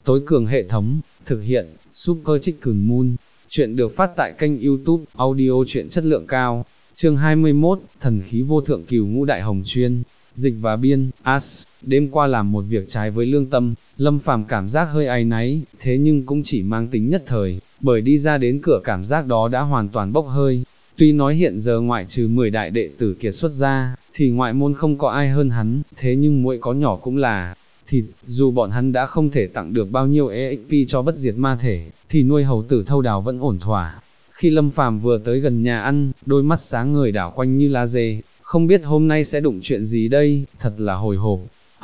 tối cường hệ thống, thực hiện, Super Chicken Moon. Chuyện được phát tại kênh YouTube, audio truyện chất lượng cao. Chương 21, Thần khí vô thượng cửu ngũ đại hồng chuyên. Dịch và biên, As, đêm qua làm một việc trái với lương tâm, Lâm Phàm cảm giác hơi áy náy, thế nhưng cũng chỉ mang tính nhất thời, bởi đi ra đến cửa cảm giác đó đã hoàn toàn bốc hơi. Tuy nói hiện giờ ngoại trừ 10 đại đệ tử kiệt xuất ra, thì ngoại môn không có ai hơn hắn, thế nhưng muội có nhỏ cũng là thịt, dù bọn hắn đã không thể tặng được bao nhiêu EXP cho bất diệt ma thể, thì nuôi hầu tử Thâu Đào vẫn ổn thỏa. Khi Lâm Phàm vừa tới gần nhà ăn, đôi mắt sáng ngời đảo quanh như lá dê, không biết hôm nay sẽ đụng chuyện gì đây, thật là hồi hộp.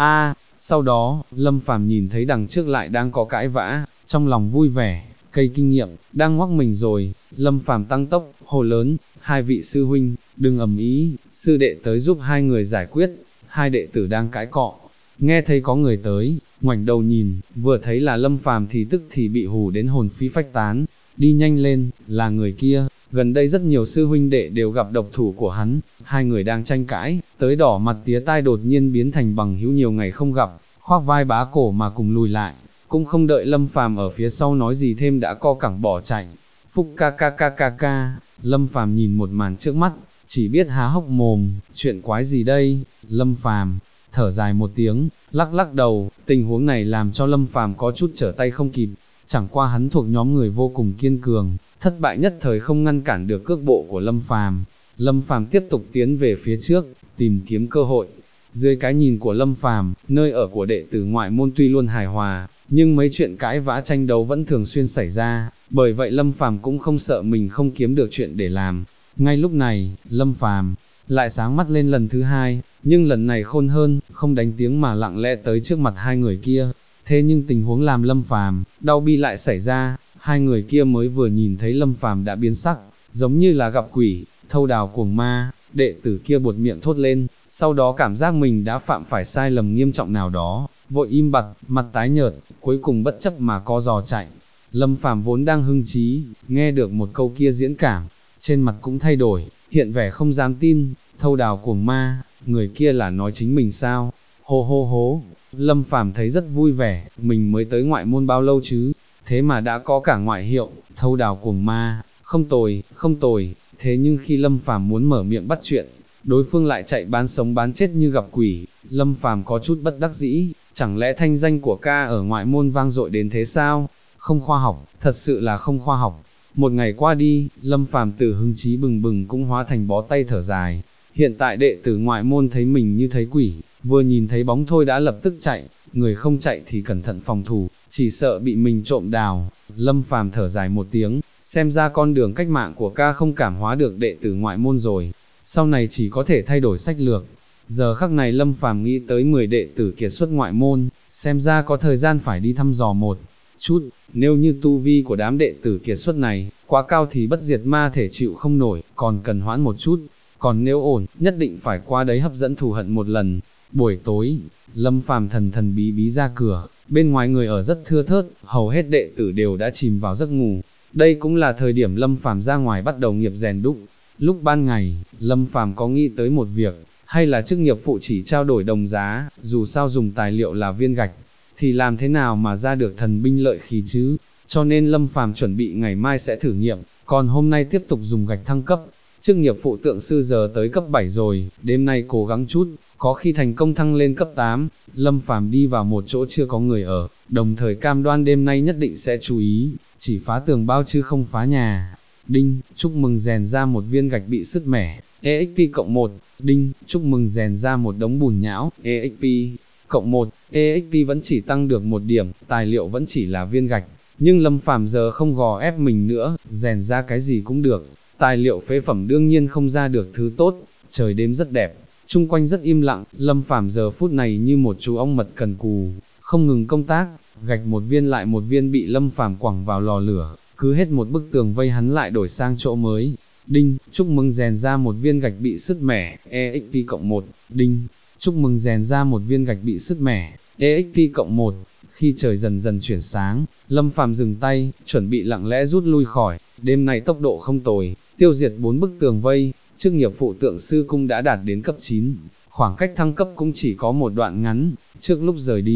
Sau đó, Lâm Phàm nhìn thấy đằng trước lại đang có cãi vã, trong lòng vui vẻ, cây kinh nghiệm, đang ngoắc mình rồi, Lâm Phàm tăng tốc, hô lớn, hai vị sư huynh, đừng ầm ĩ, sư đệ tới giúp hai người giải quyết, hai đệ tử đang cãi cọ. Nghe thấy có người tới, ngoảnh đầu nhìn, vừa thấy là Lâm Phàm thì tức thì bị hù đến hồn phi phách tán, đi nhanh lên, là người kia, gần đây rất nhiều sư huynh đệ đều gặp độc thủ của hắn, hai người đang tranh cãi, tới đỏ mặt tía tai đột nhiên biến thành bằng hữu nhiều ngày không gặp, khoác vai bá cổ mà cùng lùi lại, cũng không đợi Lâm Phàm ở phía sau nói gì thêm đã co cẳng bỏ chạy. Phúc ca ca ca ca ca, Lâm Phàm nhìn một màn trước mắt, chỉ biết há hốc mồm, chuyện quái gì đây, Lâm Phàm thở dài một tiếng, lắc lắc đầu, tình huống này làm cho Lâm Phàm có chút trở tay không kịp, chẳng qua hắn thuộc nhóm người vô cùng kiên cường, thất bại nhất thời không ngăn cản được cước bộ của Lâm Phàm. Lâm Phàm tiếp tục tiến về phía trước, tìm kiếm cơ hội. Dưới cái nhìn của Lâm Phàm, nơi ở của đệ tử ngoại môn tuy luôn hài hòa, nhưng mấy chuyện cãi vã tranh đấu vẫn thường xuyên xảy ra, bởi vậy Lâm Phàm cũng không sợ mình không kiếm được chuyện để làm. Ngay lúc này, Lâm Phàm lại sáng mắt lên lần thứ hai, nhưng lần này khôn hơn, không đánh tiếng mà lặng lẽ tới trước mặt hai người kia. Thế nhưng tình huống làm Lâm Phàm đau bi lại xảy ra, hai người kia mới vừa nhìn thấy Lâm Phàm đã biến sắc, giống như là gặp quỷ. Thâu Đào cuồng ma, đệ tử kia buột miệng thốt lên, sau đó cảm giác mình đã phạm phải sai lầm nghiêm trọng nào đó, vội im bặt, mặt tái nhợt, cuối cùng bất chấp mà co giò chạy. Lâm Phàm vốn đang hưng trí, nghe được một câu kia diễn cảm, trên mặt cũng thay đổi, hiện vẻ không dám tin. Thâu Đào cuồng ma, người kia là nói chính mình sao? Hô hô hố, Lâm Phàm thấy rất vui vẻ, mình mới tới ngoại môn bao lâu chứ, thế mà đã có cả ngoại hiệu, Thâu Đào cuồng ma, không tồi, không tồi. Thế nhưng khi Lâm Phàm muốn mở miệng bắt chuyện, đối phương lại chạy bán sống bán chết như gặp quỷ. Lâm Phàm có chút bất đắc dĩ, chẳng lẽ thanh danh của ca ở ngoại môn vang dội đến thế sao? Không khoa học, thật sự là không khoa học. Một ngày qua đi, Lâm Phàm từ hứng chí bừng bừng cũng hóa thành bó tay thở dài. Hiện tại đệ tử ngoại môn thấy mình như thấy quỷ, vừa nhìn thấy bóng thôi đã lập tức chạy, người không chạy thì cẩn thận phòng thủ, chỉ sợ bị mình trộm đào. Lâm Phàm thở dài một tiếng, xem ra con đường cách mạng của ca không cảm hóa được đệ tử ngoại môn rồi, sau này chỉ có thể thay đổi sách lược. Giờ khắc này Lâm Phàm nghĩ tới 10 đệ tử kiệt xuất ngoại môn, xem ra có thời gian phải đi thăm dò một chút, nếu như tu vi của đám đệ tử kiệt xuất này quá cao thì bất diệt ma thể chịu không nổi, còn cần hoãn một chút, còn nếu ổn, nhất định phải qua đấy hấp dẫn thù hận một lần. Buổi tối, Lâm Phàm thần thần bí bí ra cửa, bên ngoài người ở rất thưa thớt, hầu hết đệ tử đều đã chìm vào giấc ngủ. Đây cũng là thời điểm Lâm Phàm ra ngoài bắt đầu nghiệp rèn đúc. Lúc ban ngày, Lâm Phàm có nghĩ tới một việc, hay là chức nghiệp phụ chỉ trao đổi đồng giá, dù sao dùng tài liệu là viên gạch, thì làm thế nào mà ra được thần binh lợi khí chứ, cho nên Lâm Phàm chuẩn bị ngày mai sẽ thử nghiệm, còn hôm nay tiếp tục dùng gạch thăng cấp. Chức nghiệp phụ tượng sư giờ tới cấp 7 rồi, đêm nay cố gắng chút, có khi thành công thăng lên cấp 8, Lâm Phàm đi vào một chỗ chưa có người ở, đồng thời cam đoan đêm nay nhất định sẽ chú ý, chỉ phá tường bao chứ không phá nhà. Đinh, chúc mừng rèn ra một viên gạch bị sứt mẻ, EXP cộng 1, đinh, chúc mừng rèn ra một đống bùn nhão, EXP cộng 1, EXP vẫn chỉ tăng được 1 điểm, tài liệu vẫn chỉ là viên gạch, nhưng Lâm Phàm giờ không gò ép mình nữa, rèn ra cái gì cũng được. Tài liệu phế phẩm đương nhiên không ra được thứ tốt. Trời đêm rất đẹp, chung quanh rất im lặng, Lâm Phàm giờ phút này như một chú ong mật cần cù, không ngừng công tác, gạch một viên lại một viên bị Lâm Phàm quẳng vào lò lửa, cứ hết một bức tường vây hắn lại đổi sang chỗ mới. Đinh, chúc mừng rèn ra một viên gạch bị sứt mẻ, EXP cộng 1, đinh, chúc mừng rèn ra một viên gạch bị sứt mẻ, EXP cộng 1. Khi trời dần dần chuyển sáng, Lâm Phàm dừng tay, chuẩn bị lặng lẽ rút lui khỏi. Đêm nay tốc độ không tồi, tiêu diệt 4 bức tường vây, chức nghiệp phụ tượng sư cung đã đạt đến cấp 9, khoảng cách thăng cấp cũng chỉ có một đoạn ngắn. Trước lúc rời đi,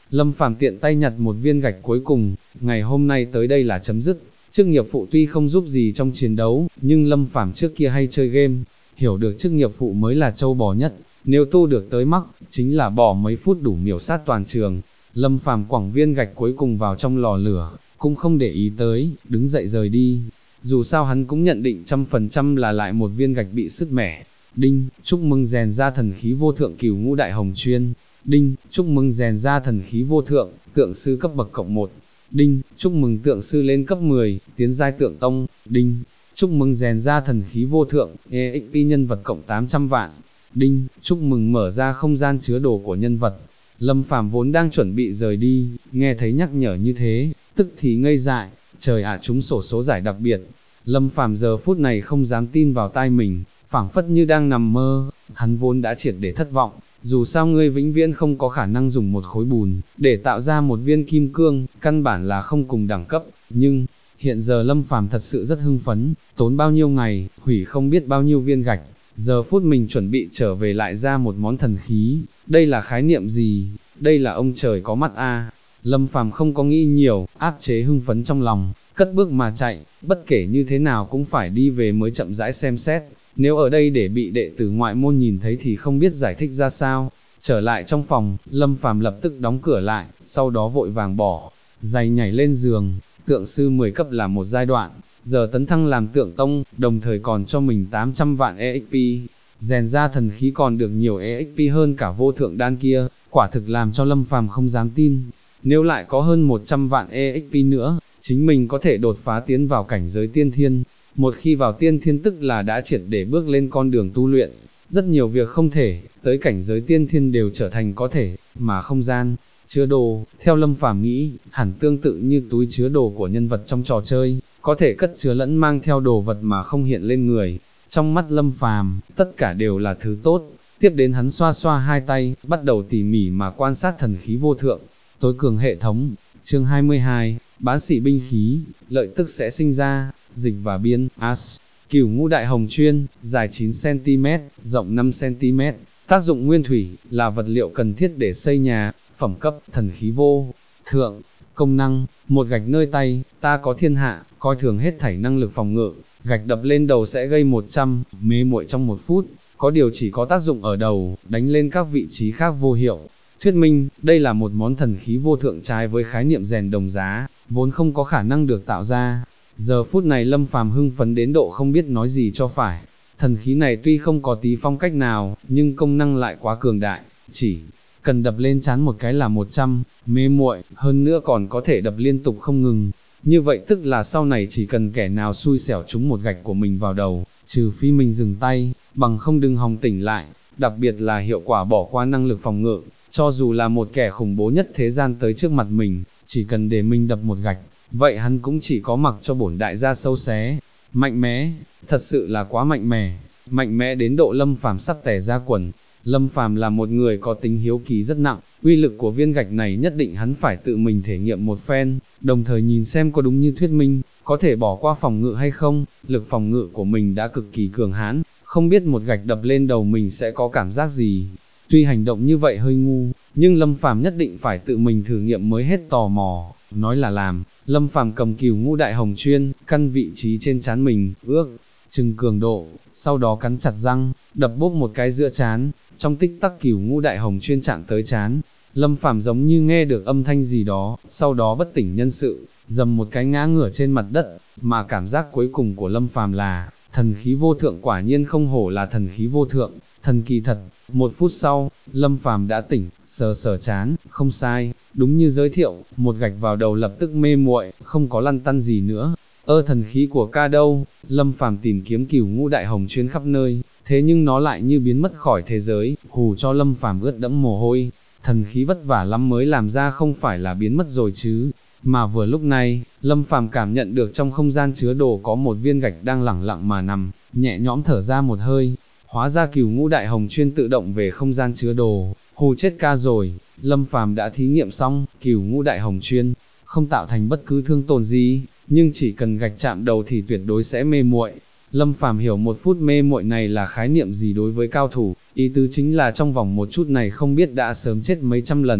Lâm Phàm tiện tay nhặt một viên gạch cuối cùng, ngày hôm nay tới đây là chấm dứt. Chức nghiệp phụ tuy không giúp gì trong chiến đấu, nhưng Lâm Phàm trước kia hay chơi game, hiểu được chức nghiệp phụ mới là trâu bò nhất, nếu tu được tới mắc, chính là bỏ mấy phút đủ miểu sát toàn trường. Lâm Phàm quẳng viên gạch cuối cùng vào trong lò lửa, cũng không để ý tới, đứng dậy rời đi. Dù sao hắn cũng nhận định 100% là lại một viên gạch bị sứt mẻ. Đinh, chúc mừng rèn ra thần khí vô thượng Cửu Ngũ Đại Hồng Chuyên. Đinh, chúc mừng rèn ra thần khí vô thượng, tượng sư cấp bậc cộng 1. Đinh, chúc mừng tượng sư lên cấp 10, tiến giai tượng tông. Đinh, chúc mừng rèn ra thần khí vô thượng, EXP nhân vật cộng 800 vạn. Đinh, chúc mừng mở ra không gian chứa đồ của nhân vật. Lâm Phàm vốn đang chuẩn bị rời đi, nghe thấy nhắc nhở như thế, tức thì ngây dại, trời ạ, trúng sổ số giải đặc biệt. Lâm Phàm giờ phút này không dám tin vào tai mình, phảng phất như đang nằm mơ, hắn vốn đã triệt để thất vọng, dù sao ngươi vĩnh viễn không có khả năng dùng một khối bùn, để tạo ra một viên kim cương, căn bản là không cùng đẳng cấp, nhưng, hiện giờ Lâm Phàm thật sự rất hưng phấn, tốn bao nhiêu ngày, hủy không biết bao nhiêu viên gạch, giờ phút mình chuẩn bị trở về lại ra một món thần khí, đây là khái niệm gì, đây là ông trời có mắt a. Lâm Phàm không có nghĩ nhiều, áp chế hưng phấn trong lòng, cất bước mà chạy, bất kể như thế nào cũng phải đi về mới chậm rãi xem xét, nếu ở đây để bị đệ tử ngoại môn nhìn thấy thì không biết giải thích ra sao. Trở lại trong phòng, Lâm Phàm lập tức đóng cửa lại, sau đó vội vàng bỏ giày nhảy lên giường, tượng sư 10 cấp là một giai đoạn, giờ tấn thăng làm tượng tông, đồng thời còn cho mình 800 vạn EXP, rèn ra thần khí còn được nhiều EXP hơn cả vô thượng đan kia, quả thực làm cho Lâm Phàm không dám tin. Nếu lại có hơn 100 vạn EXP nữa, chính mình có thể đột phá tiến vào cảnh giới tiên thiên. Một khi vào tiên thiên tức là đã triệt để bước lên con đường tu luyện, rất nhiều việc không thể, tới cảnh giới tiên thiên đều trở thành có thể, mà không gian chứa đồ, theo Lâm Phàm nghĩ, hẳn tương tự như túi chứa đồ của nhân vật trong trò chơi, có thể cất chứa lẫn mang theo đồ vật mà không hiện lên người. Trong mắt Lâm Phàm, tất cả đều là thứ tốt. Tiếp đến hắn xoa xoa hai tay, bắt đầu tỉ mỉ mà quan sát thần khí vô thượng. Tối cường hệ thống, chương 22, bán sỉ binh khí, lợi tức sẽ sinh ra. Dịch và biên, As, Cửu Ngũ Đại Hồng Chuyên, dài 9cm, rộng 5cm, tác dụng nguyên thủy, là vật liệu cần thiết để xây nhà. Phẩm cấp, thần khí vô thượng. Công năng, một gạch nơi tay, ta có thiên hạ, coi thường hết thảy năng lực phòng ngự, gạch đập lên đầu sẽ gây 100 mê muội trong 1 phút, có điều chỉ có tác dụng ở đầu, đánh lên các vị trí khác vô hiệu. Thuyết minh, đây là một món thần khí vô thượng, trái với khái niệm rèn đồng giá, vốn không có khả năng được tạo ra. Giờ phút này Lâm Phàm hưng phấn đến độ không biết nói gì cho phải. Thần khí này tuy không có tí phong cách nào, nhưng công năng lại quá cường đại, chỉ cần đập lên trán một cái là 100 mê muội, hơn nữa còn có thể đập liên tục không ngừng. Như vậy tức là sau này chỉ cần kẻ nào xui xẻo trúng một gạch của mình vào đầu, trừ phi mình dừng tay, bằng không đừng hòng tỉnh lại. Đặc biệt là hiệu quả bỏ qua năng lực phòng ngự, cho dù là một kẻ khủng bố nhất thế gian tới trước mặt mình, chỉ cần để mình đập một gạch, vậy hắn cũng chỉ có mặc cho bổn đại gia sâu xé. Mạnh mẽ, thật sự là quá mạnh mẽ đến độ Lâm Phàm sắp tè ra quần. Lâm Phàm là một người có tính hiếu kỳ rất nặng, uy lực của viên gạch này nhất định hắn phải tự mình thể nghiệm một phen, đồng thời nhìn xem có đúng như thuyết minh, có thể bỏ qua phòng ngự hay không. Lực phòng ngự của mình đã cực kỳ cường hãn, không biết một gạch đập lên đầu mình sẽ có cảm giác gì. Tuy hành động như vậy hơi ngu, nhưng Lâm Phàm nhất định phải tự mình thử nghiệm mới hết tò mò. Nói là làm, Lâm Phàm cầm Cửu Ngũ Đại Hồng Chuyên, căn vị trí trên trán mình, ước chừng cường độ, sau đó cắn chặt răng, đập bốp một cái giữa trán. Trong tích tắc Cửu Ngũ Đại Hồng Chuyên chạm tới trán, Lâm Phàm giống như nghe được âm thanh gì đó, sau đó bất tỉnh nhân sự, dầm một cái ngã ngửa trên mặt đất, mà cảm giác cuối cùng của Lâm Phàm là, thần khí vô thượng quả nhiên không hổ là thần khí vô thượng, thần kỳ thật. 1 phút sau, Lâm Phàm đã tỉnh, sờ trán, không sai, đúng như giới thiệu, một gạch vào đầu lập tức mê muội, không có lăn tăn gì nữa. Thần khí của ca đâu? Lâm Phàm tìm kiếm Cửu Ngũ Đại Hồng Chuyên khắp nơi, thế nhưng nó lại như biến mất khỏi thế giới, hù cho Lâm Phàm ướt đẫm mồ hôi. Thần khí vất vả lắm mới làm ra, không phải là biến mất rồi chứ? Mà vừa lúc này, Lâm Phàm cảm nhận được trong không gian chứa đồ có một viên gạch đang lẳng lặng mà nằm, nhẹ nhõm thở ra một hơi. Hóa ra Cửu Ngũ Đại Hồng Chuyên tự động về không gian chứa đồ, hù chết ca rồi. Lâm Phàm đã thí nghiệm xong, Cửu Ngũ Đại Hồng Chuyên không tạo thành bất cứ thương tổn gì, nhưng chỉ cần gạch chạm đầu thì tuyệt đối sẽ mê muội. Lâm Phàm hiểu 1 phút mê muội này là khái niệm gì đối với cao thủ, ý tứ chính là trong vòng một chút này không biết đã sớm chết mấy trăm lần.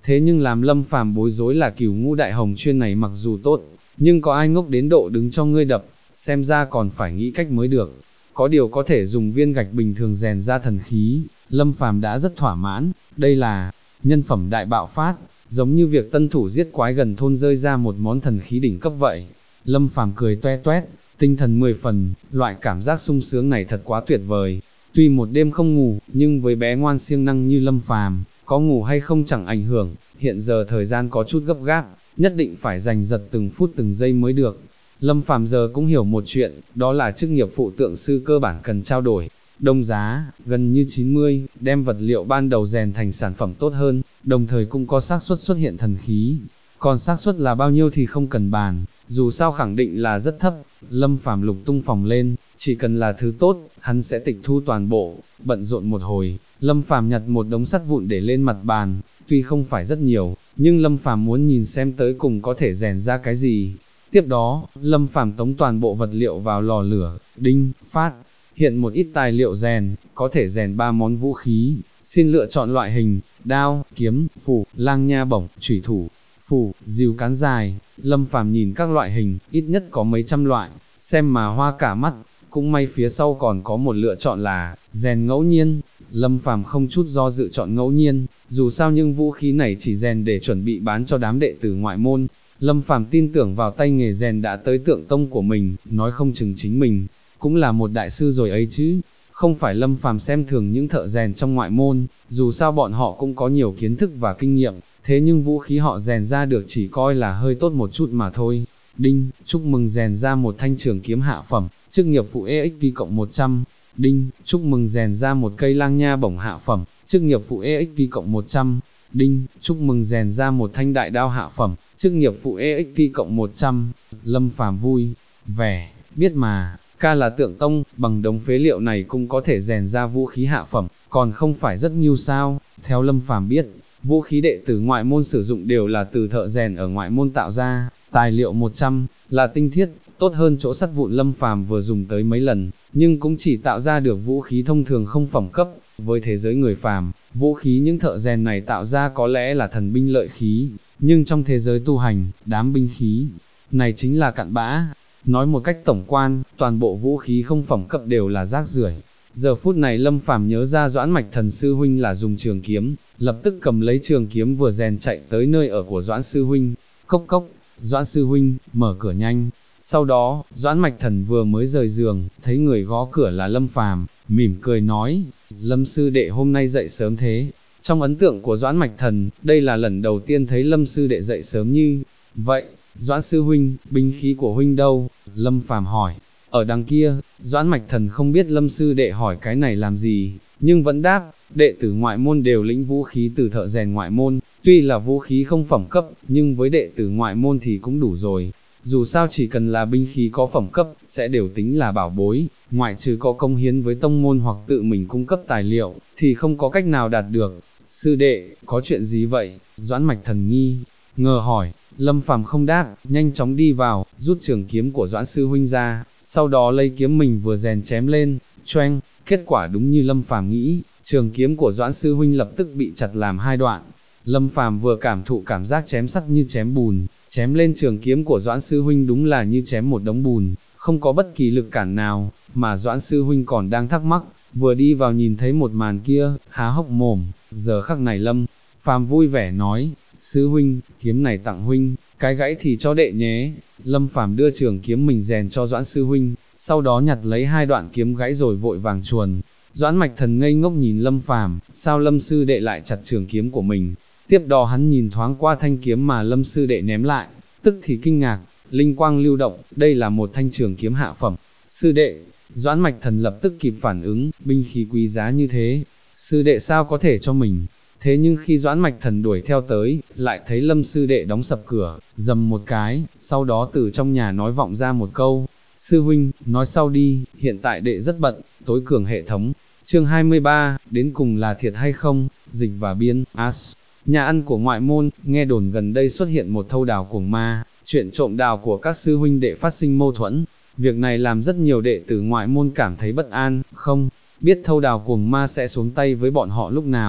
Thế nhưng làm Lâm Phàm bối rối là Cửu Ngũ Đại Hồng Chuyên này mặc dù tốt, nhưng có ai ngốc đến độ đứng cho ngươi đập, xem ra còn phải nghĩ cách mới được. Có điều có thể dùng viên gạch bình thường rèn ra thần khí, Lâm Phàm đã rất thỏa mãn, đây là nhân phẩm đại bạo phát, giống như việc tân thủ giết quái gần thôn rơi ra một món thần khí đỉnh cấp vậy. Lâm Phàm cười toe toét, tinh thần 10 phần, loại cảm giác sung sướng này thật quá tuyệt vời. Tuy một đêm không ngủ, nhưng với bé ngoan siêng năng như Lâm Phàm, có ngủ hay không chẳng ảnh hưởng, hiện giờ thời gian có chút gấp gáp, nhất định phải giành giật từng phút từng giây mới được. Lâm Phàm giờ cũng hiểu một chuyện, đó là chức nghiệp phụ tượng sư cơ bản cần trao đổi đồng giá, gần như 90, đem vật liệu ban đầu rèn thành sản phẩm tốt hơn, đồng thời cũng có xác suất xuất hiện thần khí. Còn xác suất là bao nhiêu thì không cần bàn, dù sao khẳng định là rất thấp. Lâm Phàm lục tung phòng lên, chỉ cần là thứ tốt, hắn sẽ tịch thu toàn bộ. Bận rộn một hồi, Lâm Phàm nhặt một đống sắt vụn để lên mặt bàn, tuy không phải rất nhiều, nhưng Lâm Phàm muốn nhìn xem tới cùng có thể rèn ra cái gì. Tiếp đó, Lâm Phàm tống toàn bộ vật liệu vào lò lửa, đinh, phát, hiện một ít tài liệu rèn, có thể rèn 3 món vũ khí, xin lựa chọn loại hình, đao, kiếm, phủ, lang nha bổng, chủy thủ, phủ, rìu cán dài. Lâm Phàm nhìn các loại hình, ít nhất có mấy trăm loại, xem mà hoa cả mắt, cũng may phía sau còn có một lựa chọn là, rèn ngẫu nhiên. Lâm Phàm không chút do dự chọn ngẫu nhiên, dù sao những vũ khí này chỉ rèn để chuẩn bị bán cho đám đệ tử ngoại môn. Lâm Phàm tin tưởng vào tay nghề rèn đã tới tượng tông của mình, nói không chừng chính mình cũng là một đại sư rồi ấy chứ. Không phải Lâm Phàm xem thường những thợ rèn trong ngoại môn, dù sao bọn họ cũng có nhiều kiến thức và kinh nghiệm, thế nhưng vũ khí họ rèn ra được chỉ coi là hơi tốt một chút mà thôi. Đinh, chúc mừng rèn ra một thanh trường kiếm hạ phẩm, chức nghiệp phụ EXP cộng 100. Đinh, chúc mừng rèn ra một cây lang nha bổng hạ phẩm, chức nghiệp phụ EXP cộng 100. Đinh, chúc mừng rèn ra một thanh đại đao hạ phẩm, chức nghiệp phụ EXP cộng 100. Lâm Phàm vui vẻ, biết mà, ca là tượng tông, bằng đống phế liệu này cũng có thể rèn ra vũ khí hạ phẩm, còn không phải rất nhiều sao. Theo Lâm Phàm biết, vũ khí đệ tử ngoại môn sử dụng đều là từ thợ rèn ở ngoại môn tạo ra, tài liệu 100, là tinh thiết, tốt hơn chỗ sắt vụn Lâm Phàm vừa dùng tới mấy lần, nhưng cũng chỉ tạo ra được vũ khí thông thường không phẩm cấp. Với thế giới người phàm, vũ khí những thợ rèn này tạo ra có lẽ là thần binh lợi khí, nhưng trong thế giới tu hành, đám binh khí này chính là cặn bã. Nói một cách tổng quan, toàn bộ vũ khí không phẩm cấp đều là rác rưởi. Giờ phút này Lâm Phàm nhớ ra Doãn Mạch Thần sư huynh là dùng trường kiếm, lập tức cầm lấy trường kiếm vừa rèn chạy tới nơi ở của Doãn sư huynh. Cốc cốc, Doãn sư huynh, mở cửa nhanh. Sau đó, Doãn Mạch Thần vừa mới rời giường, thấy người gõ cửa là Lâm Phàm, mỉm cười nói, Lâm sư đệ hôm nay dậy sớm thế. Trong ấn tượng của Doãn Mạch Thần, đây là lần đầu tiên thấy Lâm sư đệ dậy sớm như vậy. Doãn sư huynh, binh khí của huynh đâu? Lâm Phàm hỏi. Ở đằng kia. Doãn Mạch Thần không biết Lâm sư đệ hỏi cái này làm gì, nhưng vẫn đáp, đệ tử ngoại môn đều lĩnh vũ khí từ thợ rèn ngoại môn, tuy là vũ khí không phẩm cấp, nhưng với đệ tử ngoại môn thì cũng đủ rồi. Dù sao chỉ cần là binh khí có phẩm cấp, sẽ đều tính là bảo bối, ngoại trừ có công hiến với tông môn hoặc tự mình cung cấp tài liệu, thì không có cách nào đạt được. Sư đệ, có chuyện gì vậy? Doãn Mạch Thần nghi ngờ hỏi. Lâm Phàm không đáp, nhanh chóng đi vào, rút trường kiếm của Doãn sư huynh ra, sau đó lấy kiếm mình vừa rèn chém lên, choeng, kết quả đúng như Lâm Phàm nghĩ, trường kiếm của Doãn sư huynh lập tức bị chặt làm 2 đoạn. Lâm Phàm vừa cảm thụ cảm giác chém sắt như chém bùn, chém lên trường kiếm của Doãn sư huynh đúng là như chém một đống bùn, không có bất kỳ lực cản nào, mà Doãn sư huynh còn đang thắc mắc, vừa đi vào nhìn thấy một màn kia, há hốc mồm. Giờ khắc này Lâm Phàm vui vẻ nói, sư huynh, kiếm này tặng huynh, cái gãy thì cho đệ nhé. Lâm Phàm đưa trường kiếm mình rèn cho Doãn sư huynh, sau đó nhặt lấy 2 đoạn kiếm gãy rồi vội vàng chuồn. Doãn Mạch Thần ngây ngốc nhìn Lâm Phàm, sao Lâm sư đệ lại chặt trường kiếm của mình? Tiếp đó hắn nhìn thoáng qua thanh kiếm mà Lâm sư đệ ném lại, tức thì kinh ngạc, linh quang lưu động, đây là một thanh trường kiếm hạ phẩm. Sư đệ, Doãn Mạch Thần lập tức kịp phản ứng, binh khí quý giá như thế, sư đệ sao có thể cho mình? Thế nhưng khi Doãn Mạch Thần đuổi theo tới, lại thấy Lâm sư đệ đóng sập cửa, rầm một cái, sau đó từ trong nhà nói vọng ra một câu, sư huynh, nói sau đi, hiện tại đệ rất bận, tối cường hệ thống. Chương 23, đến cùng là thiệt hay không? Dịch và biên, As. Nhà ăn của ngoại môn, nghe đồn gần đây xuất hiện một thâu đào cuồng ma, chuyện trộm đào của các sư huynh đệ phát sinh mâu thuẫn. Việc này làm rất nhiều đệ tử ngoại môn cảm thấy bất an, không biết thâu đào cuồng ma sẽ xuống tay với bọn họ lúc nào.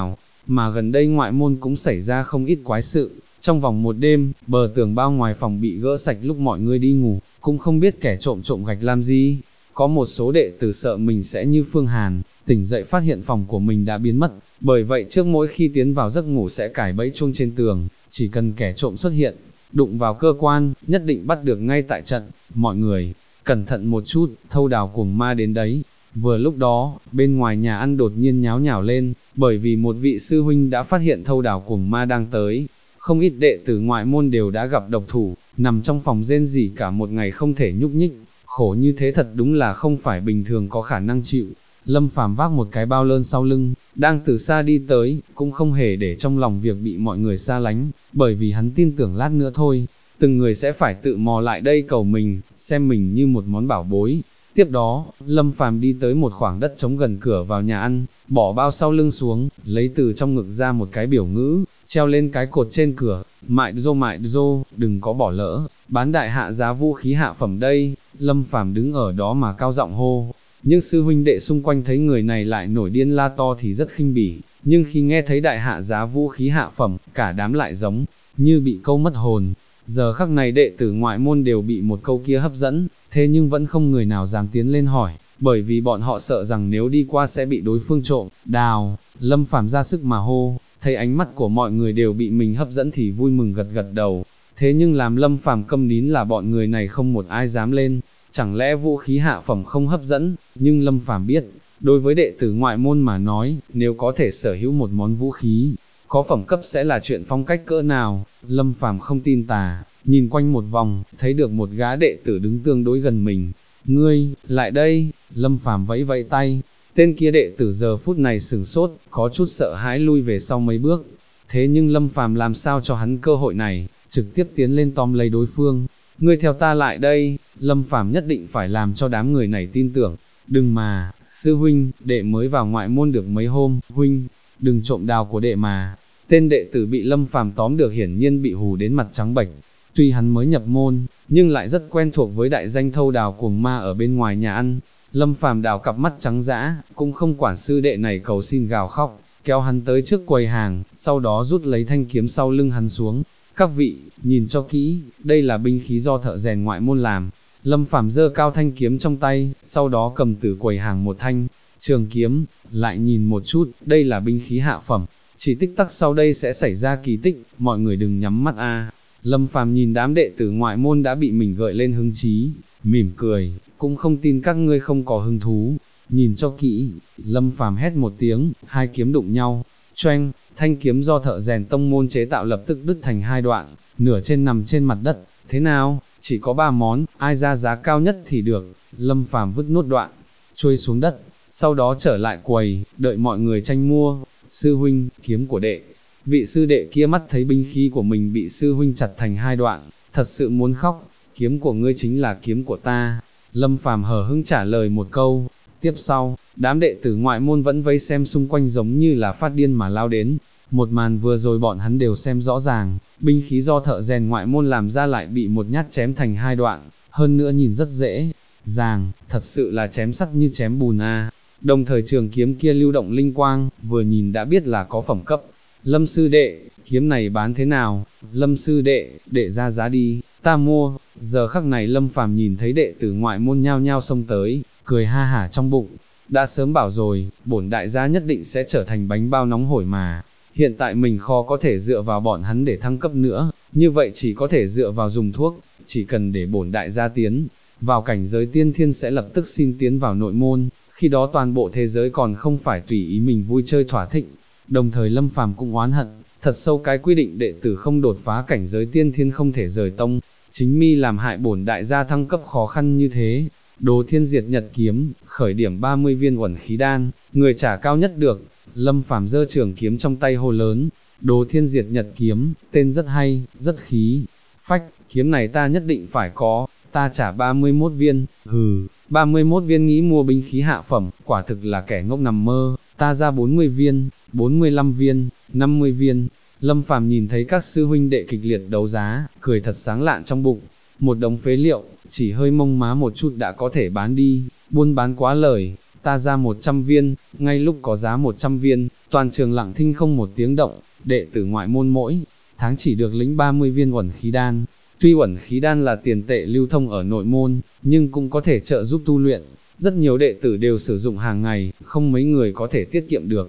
mà gần đây ngoại môn cũng xảy ra không ít quái sự. Trong vòng một đêm, bờ tường bao ngoài phòng bị gỡ sạch lúc mọi người đi ngủ, cũng không biết kẻ trộm trộm gạch làm gì. Có một số đệ tử sợ mình sẽ như Phương Hàn, tỉnh dậy phát hiện phòng của mình đã biến mất, bởi vậy trước mỗi khi tiến vào giấc ngủ sẽ cài bẫy chuông trên tường, chỉ cần kẻ trộm xuất hiện, đụng vào cơ quan, nhất định bắt được ngay tại trận. Mọi người, cẩn thận một chút, thâu đào cuồng ma đến đấy. Vừa lúc đó, bên ngoài nhà ăn đột nhiên nháo nhào lên, bởi vì một vị sư huynh đã phát hiện thâu đào cuồng ma đang tới. Không ít đệ tử ngoại môn đều đã gặp độc thủ, nằm trong phòng rên rỉ cả một ngày không thể nhúc nhích, khổ như thế thật đúng là không phải bình thường có khả năng chịu. Lâm Phàm vác một cái bao lơn sau lưng, đang từ xa đi tới, cũng không hề để trong lòng việc bị mọi người xa lánh, bởi vì hắn tin tưởng lát nữa thôi, từng người sẽ phải tự mò lại đây cầu mình, xem mình như một món bảo bối. Tiếp đó, Lâm Phàm đi tới một khoảng đất trống gần cửa vào nhà ăn, bỏ bao sau lưng xuống, lấy từ trong ngực ra một cái biểu ngữ, treo lên cái cột trên cửa, mại dô, đừng có bỏ lỡ, bán đại hạ giá vũ khí hạ phẩm đây. Lâm Phàm đứng ở đó mà cao giọng hô. Nhưng sư huynh đệ xung quanh thấy người này lại nổi điên la to thì rất khinh bỉ, nhưng khi nghe thấy đại hạ giá vũ khí hạ phẩm, cả đám lại giống như bị câu mất hồn. Giờ khắc này đệ tử ngoại môn đều bị một câu kia hấp dẫn, thế nhưng vẫn không người nào dám tiến lên hỏi, bởi vì bọn họ sợ rằng nếu đi qua sẽ bị đối phương trộm. Đào, Lâm Phàm ra sức mà hô, thấy ánh mắt của mọi người đều bị mình hấp dẫn thì vui mừng gật gật đầu. Thế nhưng làm Lâm Phàm câm nín là bọn người này không một ai dám lên. Chẳng lẽ vũ khí hạ phẩm không hấp dẫn, nhưng Lâm Phàm biết, đối với đệ tử ngoại môn mà nói, nếu có thể sở hữu một món vũ khí, có phẩm cấp sẽ là chuyện phong cách cỡ nào. Lâm Phàm không tin tà, nhìn quanh một vòng, thấy được một gã đệ tử đứng tương đối gần mình. Ngươi, lại đây, Lâm Phàm vẫy vẫy tay, tên kia đệ tử giờ phút này sửng sốt, có chút sợ hãi lui về sau mấy bước. Thế nhưng Lâm Phàm làm sao cho hắn cơ hội này, trực tiếp tiến lên tóm lấy đối phương. Ngươi theo ta lại đây, Lâm Phàm nhất định phải làm cho đám người này tin tưởng. Đừng mà, sư huynh, đệ mới vào ngoại môn được mấy hôm, huynh, đừng trộm đào của đệ mà. Tên đệ tử bị Lâm Phàm tóm được hiển nhiên bị hù đến mặt trắng bệch. Tuy hắn mới nhập môn, nhưng lại rất quen thuộc với đại danh thâu đào cuồng ma ở bên ngoài nhà ăn. Lâm Phàm đào cặp mắt trắng dã, cũng không quản sư đệ này cầu xin gào khóc, kéo hắn tới trước quầy hàng, sau đó rút lấy thanh kiếm sau lưng hắn xuống. Các vị, nhìn cho kỹ, đây là binh khí do thợ rèn ngoại môn làm. Lâm Phàm giơ cao thanh kiếm trong tay, sau đó cầm từ quầy hàng một thanh trường kiếm, lại nhìn một chút, đây là binh khí hạ phẩm. Chỉ tích tắc sau đây sẽ xảy ra kỳ tích, mọi người đừng nhắm mắt a. Lâm Phàm nhìn đám đệ tử ngoại môn đã bị mình gợi lên hứng chí, mỉm cười, cũng không tin các ngươi không có hứng thú. Nhìn cho kỹ, Lâm Phàm hét một tiếng, hai kiếm đụng nhau, choeng, thanh kiếm do thợ rèn tông môn chế tạo lập tức đứt thành hai đoạn, nửa trên nằm trên mặt đất. Thế nào, chỉ có 3 món, ai ra giá cao nhất thì được. Lâm Phàm vứt nốt đoạn, trôi xuống đất, sau đó trở lại quầy, đợi mọi người tranh mua. Sư huynh, kiếm của đệ. Vị sư đệ kia mắt thấy binh khí của mình bị sư huynh chặt thành hai đoạn, thật sự muốn khóc. Kiếm của ngươi chính là kiếm của ta. Lâm Phàm hờ hững trả lời một câu. Tiếp sau, đám đệ tử ngoại môn vẫn vây xem xung quanh giống như là phát điên mà lao đến. Một màn vừa rồi bọn hắn đều xem rõ ràng, binh khí do thợ rèn ngoại môn làm ra lại bị một nhát chém thành hai đoạn, hơn nữa nhìn rất dễ dàng, thật sự là chém sắt như chém bùn a. Đồng thời trường kiếm kia lưu động linh quang, vừa nhìn đã biết là có phẩm cấp. Lâm sư đệ, kiếm này bán thế nào? Lâm sư đệ, đệ ra giá đi, ta mua. Giờ khắc này Lâm Phàm nhìn thấy đệ tử ngoại môn nhao nhao xông tới, cười ha hả trong bụng. Đã sớm bảo rồi, bổn đại gia nhất định sẽ trở thành bánh bao nóng hổi mà. Hiện tại mình khó có thể dựa vào bọn hắn để thăng cấp nữa, như vậy chỉ có thể dựa vào dùng thuốc, chỉ cần để bổn đại gia tiến vào cảnh giới tiên thiên sẽ lập tức xin tiến vào nội môn, khi đó toàn bộ thế giới còn không phải tùy ý mình vui chơi thỏa thích. Đồng thời Lâm Phàm cũng oán hận, thật sâu cái quy định đệ tử không đột phá cảnh giới tiên thiên không thể rời tông, chính mi làm hại bổn đại gia thăng cấp khó khăn như thế. Đồ Thiên Diệt Nhật kiếm, khởi điểm 30 viên uẩn khí đan, người trả cao nhất được. Lâm Phàm giơ trường kiếm trong tay hô lớn, Đồ Thiên Diệt Nhật kiếm, tên rất hay, rất khí phách, kiếm này ta nhất định phải có, ta trả 31 viên, 31 viên nghĩ mua binh khí hạ phẩm, quả thực là kẻ ngốc nằm mơ, ta ra 40 viên, 45 viên, 50 viên. Lâm Phàm nhìn thấy các sư huynh đệ kịch liệt đấu giá, cười thật sáng lạn trong bụng. Một đống phế liệu, chỉ hơi mông má một chút đã có thể bán đi, buôn bán quá lời, ta ra 100 viên, ngay lúc có giá 100 viên, toàn trường lặng thinh không một tiếng động, đệ tử ngoại môn mỗi tháng chỉ được lĩnh 30 viên uẩn khí đan. Tuy uẩn khí đan là tiền tệ lưu thông ở nội môn, nhưng cũng có thể trợ giúp tu luyện, rất nhiều đệ tử đều sử dụng hàng ngày, không mấy người có thể tiết kiệm được.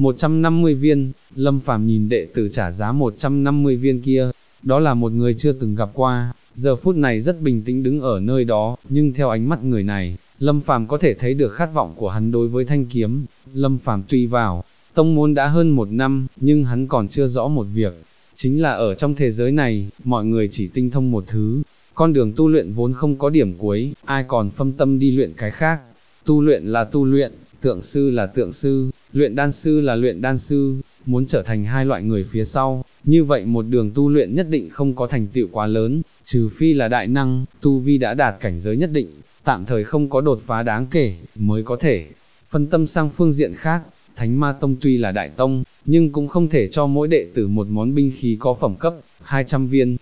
150 viên, Lâm Phàm nhìn đệ tử trả giá 150 viên kia, đó là một người chưa từng gặp qua, giờ phút này rất bình tĩnh đứng ở nơi đó, nhưng theo ánh mắt người này, Lâm Phàm có thể thấy được khát vọng của hắn đối với thanh kiếm. Lâm Phàm tuy vào tông môn đã hơn 1 năm, nhưng hắn còn chưa rõ một việc, chính là ở trong thế giới này, mọi người chỉ tinh thông một thứ, con đường tu luyện vốn không có điểm cuối, ai còn phân tâm đi luyện cái khác. Tu luyện là tu luyện, tượng sư là tượng sư, luyện đan sư là luyện đan sư, muốn trở thành hai loại người phía sau, như vậy một đường tu luyện nhất định không có thành tựu quá lớn, trừ phi là đại năng, tu vi đã đạt cảnh giới nhất định, tạm thời không có đột phá đáng kể, mới có thể phân tâm sang phương diện khác. Thánh Ma Tông tuy là đại tông, nhưng cũng không thể cho mỗi đệ tử một món binh khí có phẩm cấp, 200 viên,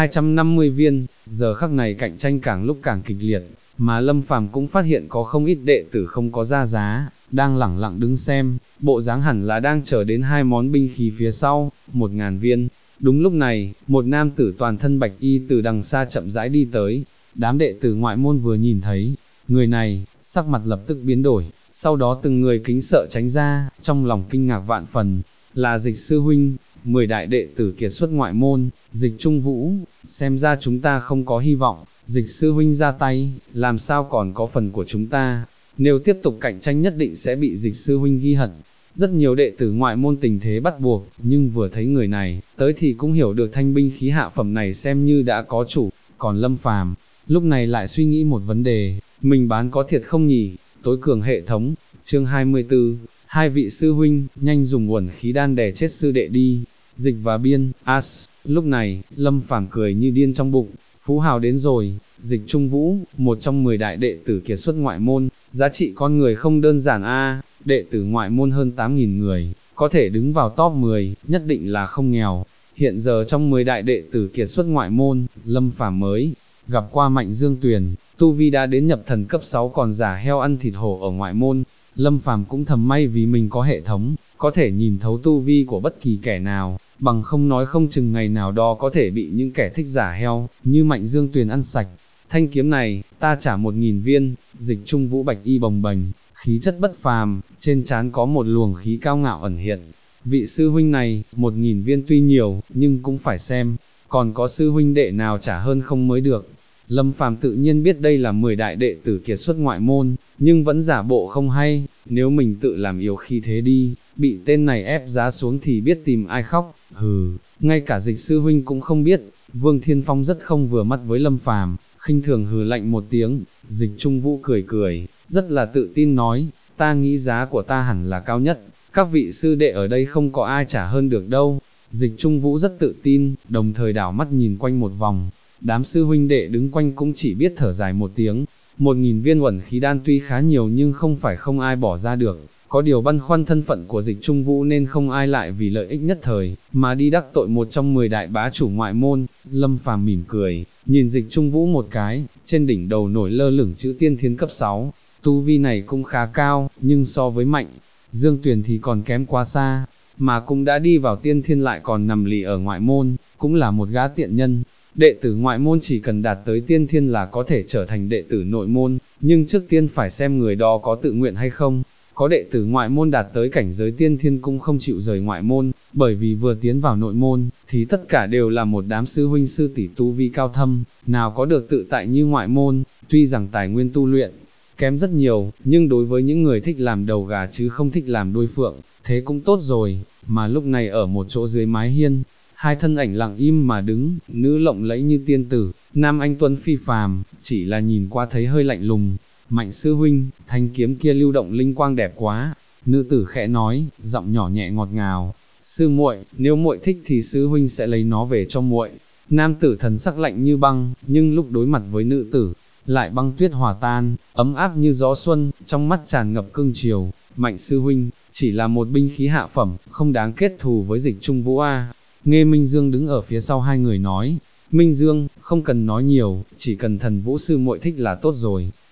250 viên, giờ khắc này cạnh tranh càng lúc càng kịch liệt, mà Lâm Phàm cũng phát hiện có không ít đệ tử không có ra giá, đang lẳng lặng đứng xem, bộ dáng hẳn là đang chờ đến hai món binh khí phía sau, 1000 viên. Đúng lúc này, một nam tử toàn thân bạch y từ đằng xa chậm rãi đi tới, đám đệ tử ngoại môn vừa nhìn thấy người này, sắc mặt lập tức biến đổi, sau đó từng người kính sợ tránh ra, trong lòng kinh ngạc vạn phần, là Dịch sư huynh, 10 đại đệ tử kiệt xuất ngoại môn, Dịch Trung Vũ, xem ra chúng ta không có hy vọng, Dịch sư huynh ra tay, làm sao còn có phần của chúng ta, nếu tiếp tục cạnh tranh nhất định sẽ bị Dịch sư huynh ghi hận. Rất nhiều đệ tử ngoại môn tình thế bắt buộc, nhưng vừa thấy người này, tới thì cũng hiểu được thanh binh khí hạ phẩm này xem như đã có chủ, còn Lâm Phàm lúc này lại suy nghĩ một vấn đề, mình bán có thiệt không nhỉ? Tối cường hệ thống, chương 24, hai vị sư huynh, nhanh dùng uẩn khí đan đè chết sư đệ đi. Dịch và Biên, lúc này, Lâm Phàm cười như điên trong bụng, phú hào đến rồi. Dịch Trung Vũ, một trong 10 đại đệ tử kiệt xuất ngoại môn, giá trị con người không đơn giản a, đệ tử ngoại môn hơn 8.000 người, có thể đứng vào top 10, nhất định là không nghèo. Hiện giờ trong 10 đại đệ tử kiệt xuất ngoại môn, Lâm Phàm mới gặp qua Mạnh Dương Tuyền, tu vi đã đến nhập thần cấp 6 còn giả heo ăn thịt hổ ở ngoại môn. Lâm Phàm cũng thầm may vì mình có hệ thống, có thể nhìn thấu tu vi của bất kỳ kẻ nào, bằng không nói không chừng ngày nào đó có thể bị những kẻ thích giả heo, như Mạnh Dương Tuyền ăn sạch. Thanh kiếm này, ta trả 1000 viên. Dịch Trung Vũ bạch y bồng bềnh, khí chất bất phàm, trên trán có một luồng khí cao ngạo ẩn hiện. Vị sư huynh này, 1000 viên tuy nhiều, nhưng cũng phải xem, còn có sư huynh đệ nào trả hơn không mới được. Lâm Phàm tự nhiên biết đây là 10 đại đệ tử kiệt xuất ngoại môn, nhưng vẫn giả bộ không hay, nếu mình tự làm yếu khi thế đi, bị tên này ép giá xuống thì biết tìm ai khóc, ngay cả Dịch sư huynh cũng không biết. Vương Thiên Phong rất không vừa mắt với Lâm Phàm, khinh thường hừ lạnh một tiếng. Dịch Trung Vũ cười cười, rất là tự tin nói, ta nghĩ giá của ta hẳn là cao nhất, các vị sư đệ ở đây không có ai trả hơn được đâu. Dịch Trung Vũ rất tự tin, đồng thời đảo mắt nhìn quanh một vòng, đám sư huynh đệ đứng quanh cũng chỉ biết thở dài một tiếng. 1000 viên uẩn khí đan tuy khá nhiều nhưng không phải không ai bỏ ra được, có điều băn khoăn thân phận của Dịch Trung Vũ nên không ai lại vì lợi ích nhất thời, mà đi đắc tội một trong 10 đại bá chủ ngoại môn. Lâm Phàm mỉm cười, nhìn Dịch Trung Vũ một cái, trên đỉnh đầu nổi lơ lửng chữ tiên thiên cấp 6, tu vi này cũng khá cao, nhưng so với Mạnh Dương Tuyền thì còn kém quá xa, mà cũng đã đi vào tiên thiên lại còn nằm lì ở ngoại môn, cũng là một gã tiện nhân. Đệ tử ngoại môn chỉ cần đạt tới tiên thiên là có thể trở thành đệ tử nội môn, nhưng trước tiên phải xem người đó có tự nguyện hay không. Có đệ tử ngoại môn đạt tới cảnh giới tiên thiên cũng không chịu rời ngoại môn, bởi vì vừa tiến vào nội môn, thì tất cả đều là một đám sư huynh sư tỷ tu vi cao thâm, nào có được tự tại như ngoại môn. Tuy rằng tài nguyên tu luyện kém rất nhiều, nhưng đối với những người thích làm đầu gà chứ không thích làm đuôi phượng, thế cũng tốt rồi. Mà lúc này ở một chỗ dưới mái hiên, hai thân ảnh lặng im mà đứng, nữ lộng lẫy như tiên tử, nam anh tuấn phi phàm, chỉ là nhìn qua thấy hơi lạnh lùng. Mạnh sư huynh, thanh kiếm kia lưu động linh quang đẹp quá. Nữ tử khẽ nói, giọng nhỏ nhẹ ngọt ngào. Sư muội, nếu muội thích thì sư huynh sẽ lấy nó về cho muội. Nam tử thần sắc lạnh như băng, nhưng lúc đối mặt với nữ tử, lại băng tuyết hòa tan, ấm áp như gió xuân, trong mắt tràn ngập cương triều. Mạnh sư huynh, chỉ là một binh khí hạ phẩm, không đáng kết thù với Dịch Trung Vũ a. Nghe Minh Dương đứng ở phía sau hai người nói, Minh Dương, không cần nói nhiều, chỉ cần Thần Vũ sư muội thích là tốt rồi.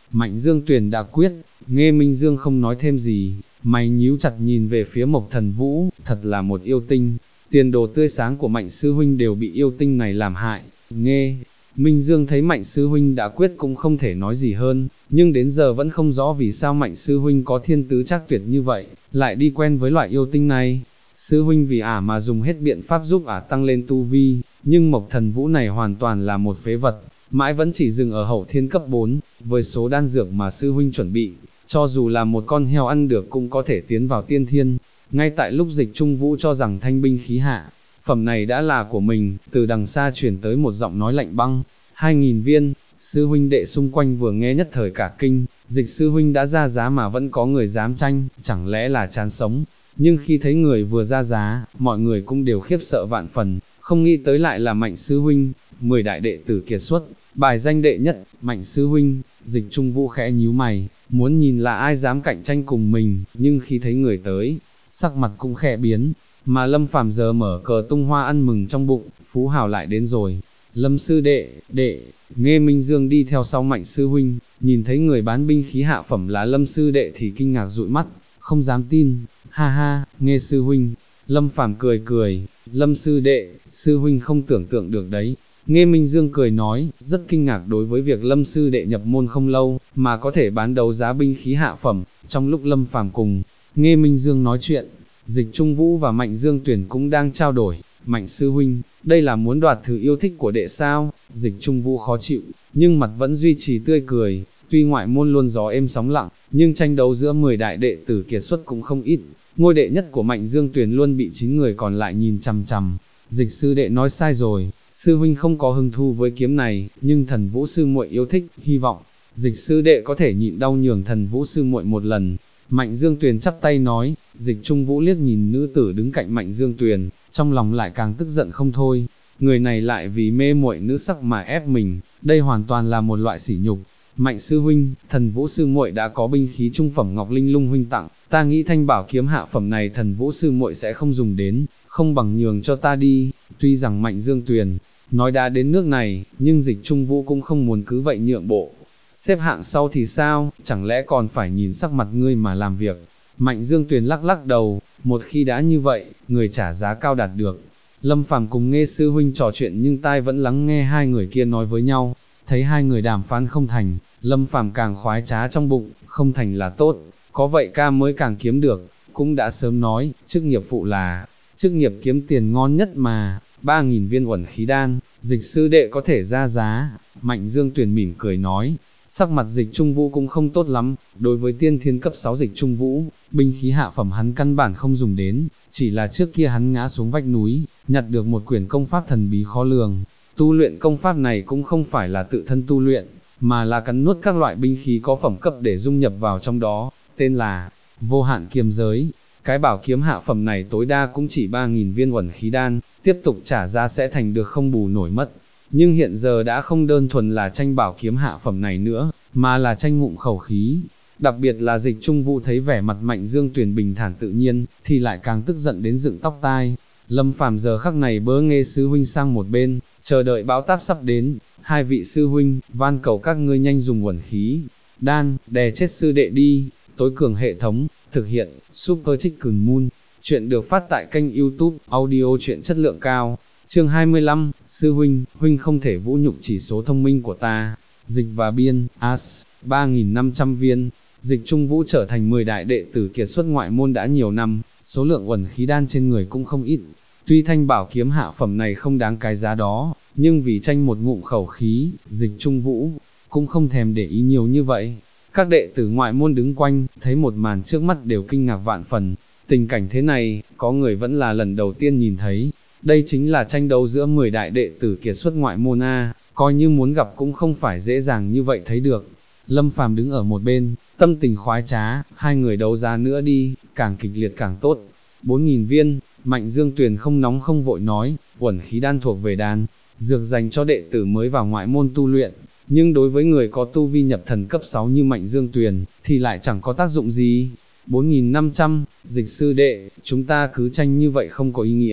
Mạnh Dương Tuyền đã quyết, Nghê Minh Dương không nói thêm gì, mày nhíu chặt nhìn về phía Mộc Thần Vũ, thật là một yêu tinh, tiền đồ tươi sáng của Mạnh Sư Huynh đều bị yêu tinh này làm hại. Nghê Minh Dương thấy Mạnh Sư Huynh đã quyết cũng không thể nói gì hơn, nhưng đến giờ vẫn không rõ vì sao Mạnh Sư Huynh có thiên tứ trác tuyệt như vậy, lại đi quen với loại yêu tinh này. Sư Huynh vì ả mà dùng hết biện pháp giúp ả tăng lên tu vi, nhưng Mộc Thần Vũ này hoàn toàn là một phế vật, mãi vẫn chỉ dừng ở hậu thiên cấp 4, với số đan dược mà Sư Huynh chuẩn bị, cho dù là một con heo ăn được cũng có thể tiến vào tiên thiên. Ngay tại lúc Dịch Trung Vũ cho rằng thanh binh khí hạ phẩm này đã là của mình, từ đằng xa truyền tới một giọng nói lạnh băng, 2.000 viên. Sư huynh đệ xung quanh vừa nghe nhất thời cả kinh, Dịch sư huynh đã ra giá mà vẫn có người dám tranh, chẳng lẽ là chán sống. Nhưng khi thấy người vừa ra giá, mọi người cũng đều khiếp sợ vạn phần, không nghĩ tới lại là Mạnh sư huynh. 10 đại đệ tử kiệt xuất, bài danh đệ nhất, Mạnh sư huynh. Dịch Trung Vũ khẽ nhíu mày, muốn nhìn là ai dám cạnh tranh cùng mình, nhưng khi thấy người tới, sắc mặt cũng khẽ biến. Mà Lâm Phàm giờ mở cờ tung hoa ăn mừng trong bụng, Phú Hào lại đến rồi. Lâm sư đệ, Nghê Minh Dương đi theo sau Mạnh sư huynh, nhìn thấy người bán binh khí hạ phẩm là Lâm sư đệ thì kinh ngạc dụi mắt, không dám tin. Ha ha, Nghê sư huynh. Lâm Phàm cười cười, Lâm sư đệ, sư huynh không tưởng tượng được đấy. Nghê Minh Dương cười nói, rất kinh ngạc đối với việc Lâm sư đệ nhập môn không lâu, mà có thể bán đấu giá binh khí hạ phẩm. Trong lúc Lâm Phàm cùng Nghê Minh Dương nói chuyện, Dịch Trung Vũ và Mạnh Dương Tuyển cũng đang trao đổi. Mạnh sư huynh, đây là muốn đoạt thứ yêu thích của đệ sao? Dịch Trung Vũ khó chịu, nhưng mặt vẫn duy trì tươi cười. Tuy ngoại môn luôn gió êm sóng lặng, nhưng tranh đấu giữa 10 đại đệ tử kiệt xuất cũng không ít. Ngôi đệ nhất của Mạnh Dương Tuyển luôn bị 9 người còn lại nhìn chằm chằm. Dịch sư đệ nói sai rồi, sư huynh không có hứng thú với kiếm này, nhưng Thần Vũ sư muội yêu thích, hy vọng Dịch sư đệ có thể nhịn đau nhường Thần Vũ sư muội một lần. Mạnh Dương Tuyền chắp tay nói. Dịch Trung Vũ liếc nhìn nữ tử đứng cạnh Mạnh Dương Tuyền, trong lòng lại càng tức giận không thôi. Người này lại vì mê muội nữ sắc mà ép mình, đây hoàn toàn là một loại sỉ nhục. Mạnh sư huynh, Thần Vũ sư muội đã có binh khí trung phẩm Ngọc Linh Lung huynh tặng, ta nghĩ thanh bảo kiếm hạ phẩm này Thần Vũ sư muội sẽ không dùng đến, không bằng nhường cho ta đi. Tuy rằng Mạnh Dương Tuyền nói đã đến nước này, nhưng Dịch Trung Vũ cũng không muốn cứ vậy nhượng bộ. Xếp hạng sau thì sao, chẳng lẽ còn phải nhìn sắc mặt ngươi mà làm việc. Mạnh Dương Tuyền lắc lắc đầu, một khi đã như vậy, người trả giá cao đạt được. Lâm Phàm cùng Nghê sư huynh trò chuyện nhưng tai vẫn lắng nghe hai người kia nói với nhau, thấy hai người đàm phán không thành, Lâm Phàm càng khoái trá trong bụng, không thành là tốt, có vậy ca mới càng kiếm được, cũng đã sớm nói, chức nghiệp phụ là, chức nghiệp kiếm tiền ngon nhất mà, 3.000 viên uẩn khí đan, Dịch sư đệ có thể ra giá. Mạnh Dương Tuyền mỉm cười nói. Sắc mặt Dịch Trung Vũ cũng không tốt lắm, đối với tiên thiên cấp 6 Dịch Trung Vũ, binh khí hạ phẩm hắn căn bản không dùng đến, chỉ là trước kia hắn ngã xuống vách núi, nhặt được một quyển công pháp thần bí khó lường. Tu luyện công pháp này cũng không phải là tự thân tu luyện, mà là cắn nuốt các loại binh khí có phẩm cấp để dung nhập vào trong đó, tên là Vô Hạn Kiếm Giới. Cái bảo kiếm hạ phẩm này tối đa cũng chỉ 3.000 viên uẩn khí đan, tiếp tục trả giá sẽ thành được không bù nổi mất. Nhưng hiện giờ đã không đơn thuần là tranh bảo kiếm hạ phẩm này nữa, mà là tranh ngụm khẩu khí. Đặc biệt là Dịch Trung Vũ thấy vẻ mặt Mạnh Dương Tuyền bình thản tự nhiên, thì lại càng tức giận đến dựng tóc tai. Lâm Phàm giờ khắc này bớ Nghê sư huynh sang một bên, chờ đợi bão táp sắp đến. Hai vị sư huynh, van cầu các ngươi nhanh dùng uẩn khí đan, đè chết sư đệ đi. Tối cường hệ thống, thực hiện, Super Chicken Moon. Chuyện được phát tại kênh YouTube, audio truyện chất lượng cao. Chương 25, sư huynh, huynh không thể vũ nhục chỉ số thông minh của ta. Dịch và biên, As, 3.500 viên. Dịch Trung Vũ trở thành 10 đại đệ tử kiệt xuất ngoại môn đã nhiều năm, số lượng uẩn khí đan trên người cũng không ít. Tuy thanh bảo kiếm hạ phẩm này không đáng cái giá đó, nhưng vì tranh một ngụm khẩu khí, Dịch Trung Vũ cũng không thèm để ý nhiều như vậy. Các đệ tử ngoại môn đứng quanh, thấy một màn trước mắt đều kinh ngạc vạn phần. Tình cảnh thế này, có người vẫn là lần đầu tiên nhìn thấy. Đây chính là tranh đấu giữa 10 đại đệ tử kiệt xuất ngoại môn A, coi như muốn gặp cũng không phải dễ dàng như vậy thấy được. Lâm Phàm đứng ở một bên, tâm tình khoái trá, hai người đấu giá nữa đi, càng kịch liệt càng tốt. 4.000 viên, Mạnh Dương Tuyền không nóng không vội nói, uẩn khí đan thuộc về đan, dược dành cho đệ tử mới vào ngoại môn tu luyện, nhưng đối với người có tu vi nhập thần cấp 6 như Mạnh Dương Tuyền, thì lại chẳng có tác dụng gì. 4.500, Dịch sư đệ, chúng ta cứ tranh như vậy không có ý nghĩa,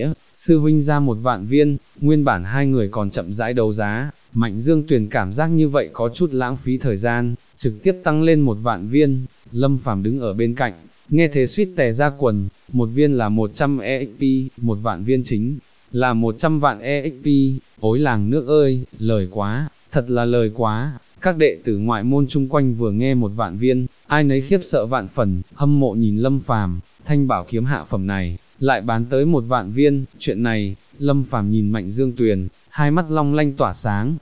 sư huynh ra 1.000.000 viên, nguyên bản hai người còn chậm rãi đấu giá, Mạnh Dương Tuyền cảm giác như vậy có chút lãng phí thời gian, trực tiếp tăng lên 1.000.000 viên, Lâm Phàm đứng ở bên cạnh, nghe thế suýt tè ra quần, một viên là 100 EXP, 1.000.000 viên chính là 100 vạn EXP, ối làng nước ơi, lời quá, thật là lời quá. Các đệ tử ngoại môn chung quanh vừa nghe 1.000.000 viên, ai nấy khiếp sợ vạn phần, hâm mộ nhìn Lâm Phàm, thanh bảo kiếm hạ phẩm này, lại bán tới 1.000.000 viên, chuyện này, Lâm Phàm nhìn Mạnh Dương Tuyền, hai mắt long lanh tỏa sáng,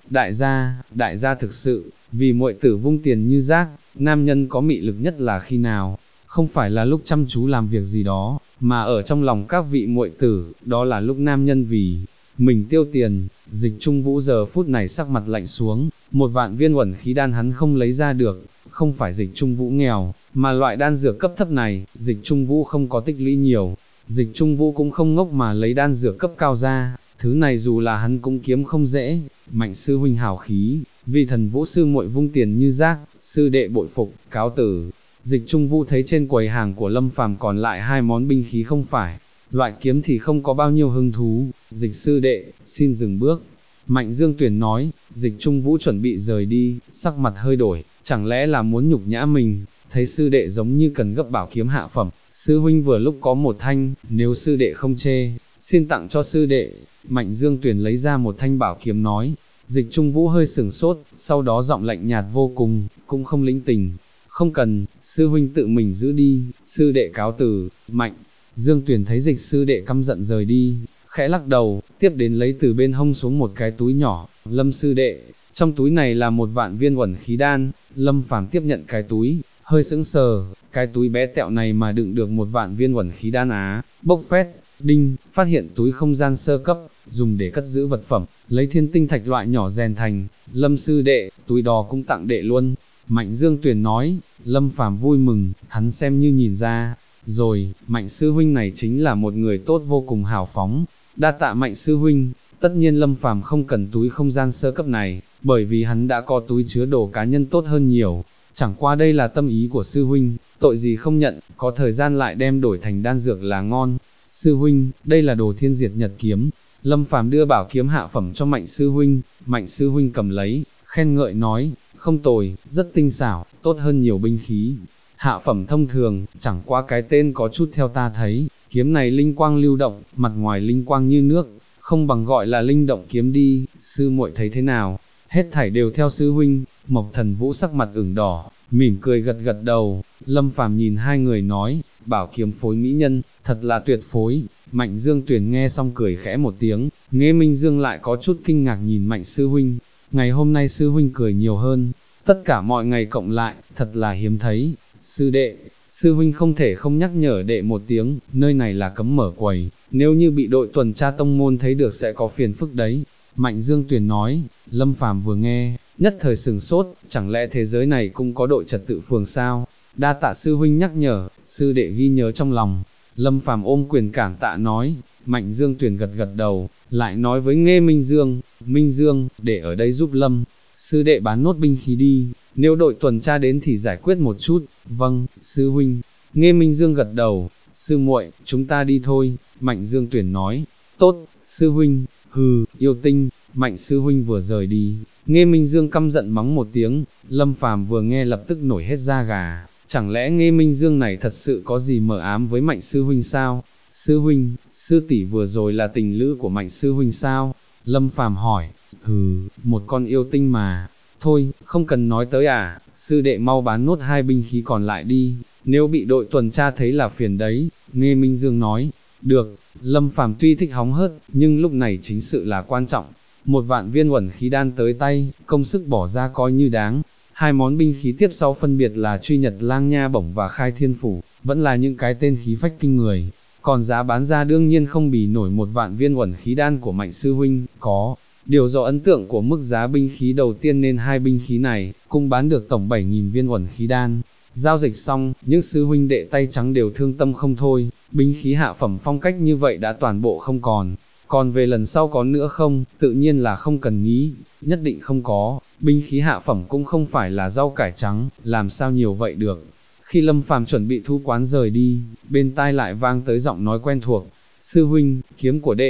đại gia thực sự, vì muội tử vung tiền như rác, nam nhân có mị lực nhất là khi nào, không phải là lúc chăm chú làm việc gì đó, mà ở trong lòng các vị muội tử, đó là lúc nam nhân vì mình tiêu tiền. Dịch Trung Vũ giờ phút này sắc mặt lạnh xuống, 1.000.000 viên uẩn khí đan hắn không lấy ra được, không phải Dịch Trung Vũ nghèo, mà loại đan dược cấp thấp này, Dịch Trung Vũ không có tích lũy nhiều, Dịch Trung Vũ cũng không ngốc mà lấy đan dược cấp cao ra, thứ này dù là hắn cũng kiếm không dễ. Mạnh sư huynh hào khí, vì thần vũ sư muội vung tiền như rác, sư đệ bội phục, cáo tử. Dịch Trung Vũ thấy trên quầy hàng của Lâm Phàm còn lại hai món binh khí không phải loại kiếm thì không có bao nhiêu hứng thú, Dịch sư đệ, xin dừng bước. Mạnh Dương Tuyền nói. Dịch Trung Vũ chuẩn bị rời đi, sắc mặt hơi đổi, chẳng lẽ là muốn nhục nhã mình, thấy sư đệ giống như cần gấp bảo kiếm hạ phẩm, sư huynh vừa lúc có một thanh, nếu sư đệ không chê, xin tặng cho sư đệ. Mạnh Dương Tuyền lấy ra một thanh bảo kiếm nói. Dịch Trung Vũ hơi sửng sốt, sau đó giọng lạnh nhạt vô cùng, cũng không lĩnh tình, không cần, sư huynh tự mình giữ đi, sư đệ cáo từ. Mạnh Dương Tuyền thấy Dịch sư đệ căm giận rời đi, khẽ lắc đầu, tiếp đến lấy từ bên hông xuống một cái túi nhỏ. Lâm sư đệ, trong túi này là 1.000.000 viên uẩn khí đan. Lâm Phàm tiếp nhận cái túi, hơi sững sờ, cái túi bé tẹo này mà đựng được 1.000.000 viên uẩn khí đan á. Bốc phét, đinh, phát hiện túi không gian sơ cấp, dùng để cất giữ vật phẩm, lấy thiên tinh thạch loại nhỏ rèn thành. Lâm sư đệ, túi đó cũng tặng đệ luôn. Mạnh Dương Tuyền nói. Lâm Phàm vui mừng, hắn xem như nhìn ra rồi, Mạnh sư huynh này chính là một người tốt vô cùng hào phóng. Đa tạ Mạnh sư huynh. Tất nhiên Lâm Phàm không cần túi không gian sơ cấp này, bởi vì hắn đã có túi chứa đồ cá nhân tốt hơn nhiều. Chẳng qua đây là tâm ý của sư huynh, tội gì không nhận, có thời gian lại đem đổi thành đan dược là ngon. Sư huynh, đây là đồ thiên diệt nhật kiếm. Lâm Phàm đưa bảo kiếm hạ phẩm cho Mạnh sư huynh. Mạnh sư huynh cầm lấy, khen ngợi nói, không tồi, rất tinh xảo, tốt hơn nhiều binh khí hạ phẩm thông thường, chẳng qua cái tên có chút theo ta thấy, kiếm này linh quang lưu động, mặt ngoài linh quang như nước, không bằng gọi là linh động kiếm đi. Sư muội thấy thế nào? Hết thảy đều theo sư huynh. Mộc Thần Vũ sắc mặt ửng đỏ, mỉm cười gật gật đầu. Lâm Phàm nhìn hai người nói, bảo kiếm phối mỹ nhân, thật là tuyệt phối. Mạnh Dương Tuyền nghe xong cười khẽ một tiếng, Nghê Minh Dương lại có chút kinh ngạc nhìn Mạnh sư huynh. Ngày hôm nay sư huynh cười nhiều hơn, tất cả mọi ngày cộng lại, thật là hiếm thấy. Sư đệ, sư huynh không thể không nhắc nhở đệ một tiếng, nơi này là cấm mở quầy, nếu như bị đội tuần tra tông môn thấy được sẽ có phiền phức đấy. Mạnh Dương Tuyền nói. Lâm Phàm vừa nghe, nhất thời sừng sốt, chẳng lẽ thế giới này cũng có đội trật tự phường sao? Đa tạ sư huynh nhắc nhở, sư đệ ghi nhớ trong lòng. Lâm Phàm ôm quyền cảm tạ nói. Mạnh Dương Tuyền gật gật đầu, lại nói với Nghê Minh Dương, Minh Dương, để ở đây giúp Lâm sư đệ bán nốt binh khí đi, nếu đội tuần tra đến thì giải quyết một chút. Vâng, sư huynh. Nghê Minh Dương gật đầu. Sư muội, chúng ta đi thôi. Mạnh Dương Tuyền nói. Tốt, sư huynh. Hừ, yêu tinh. Mạnh sư huynh vừa rời đi, Nghê Minh Dương căm giận mắng một tiếng. Lâm Phàm vừa nghe lập tức nổi hết da gà, chẳng lẽ Nghê Minh Dương này thật sự có gì mờ ám với Mạnh sư huynh sao? Sư huynh, sư tỷ vừa rồi là tình lữ của Mạnh sư huynh sao? Lâm Phàm hỏi. Hừ, một con yêu tinh mà. Thôi, không cần nói tới à, sư đệ mau bán nốt hai binh khí còn lại đi, nếu bị đội tuần tra thấy là phiền đấy. Nghê Minh Dương nói. Được. Lâm Phàm tuy thích hóng hớt, nhưng lúc này chính sự là quan trọng. 1.000.000 viên uẩn khí đan tới tay, công sức bỏ ra coi như đáng. Hai món binh khí tiếp sau phân biệt là Truy Nhật Lang Nha Bổng và Khai Thiên Phủ, vẫn là những cái tên khí phách kinh người. Còn giá bán ra đương nhiên không bì nổi 1.000.000 viên uẩn khí đan của Mạnh sư huynh, có điều do ấn tượng của mức giá binh khí đầu tiên nên hai binh khí này cũng bán được tổng 7.000 viên uẩn khí đan. Giao dịch xong, những sư huynh đệ tay trắng đều thương tâm không thôi, binh khí hạ phẩm phong cách như vậy đã toàn bộ không còn. Còn về lần sau có nữa không, tự nhiên là không cần nghĩ, nhất định không có, binh khí hạ phẩm cũng không phải là rau cải trắng, làm sao nhiều vậy được. Khi Lâm Phàm chuẩn bị thu quán rời đi, bên tai lại vang tới giọng nói quen thuộc. Sư huynh, kiếm của đệ.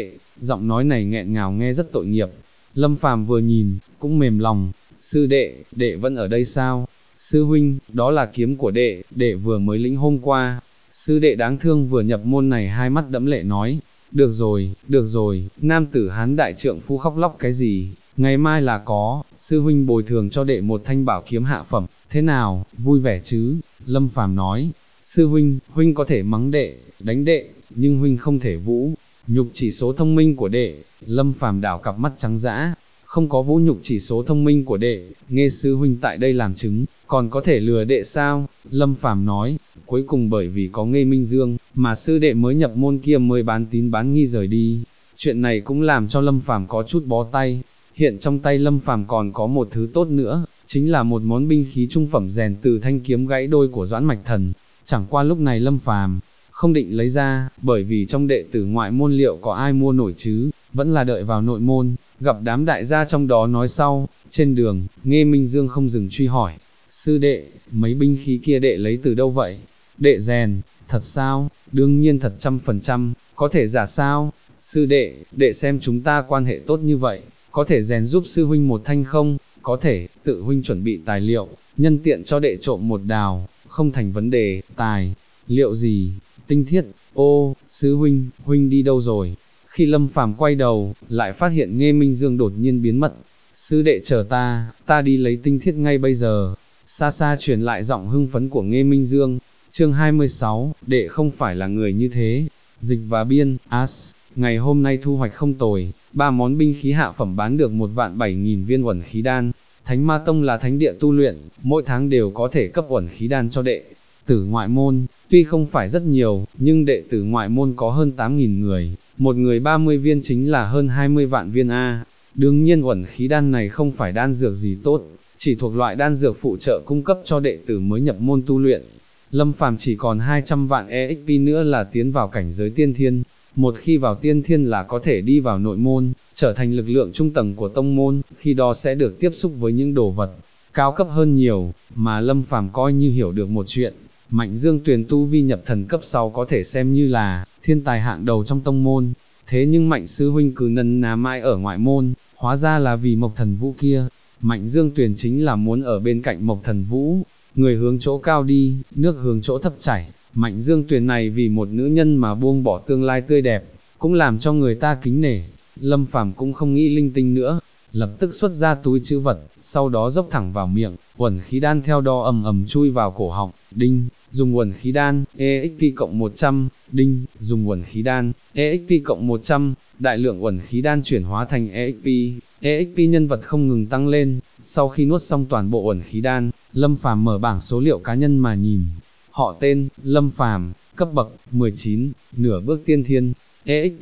giọng nói này nghẹn ngào nghe rất tội nghiệp. Lâm Phàm vừa nhìn, cũng mềm lòng, sư đệ, đệ vẫn ở đây sao? Sư huynh, đó là kiếm của đệ vừa mới lĩnh hôm qua. Sư đệ đáng thương vừa nhập môn này hai mắt đẫm lệ nói, được rồi, nam tử hán đại trượng phu khóc lóc cái gì, ngày mai là có, sư huynh bồi thường cho đệ một thanh bảo kiếm hạ phẩm, thế nào, vui vẻ chứ? Lâm Phàm nói, sư huynh có thể mắng đệ, đánh đệ, nhưng huynh không thể vũ nhục chỉ số thông minh của đệ. Lâm Phàm đảo cặp mắt trắng dã, không có vũ nhục chỉ số thông minh của đệ, nghe sư huynh tại đây làm chứng, còn có thể lừa đệ sao? Lâm Phàm nói, cuối cùng bởi vì có Nghê Minh Dương, mà sư đệ mới nhập môn kia mới bán tín bán nghi rời đi. Chuyện này cũng làm cho Lâm Phàm có chút bó tay. Hiện trong tay Lâm Phàm còn có một thứ tốt nữa, chính là một món binh khí trung phẩm rèn từ thanh kiếm gãy đôi của Doãn Mạch Thần. Chẳng qua lúc này Lâm Phàm không định lấy ra, bởi vì trong đệ tử ngoại môn liệu có ai mua nổi chứ, vẫn là đợi vào nội môn, gặp đám đại gia trong đó nói sau. Trên đường, Nghê Minh Dương không dừng truy hỏi, sư đệ, mấy binh khí kia đệ lấy từ đâu vậy? Đệ rèn, thật sao? Đương nhiên thật 100%, có thể giả sao? Sư đệ, đệ xem chúng ta quan hệ tốt như vậy, có thể rèn giúp sư huynh một thanh không? Có thể, tự huynh chuẩn bị tài liệu, nhân tiện cho đệ trộm một đào, không thành vấn đề. Tài liệu gì? Tinh thiết. Ô, sư huynh đi đâu rồi? Khi Lâm Phàm quay đầu, lại phát hiện Nghê Minh Dương đột nhiên biến mất. Sư đệ chờ ta đi lấy tinh thiết ngay bây giờ. Xa xa truyền lại giọng hưng phấn của Nghê Minh Dương. Chương 26, đệ không phải là người như thế. Dịch và biên, ngày hôm nay thu hoạch không tồi, 3 món binh khí hạ phẩm bán được 1.007.000 viên uẩn khí đan. Thánh Ma Tông là thánh địa tu luyện, mỗi tháng đều có thể cấp uẩn khí đan cho đệ tử ngoại môn, tuy không phải rất nhiều, nhưng đệ tử ngoại môn có hơn 8.000 người, một người 30 viên chính là hơn 20 vạn viên A. Đương nhiên uẩn khí đan này không phải đan dược gì tốt, chỉ thuộc loại đan dược phụ trợ cung cấp cho đệ tử mới nhập môn tu luyện. Lâm Phàm chỉ còn 200 vạn EXP nữa là tiến vào cảnh giới tiên thiên, một khi vào tiên thiên là có thể đi vào nội môn, trở thành lực lượng trung tầng của tông môn, khi đó sẽ được tiếp xúc với những đồ vật cao cấp hơn nhiều, mà Lâm Phàm coi như hiểu được một chuyện. Mạnh Dương Tuyền tu vi nhập thần cấp 6 có thể xem như là thiên tài hạng đầu trong tông môn, thế nhưng Mạnh sư huynh cứ nấn ná mãi ở ngoại môn, hóa ra là vì Mộc Thần Vũ kia. Mạnh Dương Tuyền chính là muốn ở bên cạnh Mộc Thần Vũ, người hướng chỗ cao đi, nước hướng chỗ thấp chảy. Mạnh Dương Tuyền này vì một nữ nhân mà buông bỏ tương lai tươi đẹp, cũng làm cho người ta kính nể. Lâm Phàm cũng không nghĩ linh tinh nữa, lập tức xuất ra túi trữ vật, sau đó dốc thẳng vào miệng, uẩn khí đan theo đó ầm ầm chui vào cổ họng. Đinh, dùng uẩn khí đan, EXP cộng 100, đinh, dùng uẩn khí đan, EXP cộng 100, đại lượng uẩn khí đan chuyển hóa thành EXP nhân vật không ngừng tăng lên. Sau khi nuốt xong toàn bộ uẩn khí đan, Lâm Phàm mở bảng số liệu cá nhân mà nhìn. Họ tên, Lâm Phàm, cấp bậc, 19, nửa bước tiên thiên, EXP,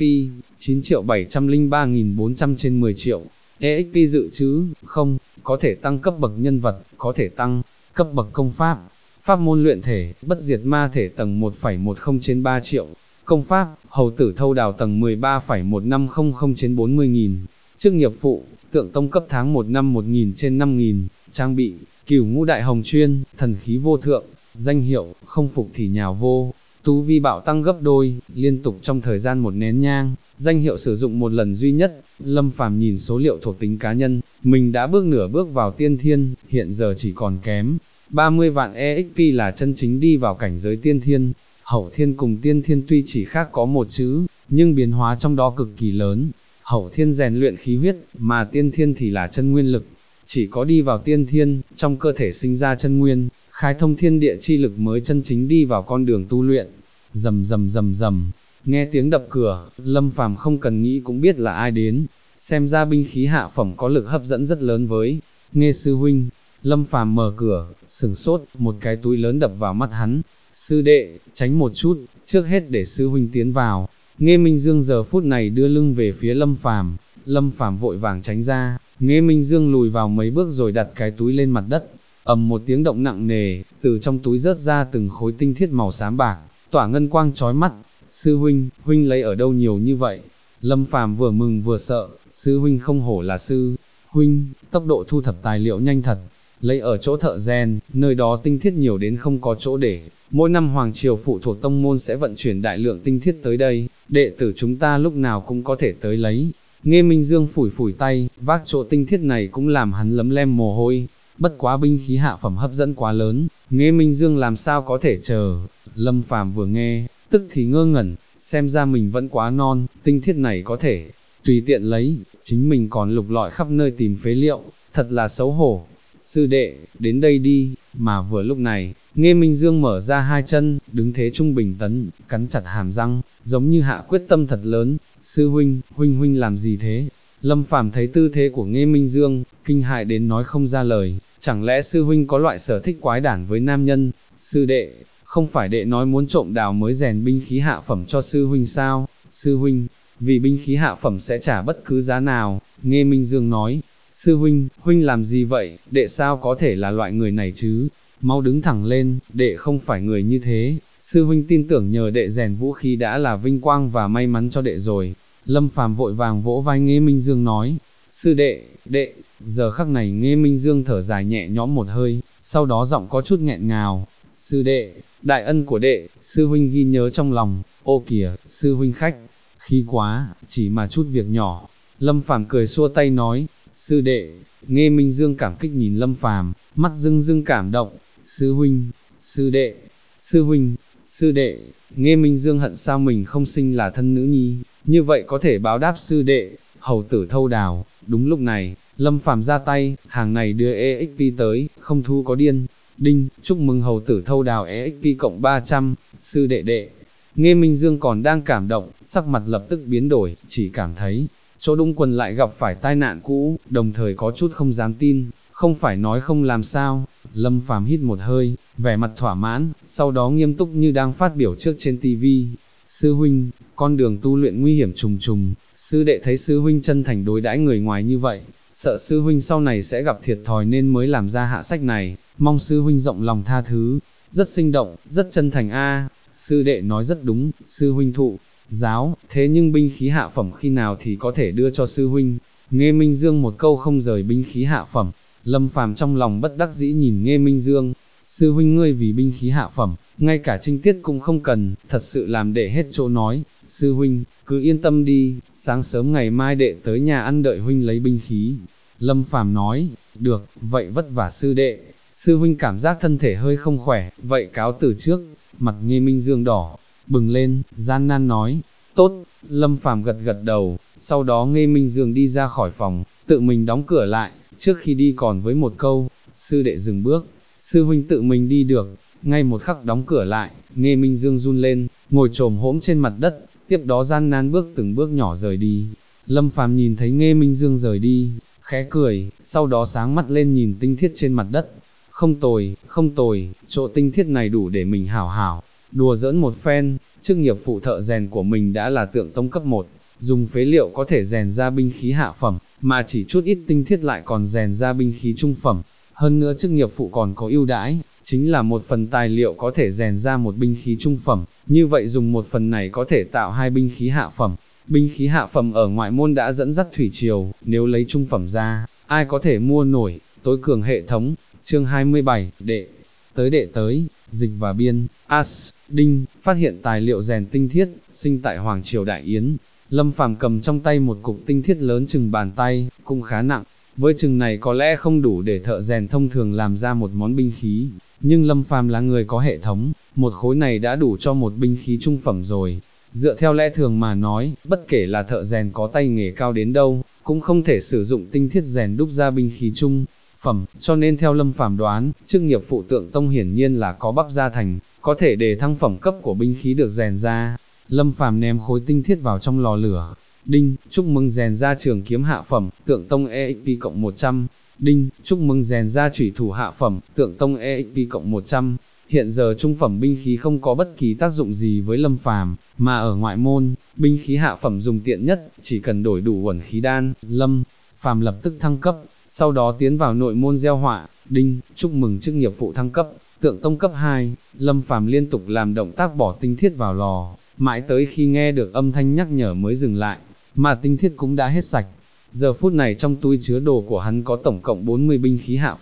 9.703.400 trên 10 triệu, EXP dự trữ, không, có thể tăng cấp bậc nhân vật, có thể tăng cấp bậc công pháp, pháp môn luyện thể, bất diệt ma thể tầng 1,10 trên 3 triệu, công pháp, hầu tử thâu đào tầng 13,1500 trên 40.000, chức nghiệp phụ, tượng tông cấp tháng 1 năm 1.000 trên 5.000, trang bị, Cửu Ngũ Đại Hồng Chuyên, thần khí vô thượng, danh hiệu, không phục thì nhào vô, tu vi bạo tăng gấp đôi, liên tục trong thời gian một nén nhang, danh hiệu sử dụng một lần duy nhất. Lâm Phàm nhìn số liệu thuộc tính cá nhân, mình đã nửa bước vào tiên thiên, hiện giờ chỉ còn kém 30 vạn EXP là chân chính đi vào cảnh giới tiên thiên. Hậu thiên cùng tiên thiên tuy chỉ khác có một chữ, nhưng biến hóa trong đó cực kỳ lớn. Hậu thiên rèn luyện khí huyết, mà tiên thiên thì là chân nguyên lực. Chỉ có đi vào tiên thiên, trong cơ thể sinh ra chân nguyên, khai thông thiên địa chi lực mới chân chính đi vào con đường tu luyện. Rầm rầm rầm rầm, nghe tiếng đập cửa, Lâm Phàm không cần nghĩ cũng biết là ai đến. Xem ra binh khí hạ phẩm có lực hấp dẫn rất lớn với Nghê sư huynh. Lâm Phàm mở cửa, sừng sốt, một cái túi lớn đập vào mắt hắn. Sư đệ, tránh một chút, trước hết để sư huynh tiến vào. Nghê Minh Dương giờ phút này đưa lưng về phía Lâm Phàm, Lâm Phàm vội vàng tránh ra. Nghê Minh Dương lùi vào mấy bước rồi đặt cái túi lên mặt đất. Ầm một tiếng động nặng nề, từ trong túi rớt ra từng khối tinh thiết màu xám bạc, tỏa ngân quang chói mắt. Sư huynh lấy ở đâu nhiều như vậy? Lâm Phàm vừa mừng vừa sợ, sư huynh không hổ là sư huynh, tốc độ thu thập tài liệu nhanh thật. lấy ở chỗ thợ rèn, nơi đó tinh thiết nhiều đến không có chỗ để. Mỗi năm Hoàng Triều phụ thuộc tông môn sẽ vận chuyển đại lượng tinh thiết tới đây, đệ tử chúng ta lúc nào cũng có thể tới lấy. Nghe Minh Dương phủi phủi tay, vác chỗ tinh thiết này cũng làm hắn lấm lem mồ hôi. Bất quá binh khí hạ phẩm hấp dẫn quá lớn, Nghe Minh Dương làm sao có thể chờ. Lâm Phàm vừa nghe, tức thì ngơ ngẩn, xem ra mình vẫn quá non, tinh thiết này có thể tùy tiện lấy, chính mình còn lục lọi khắp nơi tìm phế liệu, thật là xấu hổ. Sư đệ, đến đây đi, mà vừa lúc này, Nghe Minh Dương mở ra hai chân, đứng thế trung bình tấn, cắn chặt hàm răng, giống như hạ quyết tâm thật lớn. Sư huynh, huynh làm gì thế? Lâm Phàm thấy tư thế của Nghe Minh Dương, kinh hại đến nói không ra lời, chẳng lẽ sư huynh có loại sở thích quái đản với nam nhân? Sư đệ, không phải đệ nói muốn trộm đào mới rèn binh khí hạ phẩm cho sư huynh sao? Sư huynh, vì binh khí hạ phẩm sẽ trả bất cứ giá nào, Nghe Minh Dương nói. Sư huynh, huynh làm gì vậy, đệ sao có thể là loại người này chứ? Mau đứng thẳng lên, đệ không phải người như thế, sư huynh tin tưởng nhờ đệ rèn vũ khí đã là vinh quang và may mắn cho đệ rồi. Lâm Phàm vội vàng vỗ vai Nghe Minh Dương nói, sư đệ, giờ khắc này Nghe Minh Dương thở dài nhẹ nhõm một hơi, sau đó giọng có chút nghẹn ngào, sư đệ, đại ân của đệ, sư huynh ghi nhớ trong lòng, ô kìa, sư huynh khách, khí quá, chỉ mà chút việc nhỏ. Lâm Phàm cười xua tay nói, sư đệ. Nghe Minh Dương cảm kích nhìn Lâm Phàm, mắt rưng rưng cảm động, sư huynh, sư đệ, sư huynh, sư đệ. Nghe Minh Dương hận sao mình không sinh là thân nữ nhi, như vậy có thể báo đáp sư đệ. Hầu tử thâu đào. Đúng lúc này, Lâm Phàm ra tay, hàng này đưa EXP tới, không thu có điên. Đinh, chúc mừng hầu tử thâu đào EXP cộng 300, sư đệ. Nghe Minh Dương còn đang cảm động, sắc mặt lập tức biến đổi, chỉ cảm thấy chỗ Đúng Quần lại gặp phải tai nạn cũ, đồng thời có chút không dám tin, không phải nói không làm sao. Lâm Phàm hít một hơi, vẻ mặt thỏa mãn, sau đó nghiêm túc như đang phát biểu trước trên TV. Sư huynh, con đường tu luyện nguy hiểm trùng trùng, sư đệ thấy sư huynh chân thành đối đãi người ngoài như vậy, sợ sư huynh sau này sẽ gặp thiệt thòi nên mới làm ra hạ sách này, mong sư huynh rộng lòng tha thứ. Rất sinh động, rất chân thành a. Sư đệ nói rất đúng, sư huynh thụ giáo, thế nhưng binh khí hạ phẩm khi nào thì có thể đưa cho sư huynh? Nghe Minh Dương một câu không rời binh khí hạ phẩm, Lâm Phàm trong lòng bất đắc dĩ nhìn Nghe Minh Dương, sư huynh ngươi vì binh khí hạ phẩm, ngay cả trinh tiết cũng không cần, thật sự làm đệ hết chỗ nói. Sư huynh, cứ yên tâm đi, sáng sớm ngày mai đệ tới nhà ăn đợi huynh lấy binh khí. Lâm Phàm nói, được, vậy vất vả sư đệ. Sư huynh cảm giác thân thể hơi không khỏe, vậy cáo từ trước. Mặt Nghe Minh Dương đỏ bừng lên, gian nan nói, tốt. Lâm Phàm gật gật đầu, sau đó Nghe Minh Dương đi ra khỏi phòng, tự mình đóng cửa lại, trước khi đi còn với một câu, sư đệ dừng bước, sư huynh tự mình đi được. Ngay một khắc đóng cửa lại, Nghe Minh Dương run lên, ngồi chồm hổm trên mặt đất, tiếp đó gian nan bước từng bước nhỏ rời đi. Lâm Phàm nhìn thấy Nghe Minh Dương rời đi, khẽ cười, sau đó sáng mắt lên nhìn tinh thiết trên mặt đất. Không tồi, chỗ tinh thiết này đủ để mình hảo hảo đùa giỡn một phen. Chức nghiệp phụ thợ rèn của mình đã là tượng tông cấp 1, dùng phế liệu có thể rèn ra binh khí hạ phẩm, mà chỉ chút ít tinh thiết lại còn rèn ra binh khí trung phẩm. Hơn nữa chức nghiệp phụ còn có ưu đãi, chính là một phần tài liệu có thể rèn ra một binh khí trung phẩm, như vậy dùng một phần này có thể tạo hai binh khí hạ phẩm. Binh khí hạ phẩm ở ngoại môn đã dẫn dắt thủy triều, nếu lấy trung phẩm ra, ai có thể mua nổi. Tối cường hệ thống. Chương 27, đệ tới, dịch và biên, Đinh, phát hiện tài liệu rèn tinh thiết, sinh tại Hoàng Triều Đại Yến. Lâm Phàm cầm trong tay một cục tinh thiết lớn chừng bàn tay, cũng khá nặng, với chừng này có lẽ không đủ để thợ rèn thông thường làm ra một món binh khí, nhưng Lâm Phàm là người có hệ thống, một khối này đã đủ cho một binh khí trung phẩm rồi. Dựa theo lẽ thường mà nói, bất kể là thợ rèn có tay nghề cao đến đâu, cũng không thể sử dụng tinh thiết rèn đúc ra binh khí trung phẩm, cho nên theo Lâm Phàm đoán, chức nghiệp phụ tượng tông hiển nhiên là có bắp gia thành, có thể để thăng phẩm cấp của binh khí được rèn ra. Lâm Phàm ném khối tinh thiết vào trong lò lửa. Đinh, chúc mừng rèn ra trường kiếm hạ phẩm, tượng tông EXP cộng 100. Đinh, chúc mừng rèn ra chủy thủ hạ phẩm, tượng tông EXP cộng 100. Hiện giờ trung phẩm binh khí không có bất kỳ tác dụng gì với Lâm Phàm, mà ở ngoại môn, binh khí hạ phẩm dùng tiện nhất, chỉ cần đổi đủ uẩn khí đan. Lâm Phàm lập tức thăng cấp, sau đó tiến vào nội môn gieo họa. Đinh, chúc mừng chức nghiệp phụ thăng cấp, tượng tông cấp 2. Lâm Phàm liên tục làm động tác bỏ tinh thiết vào lò, mãi tới khi nghe được âm thanh nhắc nhở mới dừng lại, mà tinh thiết cũng đã hết sạch. Giờ phút này trong túi chứa đồ của hắn có tổng cộng 40 binh khí hạ phẩm,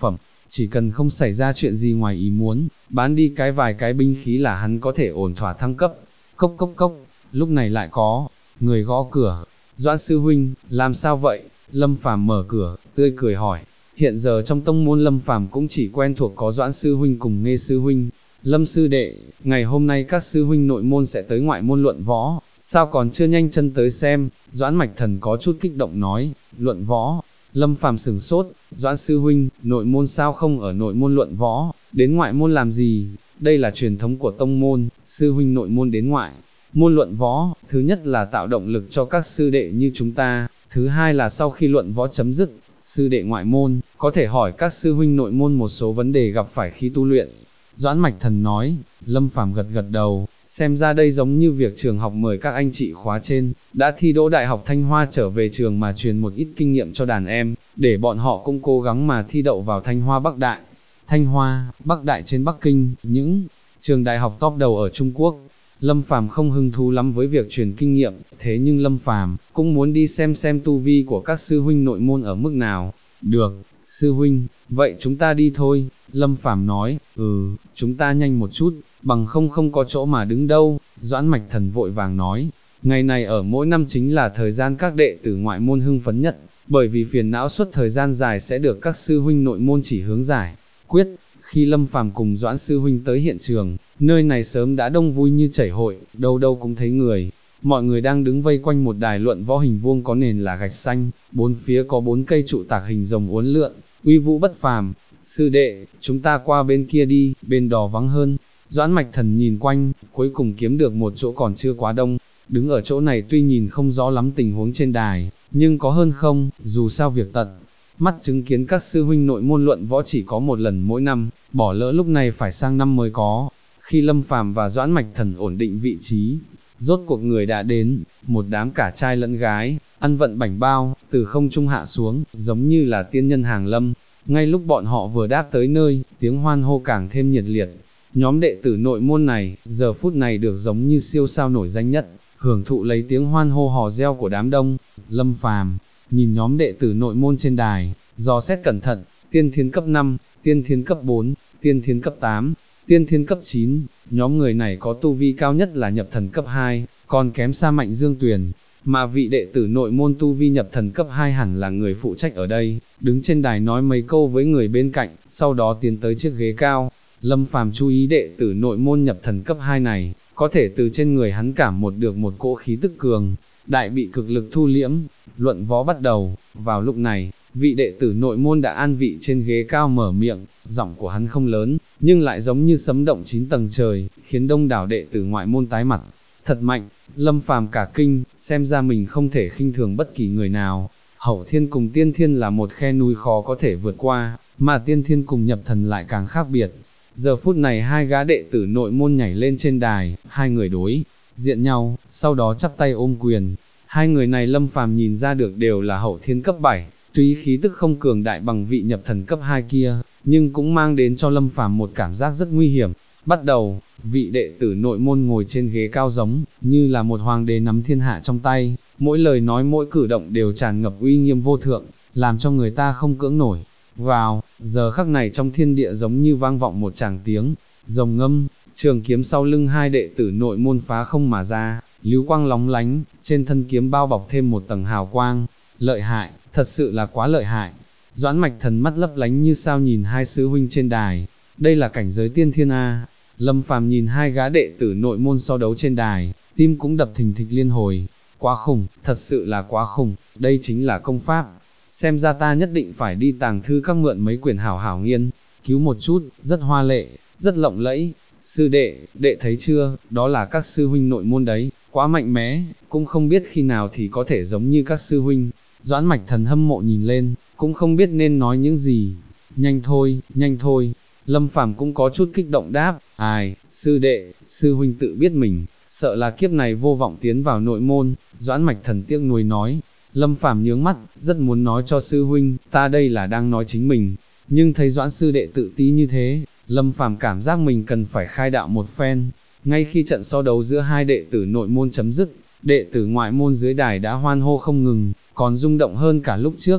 chỉ cần không xảy ra chuyện gì ngoài ý muốn, bán đi vài cái binh khí là hắn có thể ổn thỏa thăng cấp. Cốc cốc cốc, lúc này lại có người gõ cửa. Doãn sư huynh, làm sao vậy? Lâm Phàm mở cửa, tươi cười hỏi. Hiện giờ trong tông môn Lâm Phàm cũng chỉ quen thuộc có Doãn sư huynh cùng Nghê sư huynh. Lâm sư đệ, ngày hôm nay các sư huynh nội môn sẽ tới ngoại môn luận võ, sao còn chưa nhanh chân tới xem? Doãn Mạch Thần có chút kích động nói. Luận võ? Lâm Phàm sửng sốt. Doãn sư huynh, nội môn sao không ở nội môn luận võ, đến ngoại môn làm gì? Đây là truyền thống của tông môn, sư huynh nội môn đến ngoại môn luận võ, thứ nhất là tạo động lực cho các sư đệ như chúng ta, thứ hai là sau khi luận võ chấm dứt, sư đệ ngoại môn, có thể hỏi các sư huynh nội môn một số vấn đề gặp phải khi tu luyện. Doãn Mạch Thần nói. Lâm Phàm gật gật đầu, xem ra đây giống như việc trường học mời các anh chị khóa trên, đã thi đỗ Đại học Thanh Hoa trở về trường mà truyền một ít kinh nghiệm cho đàn em, để bọn họ cũng cố gắng mà thi đậu vào Thanh Hoa Bắc Đại. Thanh Hoa, Bắc Đại trên Bắc Kinh, những trường đại học top đầu ở Trung Quốc. Lâm Phàm không hứng thú lắm với việc truyền kinh nghiệm, thế nhưng Lâm Phàm cũng muốn đi xem tu vi của các sư huynh nội môn ở mức nào. Được, sư huynh, vậy chúng ta đi thôi. Lâm Phàm nói. Chúng ta nhanh một chút, bằng không có chỗ mà đứng đâu. Doãn Mạch Thần vội vàng nói. Ngày này ở mỗi năm chính là thời gian các đệ tử ngoại môn hưng phấn nhất, bởi vì phiền não suốt thời gian dài sẽ được các sư huynh nội môn chỉ hướng giải quyết. Khi Lâm Phàm cùng Doãn sư huynh tới hiện trường, nơi này sớm đã đông vui như chảy hội, đâu đâu cũng thấy người. Mọi người đang đứng vây quanh một đài luận võ hình vuông có nền là gạch xanh, bốn phía có 4 cây trụ tạc hình rồng uốn lượn, uy vũ bất phàm. Sư đệ, chúng ta qua bên kia đi, bên đó vắng hơn. Doãn Mạch Thần nhìn quanh, cuối cùng kiếm được một chỗ còn chưa quá đông. Đứng ở chỗ này tuy nhìn không rõ lắm tình huống trên đài, nhưng có hơn không, dù sao việc tận mắt chứng kiến các sư huynh nội môn luận võ chỉ có một lần mỗi năm, bỏ lỡ lúc này phải sang năm mới có. Khi Lâm Phàm và Doãn Mạch Thần ổn định vị trí, rốt cuộc người đã đến, một đám cả trai lẫn gái, ăn vận bảnh bao, từ không trung hạ xuống, giống như là tiên nhân hàng lâm. Ngay lúc bọn họ vừa đáp tới nơi, tiếng hoan hô càng thêm nhiệt liệt. Nhóm đệ tử nội môn này, giờ phút này được giống như siêu sao nổi danh nhất, hưởng thụ lấy tiếng hoan hô hò reo của đám đông. Lâm Phàm nhìn nhóm đệ tử nội môn trên đài, dò xét cẩn thận, tiên thiên cấp 5, tiên thiên cấp 4, tiên thiên cấp 8, tiên thiên cấp 9, nhóm người này có tu vi cao nhất là nhập thần cấp 2, còn kém xa Mạnh Dương Tuyền, mà vị đệ tử nội môn tu vi nhập thần cấp 2 hẳn là người phụ trách ở đây, đứng trên đài nói mấy câu với người bên cạnh, sau đó tiến tới chiếc ghế cao. Lâm Phàm chú ý đệ tử nội môn nhập thần cấp 2 này, có thể từ trên người hắn cảm được một cỗ khí tức cường đại bị cực lực thu liễm. Luận võ bắt đầu. Vào lúc này, vị đệ tử nội môn đã an vị trên ghế cao mở miệng, giọng của hắn không lớn, nhưng lại giống như sấm động 9 tầng trời, khiến đông đảo đệ tử ngoại môn tái mặt. Thật mạnh. Lâm Phàm cả kinh, xem ra mình không thể khinh thường bất kỳ người nào. Hậu thiên cùng tiên thiên là một khe núi khó có thể vượt qua, mà tiên thiên cùng nhập thần lại càng khác biệt. Giờ phút này hai gã đệ tử nội môn nhảy lên trên đài, hai người đối diện nhau, sau đó chắp tay ôm quyền. Hai người này Lâm Phàm nhìn ra được đều là hậu thiên cấp 7, tuy khí tức không cường đại bằng vị nhập thần cấp 2 kia, nhưng cũng mang đến cho Lâm Phàm một cảm giác rất nguy hiểm. Bắt đầu, vị đệ tử nội môn ngồi trên ghế cao giống như là một hoàng đế nắm thiên hạ trong tay, mỗi lời nói mỗi cử động đều tràn ngập uy nghiêm vô thượng, làm cho người ta không cưỡng nổi. Vào, giờ khắc này trong thiên địa giống như vang vọng một tràng tiếng rồng ngâm, trường kiếm sau lưng hai đệ tử nội môn phá không mà ra, lưu quang lóng lánh, trên thân kiếm bao bọc thêm một tầng hào quang. Lợi hại, thật sự là quá lợi hại. Doãn Mạch Thần mắt lấp lánh như sao nhìn hai sư huynh trên đài, đây là cảnh giới tiên thiên A. Lâm Phàm nhìn hai gã đệ tử nội môn so đấu trên đài, tim cũng đập thình thịch liên hồi. Quá khủng, thật sự là quá khủng, đây chính là công pháp. Xem ra ta nhất định phải đi tàng thư các mượn mấy quyển hảo hảo nghiên cứu một chút, rất hoa lệ, rất lộng lẫy. Sư đệ, đệ thấy chưa, đó là các sư huynh nội môn đấy, quá mạnh mẽ, cũng không biết khi nào thì có thể giống như các sư huynh. Doãn Mạch Thần hâm mộ nhìn lên, cũng không biết nên nói những gì. Nhanh thôi, nhanh thôi. Lâm Phàm cũng có chút kích động đáp, ai, sư đệ, sư huynh tự biết mình, sợ là kiếp này vô vọng tiến vào nội môn. Doãn Mạch Thần tiếc nuối nói. Lâm Phàm nhướng mắt, rất muốn nói cho sư huynh, ta đây là đang nói chính mình, nhưng thấy Doãn sư đệ tự ti như thế, Lâm Phàm cảm giác mình cần phải khai đạo một phen. Ngay khi trận so đấu giữa hai đệ tử nội môn chấm dứt, đệ tử ngoại môn dưới đài đã hoan hô không ngừng, còn rung động hơn cả lúc trước.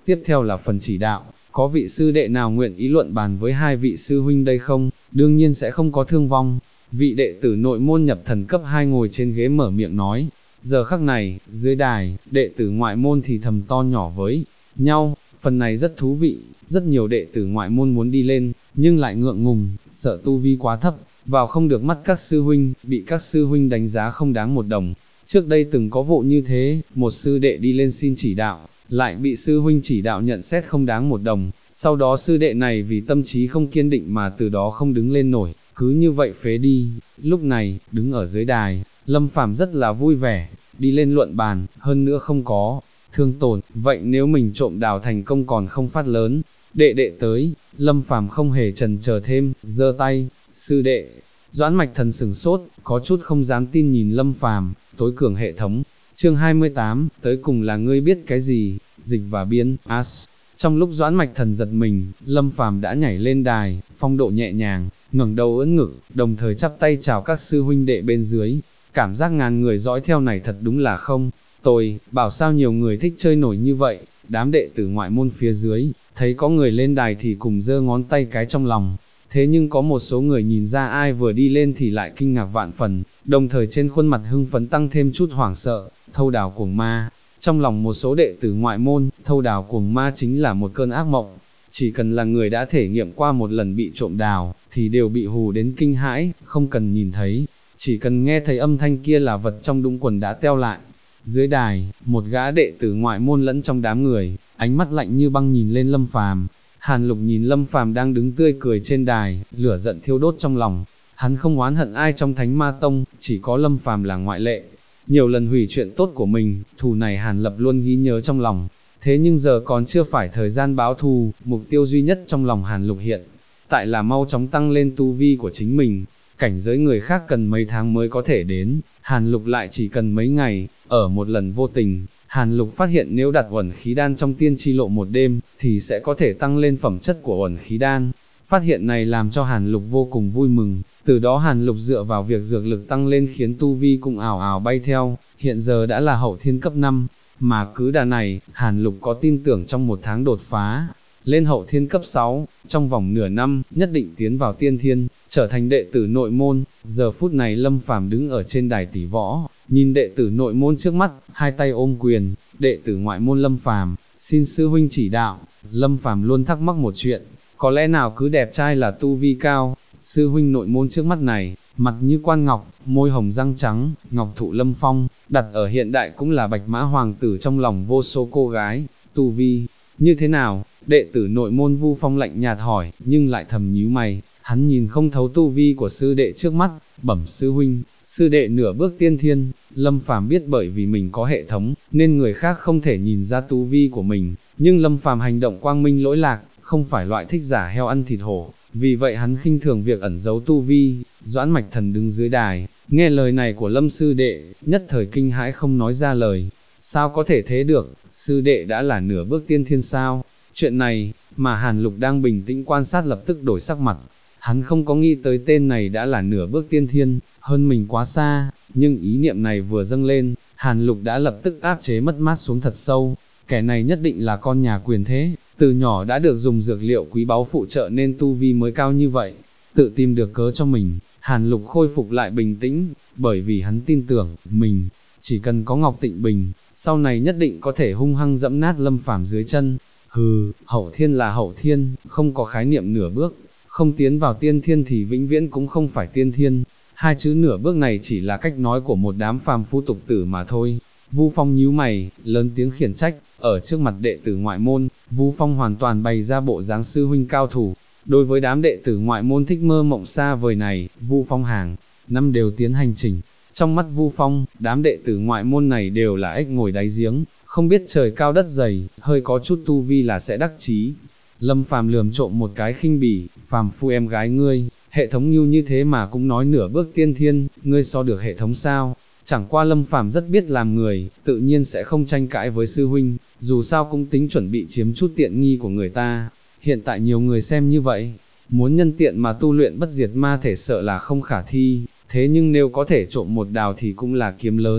tiếp theo là phần chỉ đạo, có vị sư đệ nào nguyện ý luận bàn với hai vị sư huynh đây không, đương nhiên sẽ không có thương vong. Vị đệ tử nội môn nhập thần cấp 2 ngồi trên ghế mở miệng nói, giờ khắc này, dưới đài, đệ tử ngoại môn thì thầm to nhỏ với nhau, phần này rất thú vị, rất nhiều đệ tử ngoại môn muốn đi lên, nhưng lại ngượng ngùng, sợ tu vi quá thấp, vào không được mắt các sư huynh, bị các sư huynh đánh giá không đáng một đồng. Trước đây từng có vụ như thế, một sư đệ đi lên xin chỉ đạo, lại bị sư huynh chỉ đạo nhận xét không đáng một đồng, sau đó sư đệ này vì tâm trí không kiên định mà từ đó không đứng lên nổi, cứ như vậy phế đi. Lúc này, đứng ở dưới đài, Lâm Phàm rất là vui vẻ, đi lên luận bàn, hơn nữa không có thương tổn, vậy nếu mình trộm đào thành công còn không phát lớn. Đệ đệ tới, Lâm Phàm không hề chần chờ thêm, giơ tay, sư đệ. Doãn Mạch Thần sửng sốt, có chút không dám tin nhìn Lâm Phàm, tối cường hệ thống. Chương 28, tới cùng là ngươi biết cái gì? Dịch và biên, As. Trong lúc Doãn Mạch Thần giật mình, Lâm Phàm đã nhảy lên đài, phong độ nhẹ nhàng, ngẩng đầu ưỡn ngực, đồng thời chắp tay chào các sư huynh đệ bên dưới. Cảm giác ngàn người dõi theo này thật đúng là không tồi, bảo sao nhiều người thích chơi nổi như vậy. Đám đệ tử ngoại môn phía dưới, thấy có người lên đài thì cùng giơ ngón tay cái trong lòng. Thế nhưng có một số người nhìn ra ai vừa đi lên thì lại kinh ngạc vạn phần, đồng thời trên khuôn mặt hưng phấn tăng thêm chút hoảng sợ, thâu đào cuồng ma. Trong lòng một số đệ tử ngoại môn, thâu đào cuồng ma chính là một cơn ác mộng. Chỉ cần là người đã thể nghiệm qua một lần bị trộm đào, thì đều bị hù đến kinh hãi, không cần nhìn thấy. Chỉ cần nghe thấy âm thanh kia là vật trong đũng quần đã teo lại. Dưới đài, một gã đệ tử ngoại môn lẫn trong đám người, ánh mắt lạnh như băng nhìn lên Lâm Phàm. Hàn Lục nhìn Lâm Phàm đang đứng tươi cười trên đài, lửa giận thiêu đốt trong lòng. Hắn không oán hận ai trong Thánh Ma Tông, chỉ có Lâm Phàm là ngoại lệ. Nhiều lần hủy chuyện tốt của mình, thù này Hàn Lập luôn ghi nhớ trong lòng. Thế nhưng giờ còn chưa phải thời gian báo thù, mục tiêu duy nhất trong lòng Hàn Lục hiện tại là mau chóng tăng lên tu vi của chính mình. Cảnh giới người khác cần mấy tháng mới có thể đến, Hàn Lục lại chỉ cần mấy ngày. Ở một lần vô tình, Hàn Lục phát hiện nếu đặt uẩn khí đan trong tiên chi lộ một đêm, thì sẽ có thể tăng lên phẩm chất của uẩn khí đan. Phát hiện này làm cho Hàn Lục vô cùng vui mừng, từ đó Hàn Lục dựa vào việc dược lực tăng lên khiến tu vi cũng ảo ảo bay theo, hiện giờ đã là hậu thiên cấp 5, mà cứ đà này, Hàn Lục có tin tưởng trong một tháng đột phá lên hậu thiên cấp 6, trong vòng nửa năm, nhất định tiến vào tiên thiên, trở thành đệ tử nội môn. Giờ phút này Lâm Phàm đứng ở trên đài tỷ võ, nhìn đệ tử nội môn trước mắt, hai tay ôm quyền, đệ tử ngoại môn Lâm Phàm, xin sư huynh chỉ đạo. Lâm Phàm luôn thắc mắc một chuyện, có lẽ nào cứ đẹp trai là tu vi cao, sư huynh nội môn trước mắt này, mặt như quan ngọc, môi hồng răng trắng, ngọc thụ lâm phong, đặt ở hiện đại cũng là bạch mã hoàng tử trong lòng vô số cô gái, tu vi như thế nào? Đệ tử nội môn Vu Phong lạnh nhạt hỏi, nhưng lại thầm nhíu mày, hắn nhìn không thấu tu vi của sư đệ trước mắt, bẩm sư huynh, sư đệ nửa bước tiên thiên. Lâm Phàm biết bởi vì mình có hệ thống, nên người khác không thể nhìn ra tu vi của mình, nhưng Lâm Phàm hành động quang minh lỗi lạc, không phải loại thích giả heo ăn thịt hổ, vì vậy hắn khinh thường việc ẩn giấu tu vi. Doãn Mạch Thần đứng dưới đài, nghe lời này của Lâm sư đệ, nhất thời kinh hãi không nói ra lời. Sao có thể thế được, sư đệ đã là nửa bước tiên thiên sao? Chuyện này, mà Hàn Lục đang bình tĩnh quan sát lập tức đổi sắc mặt. Hắn không có nghĩ tới tên này đã là nửa bước tiên thiên, hơn mình quá xa, nhưng ý niệm này vừa dâng lên, Hàn Lục đã lập tức áp chế mất mát xuống thật sâu. Kẻ này nhất định là con nhà quyền thế, từ nhỏ đã được dùng dược liệu quý báu phụ trợ nên tu vi mới cao như vậy. Tự tìm được cớ cho mình, Hàn Lục khôi phục lại bình tĩnh, bởi vì hắn tin tưởng, mình, chỉ cần có Ngọc Tịnh Bình, sau này nhất định có thể hung hăng dẫm nát Lâm Phàm dưới chân. Hừ, hậu thiên là hậu thiên, không có khái niệm nửa bước, không tiến vào tiên thiên thì vĩnh viễn cũng không phải tiên thiên. Hai chữ nửa bước này chỉ là cách nói của một đám phàm phu tục tử mà thôi. Vu Phong nhíu mày, lớn tiếng khiển trách, ở trước mặt đệ tử ngoại môn, Vu Phong hoàn toàn bày ra bộ dáng sư huynh cao thủ. Đối với đám đệ tử ngoại môn thích mơ mộng xa vời này, Vu Phong hàng năm đều tiến hành chỉnh. Trong mắt Vu Phong, đám đệ tử ngoại môn này đều là ếch ngồi đáy giếng, không biết trời cao đất dày, hơi có chút tu vi là sẽ đắc chí. Lâm Phàm lườm trộm một cái khinh bỉ, phàm phu em gái ngươi, hệ thống như thế mà cũng nói nửa bước tiên thiên, ngươi so được hệ thống sao? Chẳng qua Lâm Phàm rất biết làm người, tự nhiên sẽ không tranh cãi với sư huynh, dù sao cũng tính chuẩn bị chiếm chút tiện nghi của người ta. Hiện tại nhiều người xem như vậy, muốn nhân tiện mà tu luyện bất diệt ma thể sợ là không khả thi, thế nhưng nếu có thể trộm một đào thì cũng là kiếm lớn.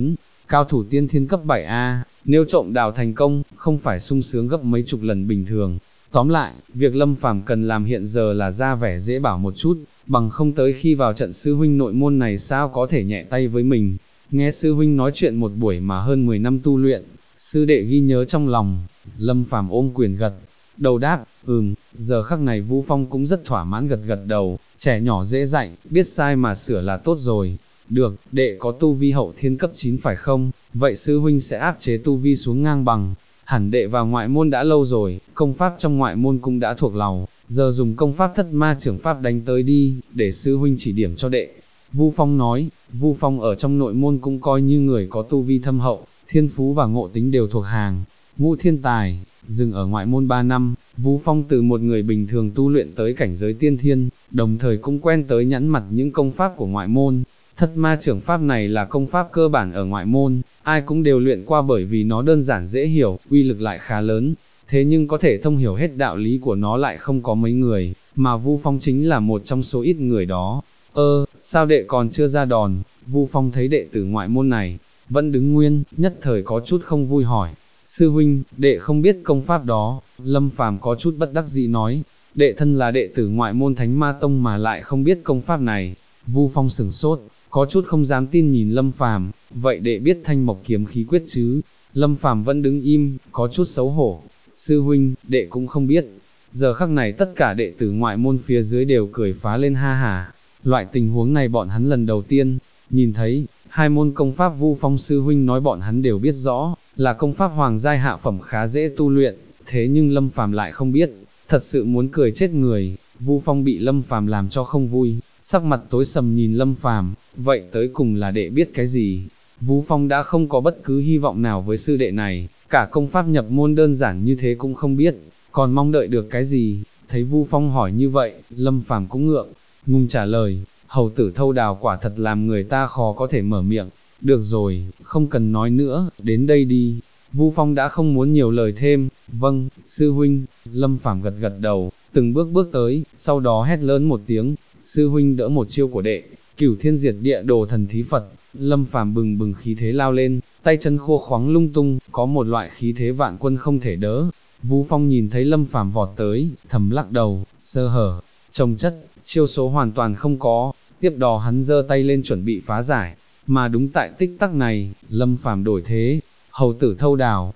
cao thủ tiên thiên cấp 7 A, nếu trộm đào thành công, không phải sung sướng gấp mấy chục lần bình thường. Tóm lại, việc Lâm Phàm cần làm hiện giờ là ra vẻ dễ bảo một chút, bằng không tới khi vào trận sư huynh nội môn này sao có thể nhẹ tay với mình. Nghe sư huynh nói chuyện một buổi mà hơn 10 năm tu luyện, sư đệ ghi nhớ trong lòng. Lâm Phàm ôm quyền gật đầu đáp, giờ khắc này Vu Phong cũng rất thỏa mãn gật gật đầu, trẻ nhỏ dễ dạy, biết sai mà sửa là tốt rồi. Được, đệ có tu vi hậu thiên cấp 9 phải không? Vậy sư huynh sẽ áp chế tu vi xuống ngang bằng. Hẳn đệ vào ngoại môn đã lâu rồi, công pháp trong ngoại môn cũng đã thuộc lòng, giờ dùng công pháp thất ma trưởng pháp đánh tới đi, để sư huynh chỉ điểm cho đệ. Vu Phong nói, Vu Phong ở trong nội môn cũng coi như người có tu vi thâm hậu, thiên phú và ngộ tính đều thuộc hàng ngũ thiên tài. Dừng ở ngoại môn 3 năm, Vu Phong từ một người bình thường tu luyện tới cảnh giới tiên thiên, đồng thời cũng quen tới nhẫn mặt những công pháp của ngoại môn. Thất ma trưởng pháp này là công pháp cơ bản ở ngoại môn, ai cũng đều luyện qua bởi vì nó đơn giản dễ hiểu, uy lực lại khá lớn. Thế nhưng có thể thông hiểu hết đạo lý của nó lại không có mấy người, mà Vu Phong chính là một trong số ít người đó. Sao đệ còn chưa ra đòn? Vu Phong thấy đệ tử ngoại môn này vẫn đứng nguyên, nhất thời có chút không vui hỏi. Sư huynh, đệ không biết công pháp đó. Lâm Phàm có chút bất đắc dĩ nói, đệ thân là đệ tử ngoại môn Thánh Ma Tông mà lại không biết công pháp này. Vu Phong sửng sốt, có chút không dám tin nhìn Lâm Phàm, vậy đệ biết Thanh Mộc Kiếm Khí Quyết chứ? Lâm Phàm vẫn đứng im, có chút xấu hổ. Sư huynh, đệ cũng không biết. Giờ khắc này tất cả đệ tử ngoại môn phía dưới đều cười phá lên ha hả. Loại tình huống này bọn hắn lần đầu tiên nhìn thấy. Hai môn công pháp Vu Phong sư huynh nói bọn hắn đều biết rõ, là công pháp hoàng giai hạ phẩm khá dễ tu luyện, thế nhưng Lâm Phàm lại không biết, thật sự muốn cười chết người. Vu Phong bị Lâm Phàm làm cho không vui, sắc mặt tối sầm nhìn Lâm Phàm, vậy tới cùng là đệ biết cái gì? Vu Phong đã không có bất cứ hy vọng nào với sư đệ này, cả công pháp nhập môn đơn giản như thế cũng không biết, còn mong đợi được cái gì? Thấy Vu Phong hỏi như vậy, Lâm Phàm cũng ngượng ngùng trả lời, hầu tử thâu đào quả thật làm người ta khó có thể mở miệng. Được rồi, không cần nói nữa, đến đây đi. Vu Phong đã không muốn nhiều lời thêm. Vâng, sư huynh. Lâm Phàm gật gật đầu, từng bước bước tới, sau đó hét lớn một tiếng, sư huynh đỡ một chiêu của đệ, Cửu Thiên Diệt Địa Đồ Thần Thí Phật. Lâm Phàm bừng bừng khí thế lao lên, tay chân khô khoắng lung tung, có một loại khí thế vạn quân không thể đỡ. Vu Phong nhìn thấy Lâm Phàm vọt tới, thầm lắc đầu, sơ hở chồng chất, chiêu số hoàn toàn không có. Tiếp đó hắn giơ tay lên chuẩn bị phá giải, mà đúng tại tích tắc này, Lâm Phàm đổi thế, hầu tử thâu đào,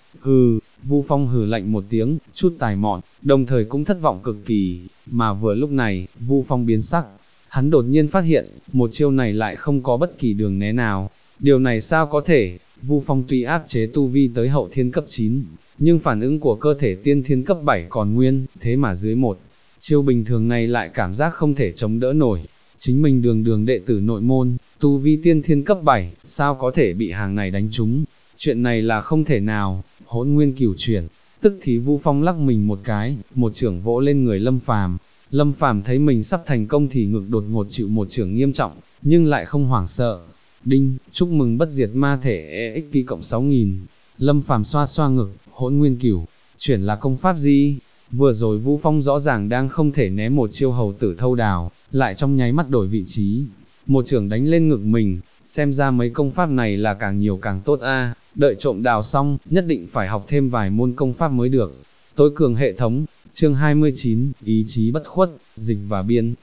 Vu Phong hừ lạnh một tiếng, chút tài mọn, đồng thời cũng thất vọng cực kỳ, mà vừa lúc này, Vu Phong biến sắc, hắn đột nhiên phát hiện, một chiêu này lại không có bất kỳ đường né nào, điều này sao có thể? Vu Phong tuy áp chế tu vi tới hậu thiên cấp 9, nhưng phản ứng của cơ thể tiên thiên cấp 7 còn nguyên, thế mà dưới một chiêu bình thường này lại cảm giác không thể chống đỡ nổi. Chính mình đường đường đệ tử nội môn, tu vi tiên thiên cấp 7, sao có thể bị hàng này đánh trúng? Chuyện này là không thể nào. Hỗn Nguyên Cửu Chuyển, tức thì Vu Phong lắc mình một cái, một chưởng vỗ lên người Lâm Phàm. Lâm Phàm thấy mình sắp thành công thì ngực đột ngột chịu một chưởng nghiêm trọng, nhưng lại không hoảng sợ. Đinh, chúc mừng bất diệt ma thể EXP cộng 6000. Lâm Phàm xoa xoa ngực, Hỗn Nguyên Cửu Chuyển là công pháp gì? Vừa rồi Vu Phong rõ ràng đang không thể né một chiêu hầu tử thâu đào, lại trong nháy mắt đổi vị trí, một chưởng đánh lên ngực mình, xem ra mấy công pháp này là càng nhiều càng tốt a. Đợi trộm đào xong, nhất định phải học thêm vài môn công pháp mới được. Tối cường hệ thống, chương 29, ý chí bất khuất, dịch và biên,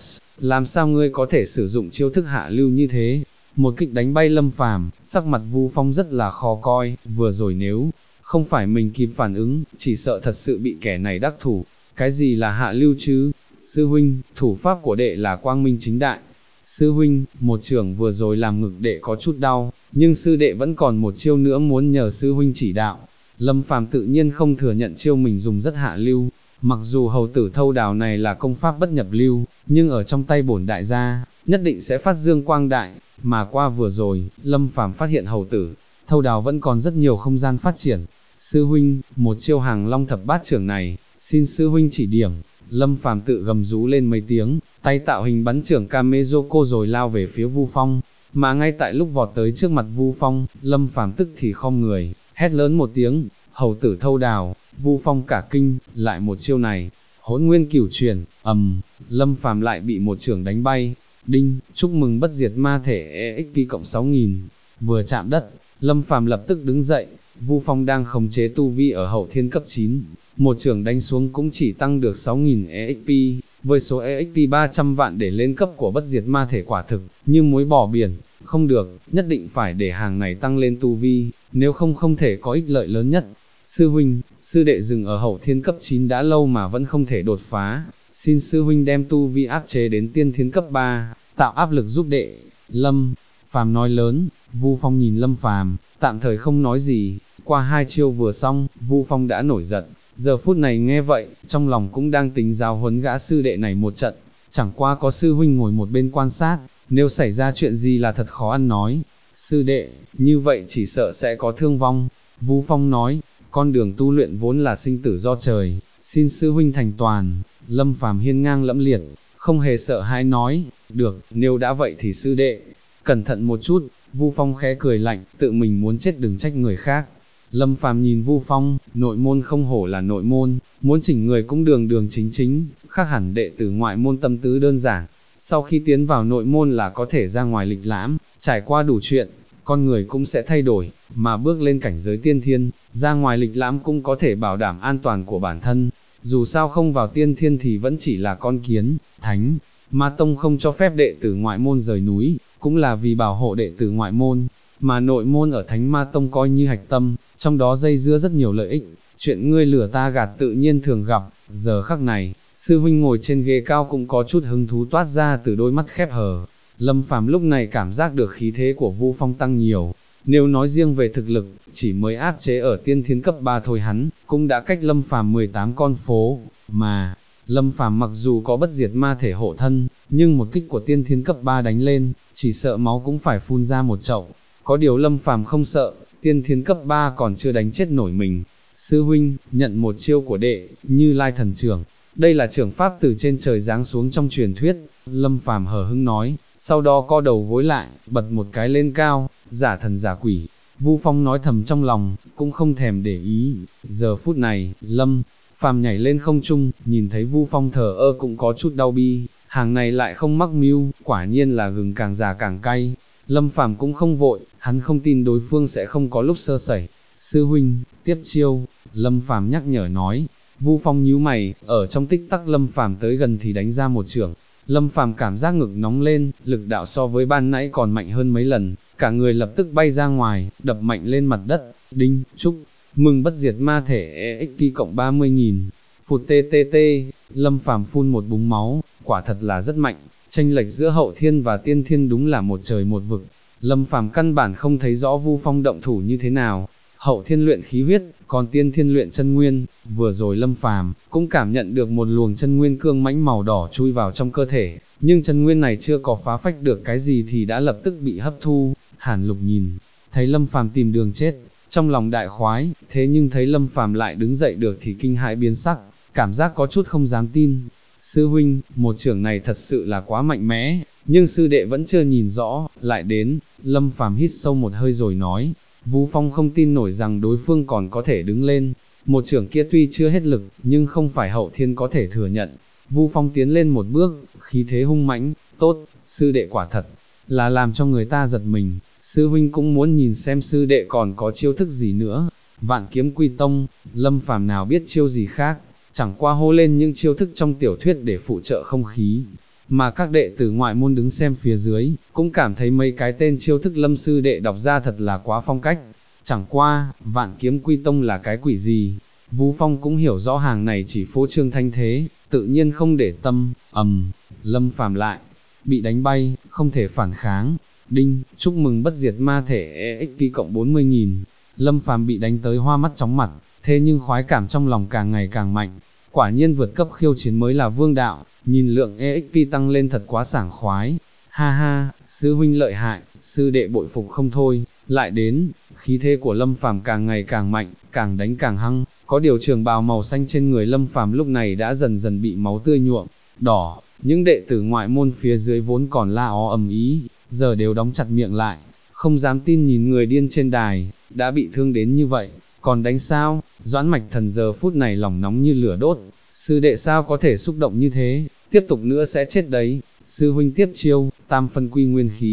làm sao ngươi có thể sử dụng chiêu thức hạ lưu như thế? Một kích đánh bay Lâm Phàm, sắc mặt Vu Phong rất là khó coi, vừa rồi nếu không phải mình kịp phản ứng, chỉ sợ thật sự bị kẻ này đắc thủ. Cái gì là hạ lưu chứ? Sư huynh, thủ pháp của đệ là quang minh chính đại. Sư huynh, một chưởng vừa rồi làm ngực đệ có chút đau, nhưng sư đệ vẫn còn một chiêu nữa muốn nhờ sư huynh chỉ đạo. Lâm Phàm tự nhiên không thừa nhận chiêu mình dùng rất hạ lưu, mặc dù hầu tử thâu đào này là công pháp bất nhập lưu, nhưng ở trong tay bổn đại gia, nhất định sẽ phát dương quang đại, mà qua vừa rồi, Lâm Phàm phát hiện hầu tử thâu đào vẫn còn rất nhiều không gian phát triển. Sư huynh, một chiêu hàng long thập bát trưởng này, xin sư huynh chỉ điểm. Lâm Phàm tự gầm rú lên mấy tiếng, tay tạo hình bắn trưởng Kamezoko rồi lao về phía Vu Phong, mà ngay tại lúc vọt tới trước mặt Vu Phong, Lâm Phàm tức thì khom người, hét lớn một tiếng, hầu tử thâu đào. Vu Phong cả kinh, lại một chiêu này, Hỗn Nguyên Cửu Chuyển, Lâm Phàm lại bị một chưởng đánh bay. Đinh, chúc mừng bất diệt ma thể EXP cộng 6000. Vừa chạm đất, Lâm Phàm lập tức đứng dậy, Vu Phong đang khống chế tu vi ở hậu thiên cấp 9, một chưởng đánh xuống cũng chỉ tăng được 6.000 EXP, với số EXP 300 vạn để lên cấp của bất diệt ma thể quả thực, như muối bỏ biển, không được, nhất định phải để hàng này tăng lên tu vi, nếu không không thể có ích lợi lớn nhất. Sư huynh, sư đệ dừng ở hậu thiên cấp 9 đã lâu mà vẫn không thể đột phá, xin sư huynh đem tu vi áp chế đến tiên thiên cấp 3, tạo áp lực giúp đệ. Lâm Phàm nói lớn. Vu Phong nhìn Lâm Phàm, tạm thời không nói gì, qua 2 chiêu vừa xong, Vu Phong đã nổi giận, giờ phút này nghe vậy, trong lòng cũng đang tính giáo huấn gã sư đệ này một trận, chẳng qua có sư huynh ngồi một bên quan sát, nếu xảy ra chuyện gì là thật khó ăn nói. Sư đệ, như vậy chỉ sợ sẽ có thương vong. Vu Phong nói, con đường tu luyện vốn là sinh tử do trời, xin sư huynh thành toàn. Lâm Phàm hiên ngang lẫm liệt, không hề sợ hãi nói, được, nếu đã vậy thì sư đệ, cẩn thận một chút. Vu Phong khẽ cười lạnh, tự mình muốn chết đừng trách người khác. Lâm Phàm nhìn Vu Phong, nội môn không hổ là nội môn, muốn chỉnh người cũng đường đường chính chính, khác hẳn đệ tử ngoại môn tâm tứ đơn giản. Sau khi tiến vào nội môn là có thể ra ngoài lịch lãm, trải qua đủ chuyện, con người cũng sẽ thay đổi, mà bước lên cảnh giới tiên thiên, ra ngoài lịch lãm cũng có thể bảo đảm an toàn của bản thân. Dù sao không vào tiên thiên thì vẫn chỉ là con kiến. Thánh Ma Tông không cho phép đệ tử ngoại môn rời núi, cũng là vì bảo hộ đệ tử ngoại môn, mà nội môn ở Thánh Ma Tông coi như hạch tâm, trong đó dây dưa rất nhiều lợi ích, chuyện ngươi lừa ta gạt tự nhiên thường gặp. Giờ khắc này, sư huynh ngồi trên ghế cao cũng có chút hứng thú toát ra từ đôi mắt khép hờ. Lâm Phàm lúc này cảm giác được khí thế của Vu Phong tăng nhiều, nếu nói riêng về thực lực, chỉ mới áp chế ở tiên thiên cấp 3 thôi hắn, cũng đã cách Lâm Phàm 18 con phố, mà Lâm Phàm mặc dù có bất diệt ma thể hộ thân, nhưng một kích của tiên thiên cấp 3 đánh lên, chỉ sợ máu cũng phải phun ra một chậu. Có điều Lâm Phàm không sợ, tiên thiên cấp 3 còn chưa đánh chết nổi mình. Sư huynh, nhận một chiêu của đệ, Như Lai thần trưởng. Đây là trưởng pháp từ trên trời giáng xuống trong truyền thuyết. Lâm Phàm hờ hững nói, sau đó co đầu gối lại, bật một cái lên cao, giả thần giả quỷ. Vu Phong nói thầm trong lòng, cũng không thèm để ý. Giờ phút này, Lâm Phàm nhảy lên không trung, nhìn thấy Vu Phong thờ ơ cũng có chút đau bi, hàng này lại không mắc mưu, quả nhiên là gừng càng già càng cay. Lâm Phàm cũng không vội, hắn không tin đối phương sẽ không có lúc sơ sẩy. Sư huynh, tiếp chiêu, Lâm Phàm nhắc nhở nói. Vu Phong nhíu mày, ở trong tích tắc Lâm Phàm tới gần thì đánh ra một chưởng. Lâm Phàm cảm giác ngực nóng lên, lực đạo so với ban nãy còn mạnh hơn mấy lần, cả người lập tức bay ra ngoài, đập mạnh lên mặt đất. Đinh, chúc mừng bất diệt ma thể EXP cộng 30.000. Phụt TTT, Lâm Phàm phun một búng máu, quả thật là rất mạnh, chênh lệch giữa hậu thiên và tiên thiên đúng là một trời một vực. Lâm Phàm căn bản không thấy rõ Vu Phong động thủ như thế nào. Hậu thiên luyện khí huyết, còn tiên thiên luyện chân nguyên. Vừa rồi Lâm Phàm cũng cảm nhận được một luồng chân nguyên cương mãnh màu đỏ chui vào trong cơ thể, nhưng chân nguyên này chưa có phá phách được cái gì thì đã lập tức bị hấp thu. Hàn Lục nhìn thấy Lâm Phàm tìm đường chết, trong lòng đại khoái, thế nhưng thấy Lâm Phàm lại đứng dậy được thì kinh hãi biến sắc, cảm giác có chút không dám tin. Sư huynh, một chưởng này thật sự là quá mạnh mẽ, nhưng sư đệ vẫn chưa nhìn rõ, lại đến. Lâm Phàm hít sâu một hơi rồi nói. Vu Phong không tin nổi rằng đối phương còn có thể đứng lên, một chưởng kia tuy chưa hết lực, nhưng không phải hậu thiên có thể thừa nhận. Vu Phong tiến lên một bước, khí thế hung mãnh, tốt, sư đệ quả thật là làm cho người ta giật mình, sư huynh cũng muốn nhìn xem sư đệ còn có chiêu thức gì nữa. Vạn Kiếm Quy Tông, Lâm Phàm nào biết chiêu gì khác, chẳng qua hô lên những chiêu thức trong tiểu thuyết để phụ trợ không khí. Mà các đệ tử ngoại môn đứng xem phía dưới, cũng cảm thấy mấy cái tên chiêu thức Lâm sư đệ đọc ra thật là quá phong cách. Chẳng qua, Vạn Kiếm Quy Tông là cái quỷ gì? Vu Phong cũng hiểu rõ hàng này chỉ phô trương thanh thế, tự nhiên không để tâm. Lâm Phàm lại bị đánh bay, không thể phản kháng. Đinh, chúc mừng bất diệt ma thể EXP cộng 40.000. Lâm Phàm bị đánh tới hoa mắt chóng mặt, thế nhưng khoái cảm trong lòng càng ngày càng mạnh. Quả nhiên vượt cấp khiêu chiến mới là vương đạo, nhìn lượng EXP tăng lên thật quá sảng khoái. Ha ha, sư huynh lợi hại, sư đệ bội phục không thôi. Lại đến, khí thế của Lâm Phàm càng ngày càng mạnh, càng đánh càng hăng. Có điều trường bào màu xanh trên người Lâm Phàm lúc này đã dần dần bị máu tươi nhuộm đỏ. Những đệ tử ngoại môn phía dưới vốn còn la ó ầm ý, giờ đều đóng chặt miệng lại, không dám tin nhìn người điên trên đài, đã bị thương đến như vậy, còn đánh sao? Doãn Mạch Thần giờ phút này lòng nóng như lửa đốt, sư đệ sao có thể xúc động như thế, tiếp tục nữa sẽ chết đấy. Sư huynh tiếp chiêu, tam phân quy nguyên khí.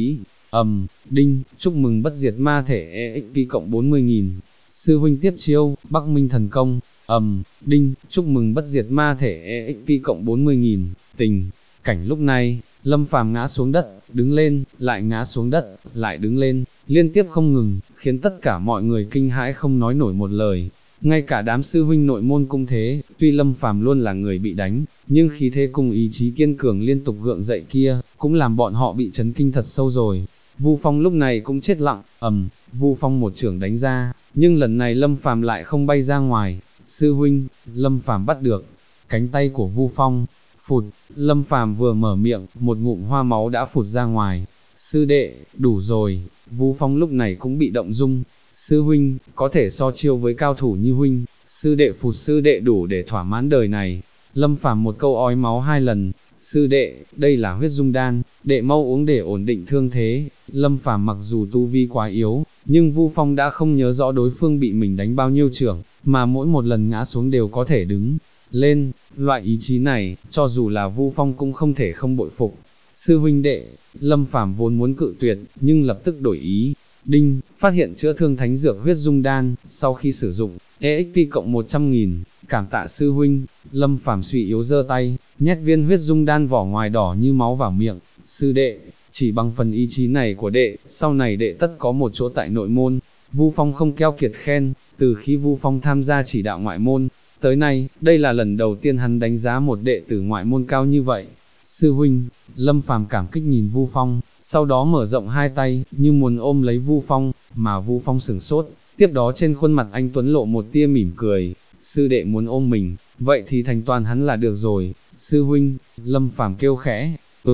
Đinh, chúc mừng bất diệt ma thể EXP cộng 40.000. Sư huynh tiếp chiêu, Bắc Minh thần công. Đinh, chúc mừng bất diệt ma thể EXP cộng 40.000. Tình cảnh lúc này, Lâm Phàm ngã xuống đất, đứng lên, lại ngã xuống đất, lại đứng lên, liên tiếp không ngừng, khiến tất cả mọi người kinh hãi không nói nổi một lời. Ngay cả đám sư huynh nội môn cũng thế, tuy Lâm Phàm luôn là người bị đánh, nhưng khí thế cùng ý chí kiên cường liên tục gượng dậy kia, cũng làm bọn họ bị chấn kinh thật sâu rồi. Vu Phong lúc này cũng chết lặng, Vu Phong một chưởng đánh ra, nhưng lần này Lâm Phàm lại không bay ra ngoài. Sư huynh, Lâm Phàm bắt được cánh tay của Vu Phong, phụt, Lâm Phàm vừa mở miệng, một ngụm hoa máu đã phụt ra ngoài. Sư đệ, đủ rồi, Vu Phong lúc này cũng bị động dung. Sư huynh, có thể so chiêu với cao thủ như huynh, sư đệ phụt, sư đệ đủ để thỏa mãn đời này. Lâm Phàm một câu ói máu 2 lần. Sư đệ, đây là huyết dung đan, đệ mau uống để ổn định thương thế. Lâm Phàm mặc dù tu vi quá yếu, nhưng Vu Phong đã không nhớ rõ đối phương bị mình đánh bao nhiêu chưởng, mà mỗi một lần ngã xuống đều có thể đứng lên. Loại ý chí này, cho dù là Vu Phong cũng không thể không bội phục. Sư huynh đệ, Lâm Phàm vốn muốn cự tuyệt, nhưng lập tức đổi ý. Đinh, phát hiện chữa thương thánh dược huyết dung đan, sau khi sử dụng, EXP cộng 100.000, cảm tạ sư huynh. Lâm Phàm suy yếu giơ tay, nhét viên huyết dung đan vỏ ngoài đỏ như máu vào miệng. Sư đệ, chỉ bằng phần ý chí này của đệ, sau này đệ tất có một chỗ tại nội môn. Vu Phong không keo kiệt khen, từ khi Vu Phong tham gia chỉ đạo ngoại môn, tới nay, đây là lần đầu tiên hắn đánh giá một đệ tử ngoại môn cao như vậy. Sư huynh, Lâm Phàm cảm kích nhìn Vu Phong, sau đó mở rộng hai tay, như muốn ôm lấy Vu Phong, mà Vu Phong sửng sốt, tiếp đó trên khuôn mặt anh Tuấn lộ một tia mỉm cười. Sư đệ muốn ôm mình, vậy thì thành toàn hắn là được rồi. Sư huynh, Lâm Phàm kêu khẽ,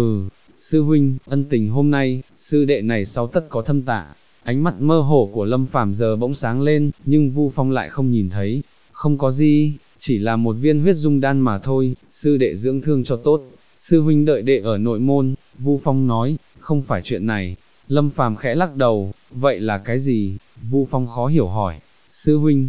sư huynh, ân tình hôm nay, sư đệ này sáu tất có thâm tạ. Ánh mắt mơ hồ của Lâm Phàm giờ bỗng sáng lên, nhưng Vu Phong lại không nhìn thấy. Không có gì, chỉ là một viên huyết dung đan mà thôi, sư đệ dưỡng thương cho tốt. Sư huynh đợi đệ ở nội môn. Vu Phong nói, không phải chuyện này. Lâm Phàm khẽ lắc đầu, vậy là cái gì? Vu Phong khó hiểu hỏi. Sư huynh,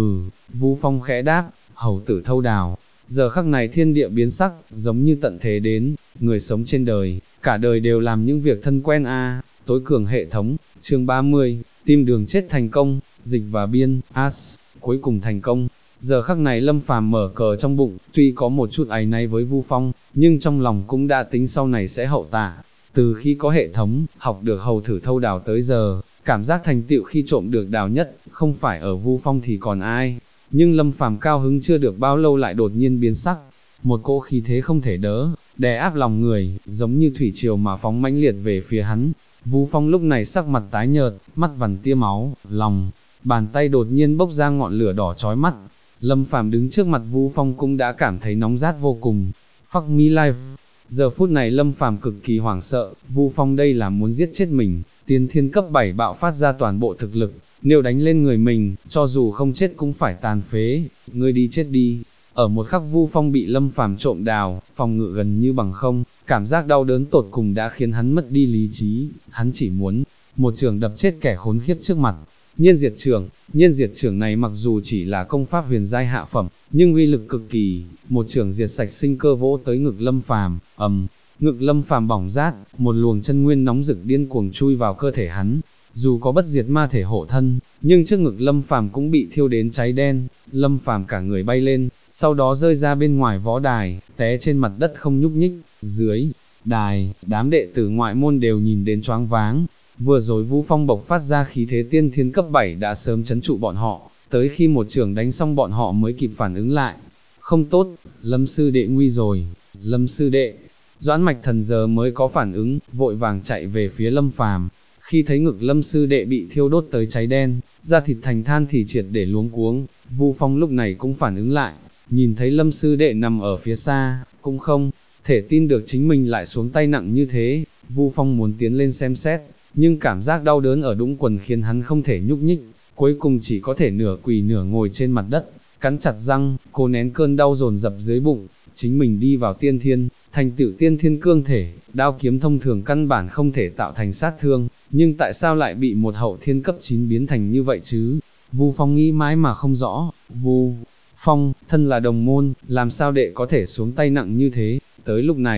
Vu Phong khẽ đáp, hầu tử thâu đào. Giờ khắc này thiên địa biến sắc, giống như tận thế đến, người sống trên đời, cả đời đều làm những việc thân quen tối cường hệ thống. Chương 30, tìm đường chết thành công, dịch và biên, cuối cùng thành công. Giờ khắc này Lâm Phàm mở cờ trong bụng, tuy có một chút áy náy với Vu Phong, nhưng trong lòng cũng đã tính sau này sẽ hậu tạ. Từ khi có hệ thống, học được hầu thử thâu đào tới giờ, cảm giác thành tựu khi trộm được đào nhất, không phải ở Vu Phong thì còn ai. Nhưng Lâm Phàm cao hứng chưa được bao lâu lại đột nhiên biến sắc, một cỗ khí thế không thể đỡ, đè áp lòng người, giống như thủy triều mà phóng mãnh liệt về phía hắn. Vu Phong lúc này sắc mặt tái nhợt, mắt vằn tia máu, lòng bàn tay đột nhiên bốc ra ngọn lửa đỏ chói mắt. Lâm Phàm đứng trước mặt Vu Phong cũng đã cảm thấy nóng rát vô cùng. Fuck me life. Giờ phút này Lâm Phàm cực kỳ hoảng sợ, Vu Phong đây là muốn giết chết mình. Tiên thiên cấp 7 bạo phát ra toàn bộ thực lực, nếu đánh lên người mình, cho dù không chết cũng phải tàn phế. Ngươi đi chết đi. Ở một khắc Vu Phong bị Lâm Phàm trộm đào, phòng ngự gần như bằng không, cảm giác đau đớn tột cùng đã khiến hắn mất đi lý trí. Hắn chỉ muốn một chưởng đập chết kẻ khốn khiếp trước mặt. Nhiên diệt chưởng này mặc dù chỉ là công pháp huyền giai hạ phẩm, nhưng uy lực cực kỳ, một chưởng diệt sạch sinh cơ vỗ tới ngực Lâm Phàm, ngực Lâm Phàm bỏng rát, một luồng chân nguyên nóng rực điên cuồng chui vào cơ thể hắn. Dù có bất diệt ma thể hộ thân, nhưng trước ngực Lâm Phàm cũng bị thiêu đến cháy đen. Lâm Phàm cả người bay lên, sau đó rơi ra bên ngoài võ đài, té trên mặt đất không nhúc nhích. Dưới đài, đám đệ tử ngoại môn đều nhìn đến choáng váng. Vừa rồi Vu Phong bộc phát ra khí thế tiên thiên cấp 7 đã sớm trấn trụ bọn họ, tới khi một chưởng đánh xong bọn họ mới kịp phản ứng lại. Không tốt, Lâm sư đệ nguy rồi. Lâm sư đệ, Doãn Mạch Thần giờ mới có phản ứng, vội vàng chạy về phía Lâm Phàm. Khi thấy ngực Lâm sư đệ bị thiêu đốt tới cháy đen, da thịt thành than thì triệt để luống cuống. Vu Phong lúc này cũng phản ứng lại, nhìn thấy Lâm sư đệ nằm ở phía xa, cũng không thể tin được chính mình lại xuống tay nặng như thế. Vu Phong muốn tiến lên xem xét, nhưng cảm giác đau đớn ở đũng quần khiến hắn không thể nhúc nhích, cuối cùng chỉ có thể nửa quỳ nửa ngồi trên mặt đất, cắn chặt răng, cố nén cơn đau dồn dập dưới bụng. Chính mình đi vào tiên thiên, thành tựu tiên thiên cương thể, đao kiếm thông thường căn bản không thể tạo thành sát thương, nhưng tại sao lại bị một hậu thiên cấp 9 biến thành như vậy chứ? Vu Phong nghĩ mãi mà không rõ. Vu Phong, thân là đồng môn, làm sao đệ có thể xuống tay nặng như thế? Tới lúc này,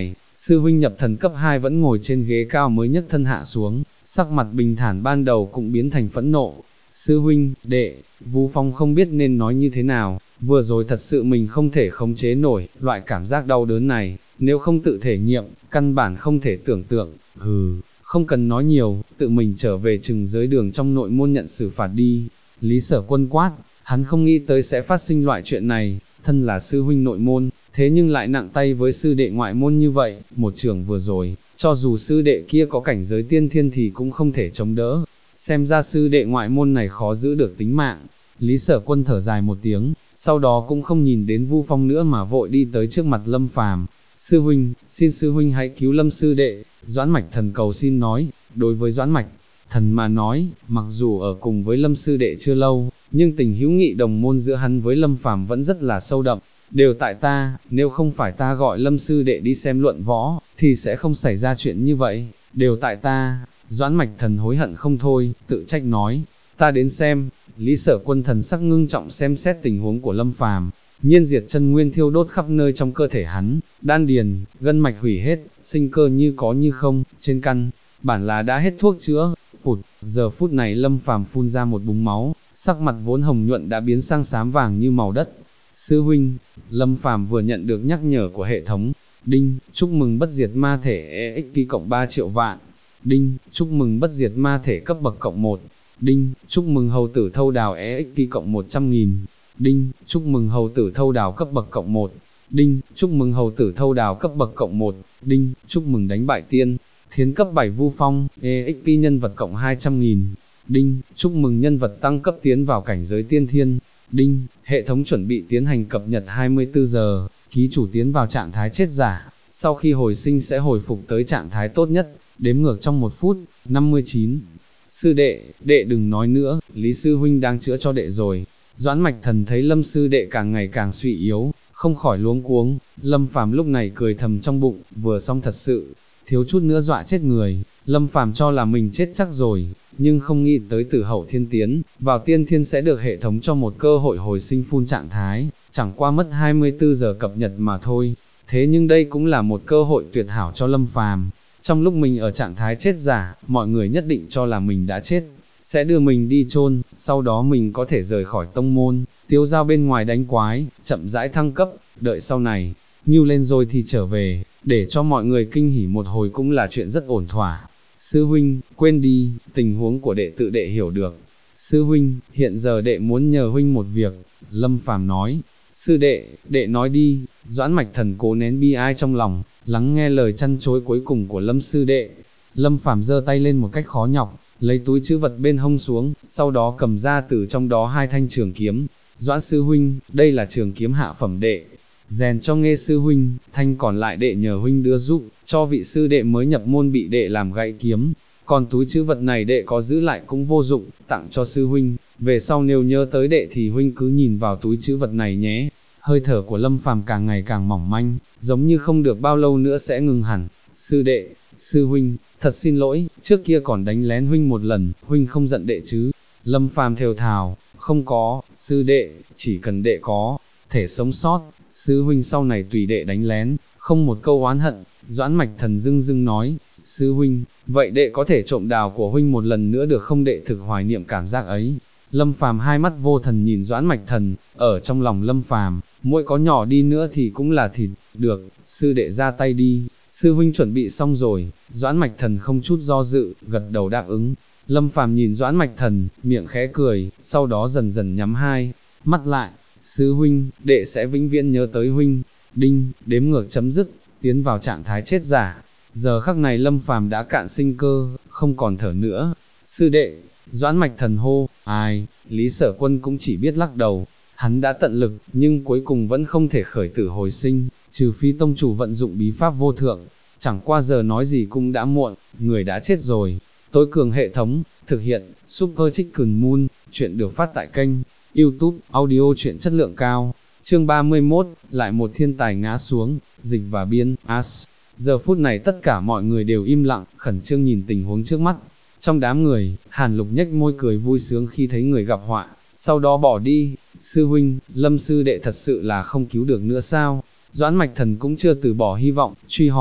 sư huynh nhập thần cấp 2 vẫn ngồi trên ghế cao mới nhấc thân hạ xuống, sắc mặt bình thản ban đầu cũng biến thành phẫn nộ. Sư huynh, đệ, Vu Phong không biết nên nói như thế nào, vừa rồi thật sự mình không thể khống chế nổi, loại cảm giác đau đớn này, nếu không tự thể nghiệm, căn bản không thể tưởng tượng, không cần nói nhiều, tự mình trở về chừng giới đường trong nội môn nhận xử phạt đi. Lý Sở Quân quát, hắn không nghĩ tới sẽ phát sinh loại chuyện này, thân là sư huynh nội môn, thế nhưng lại nặng tay với sư đệ ngoại môn như vậy, một trường vừa rồi, cho dù sư đệ kia có cảnh giới tiên thiên thì cũng không thể chống đỡ, xem ra sư đệ ngoại môn này khó giữ được tính mạng. Lý Sở Quân thở dài một tiếng, sau đó cũng không nhìn đến Vu Phong nữa mà vội đi tới trước mặt Lâm Phàm. Sư huynh, xin sư huynh hãy cứu Lâm sư đệ, Doãn Mạch Thần cầu xin nói. Đối với Doãn Mạch Thần mà nói, mặc dù ở cùng với Lâm sư đệ chưa lâu, nhưng tình hữu nghị đồng môn giữa hắn với Lâm Phàm vẫn rất là sâu đậm. Đều tại ta, nếu không phải ta gọi Lâm sư đệ đi xem luận võ, thì sẽ không xảy ra chuyện như vậy, đều tại ta. Doãn Mạch Thần hối hận không thôi, tự trách nói, ta đến xem. Lý Sở Quân thần sắc ngưng trọng xem xét tình huống của Lâm Phàm, nhiên diệt chân nguyên thiêu đốt khắp nơi trong cơ thể hắn, đan điền, gân mạch hủy hết, sinh cơ như có như không, trên căn bản là đã hết thuốc chữa. Phụt, giờ phút này Lâm Phàm phun ra một búng máu, sắc mặt vốn hồng nhuận đã biến sang xám vàng như màu đất. Sư huynh, Lâm Phàm vừa nhận được nhắc nhở của hệ thống, đinh, chúc mừng bất diệt ma thể EXP cộng 3 triệu vạn, đinh, chúc mừng bất diệt ma thể cấp bậc cộng 1, đinh, chúc mừng hầu tử thâu đào EXP cộng 100.000, đinh, chúc mừng hầu tử thâu đào cấp bậc cộng 1, đinh, chúc mừng hầu tử thâu đào cấp bậc cộng 1, đinh, chúc mừng đánh bại tiên thiến cấp 7 Vu Phong, EXP nhân vật cộng 200.000, đinh, chúc mừng nhân vật tăng cấp tiến vào cảnh giới tiên thiên, đinh, hệ thống chuẩn bị tiến hành cập nhật 24 giờ, ký chủ tiến vào trạng thái chết giả, sau khi hồi sinh sẽ hồi phục tới trạng thái tốt nhất, đếm ngược trong 1 phút, 59. Sư đệ, đệ đừng nói nữa, Lý sư huynh đang chữa cho đệ rồi. Doãn Mạch Thần thấy Lâm sư đệ càng ngày càng suy yếu, không khỏi luống cuống. Lâm Phàm lúc này cười thầm trong bụng, vừa xong thật sự, thiếu chút nữa dọa chết người. Lâm Phàm cho là mình chết chắc rồi, nhưng không nghĩ tới Tử Hậu Thiên tiến vào tiên thiên sẽ được hệ thống cho một cơ hội hồi sinh full trạng thái, chẳng qua mất 24 giờ cập nhật mà thôi. Thế nhưng đây cũng là một cơ hội tuyệt hảo cho Lâm Phàm. Trong lúc mình ở trạng thái chết giả, mọi người nhất định cho là mình đã chết, sẽ đưa mình đi chôn, sau đó mình có thể rời khỏi tông môn, tiêu dao bên ngoài đánh quái, chậm rãi thăng cấp, đợi sau này, Ngưu lên rồi thì trở về, để cho mọi người kinh hỉ một hồi cũng là chuyện rất ổn thỏa. Sư huynh, quên đi, tình huống của đệ tự đệ hiểu được. Sư huynh, hiện giờ đệ muốn nhờ huynh một việc, Lâm Phàm nói. Sư đệ, đệ nói đi. Doãn Mạch Thần cố nén bi ai trong lòng, lắng nghe lời chăn chối cuối cùng của Lâm sư đệ. Lâm Phàm giơ tay lên một cách khó nhọc, lấy túi trữ vật bên hông xuống, sau đó cầm ra từ trong đó 2 thanh trường kiếm. Doãn sư huynh, đây là trường kiếm hạ phẩm đệ, rèn cho Nghê sư huynh, thanh còn lại đệ nhờ huynh đưa giúp, cho vị sư đệ mới nhập môn bị đệ làm gãy kiếm. Còn túi trữ vật này đệ có giữ lại cũng vô dụng, tặng cho sư huynh, về sau nếu nhớ tới đệ thì huynh cứ nhìn vào túi trữ vật này nhé. Hơi thở của Lâm Phàm càng ngày càng mỏng manh, giống như không được bao lâu nữa sẽ ngừng hẳn. Sư đệ, sư huynh, thật xin lỗi, trước kia còn đánh lén huynh một lần, huynh không giận đệ chứ? Lâm Phàm thều thào, không có, sư đệ, chỉ cần đệ có thể sống sót, sư huynh sau này tùy đệ đánh lén, không một câu oán hận. Doãn Mạch Thần dưng dưng nói, sư huynh, vậy đệ có thể trộm đào của huynh một lần nữa được không? Đệ thực hoài niệm cảm giác ấy. Lâm Phàm hai mắt vô thần nhìn Doãn Mạch Thần, ở trong lòng Lâm Phàm, muội có nhỏ đi nữa thì cũng là thịt, được, sư đệ ra tay đi, sư huynh chuẩn bị xong rồi. Doãn Mạch Thần không chút do dự, gật đầu đáp ứng. Lâm Phàm nhìn Doãn Mạch Thần, miệng khẽ cười, sau đó dần dần nhắm hai mắt lại. Sư huynh, đệ sẽ vĩnh viễn nhớ tới huynh. Đinh, đếm ngược chấm dứt, tiến vào trạng thái chết giả. Giờ khắc này Lâm Phàm đã cạn sinh cơ, không còn thở nữa. Sư đệ, Doãn Mạch Thần hô, ai? Lý Sở Quân cũng chỉ biết lắc đầu. Hắn đã tận lực, nhưng cuối cùng vẫn không thể khởi tử hồi sinh, trừ phi tông chủ vận dụng bí pháp vô thượng. Chẳng qua giờ nói gì cũng đã muộn, người đã chết rồi. Tối cường hệ thống, thực hiện, Super Chicken Moon, chuyện được phát tại kênh YouTube, audio truyện chất lượng cao. Chương 31, lại một thiên tài ngã xuống, dịch và biên, As. Giờ phút này tất cả mọi người đều im lặng, khẩn trương nhìn tình huống trước mắt. Trong đám người, Hàn Lục nhếch môi cười vui sướng khi thấy người gặp họa, sau đó bỏ đi. Sư huynh, Lâm sư đệ thật sự là không cứu được nữa sao? Doãn Mạch Thần cũng chưa từ bỏ hy vọng, truy hỏi.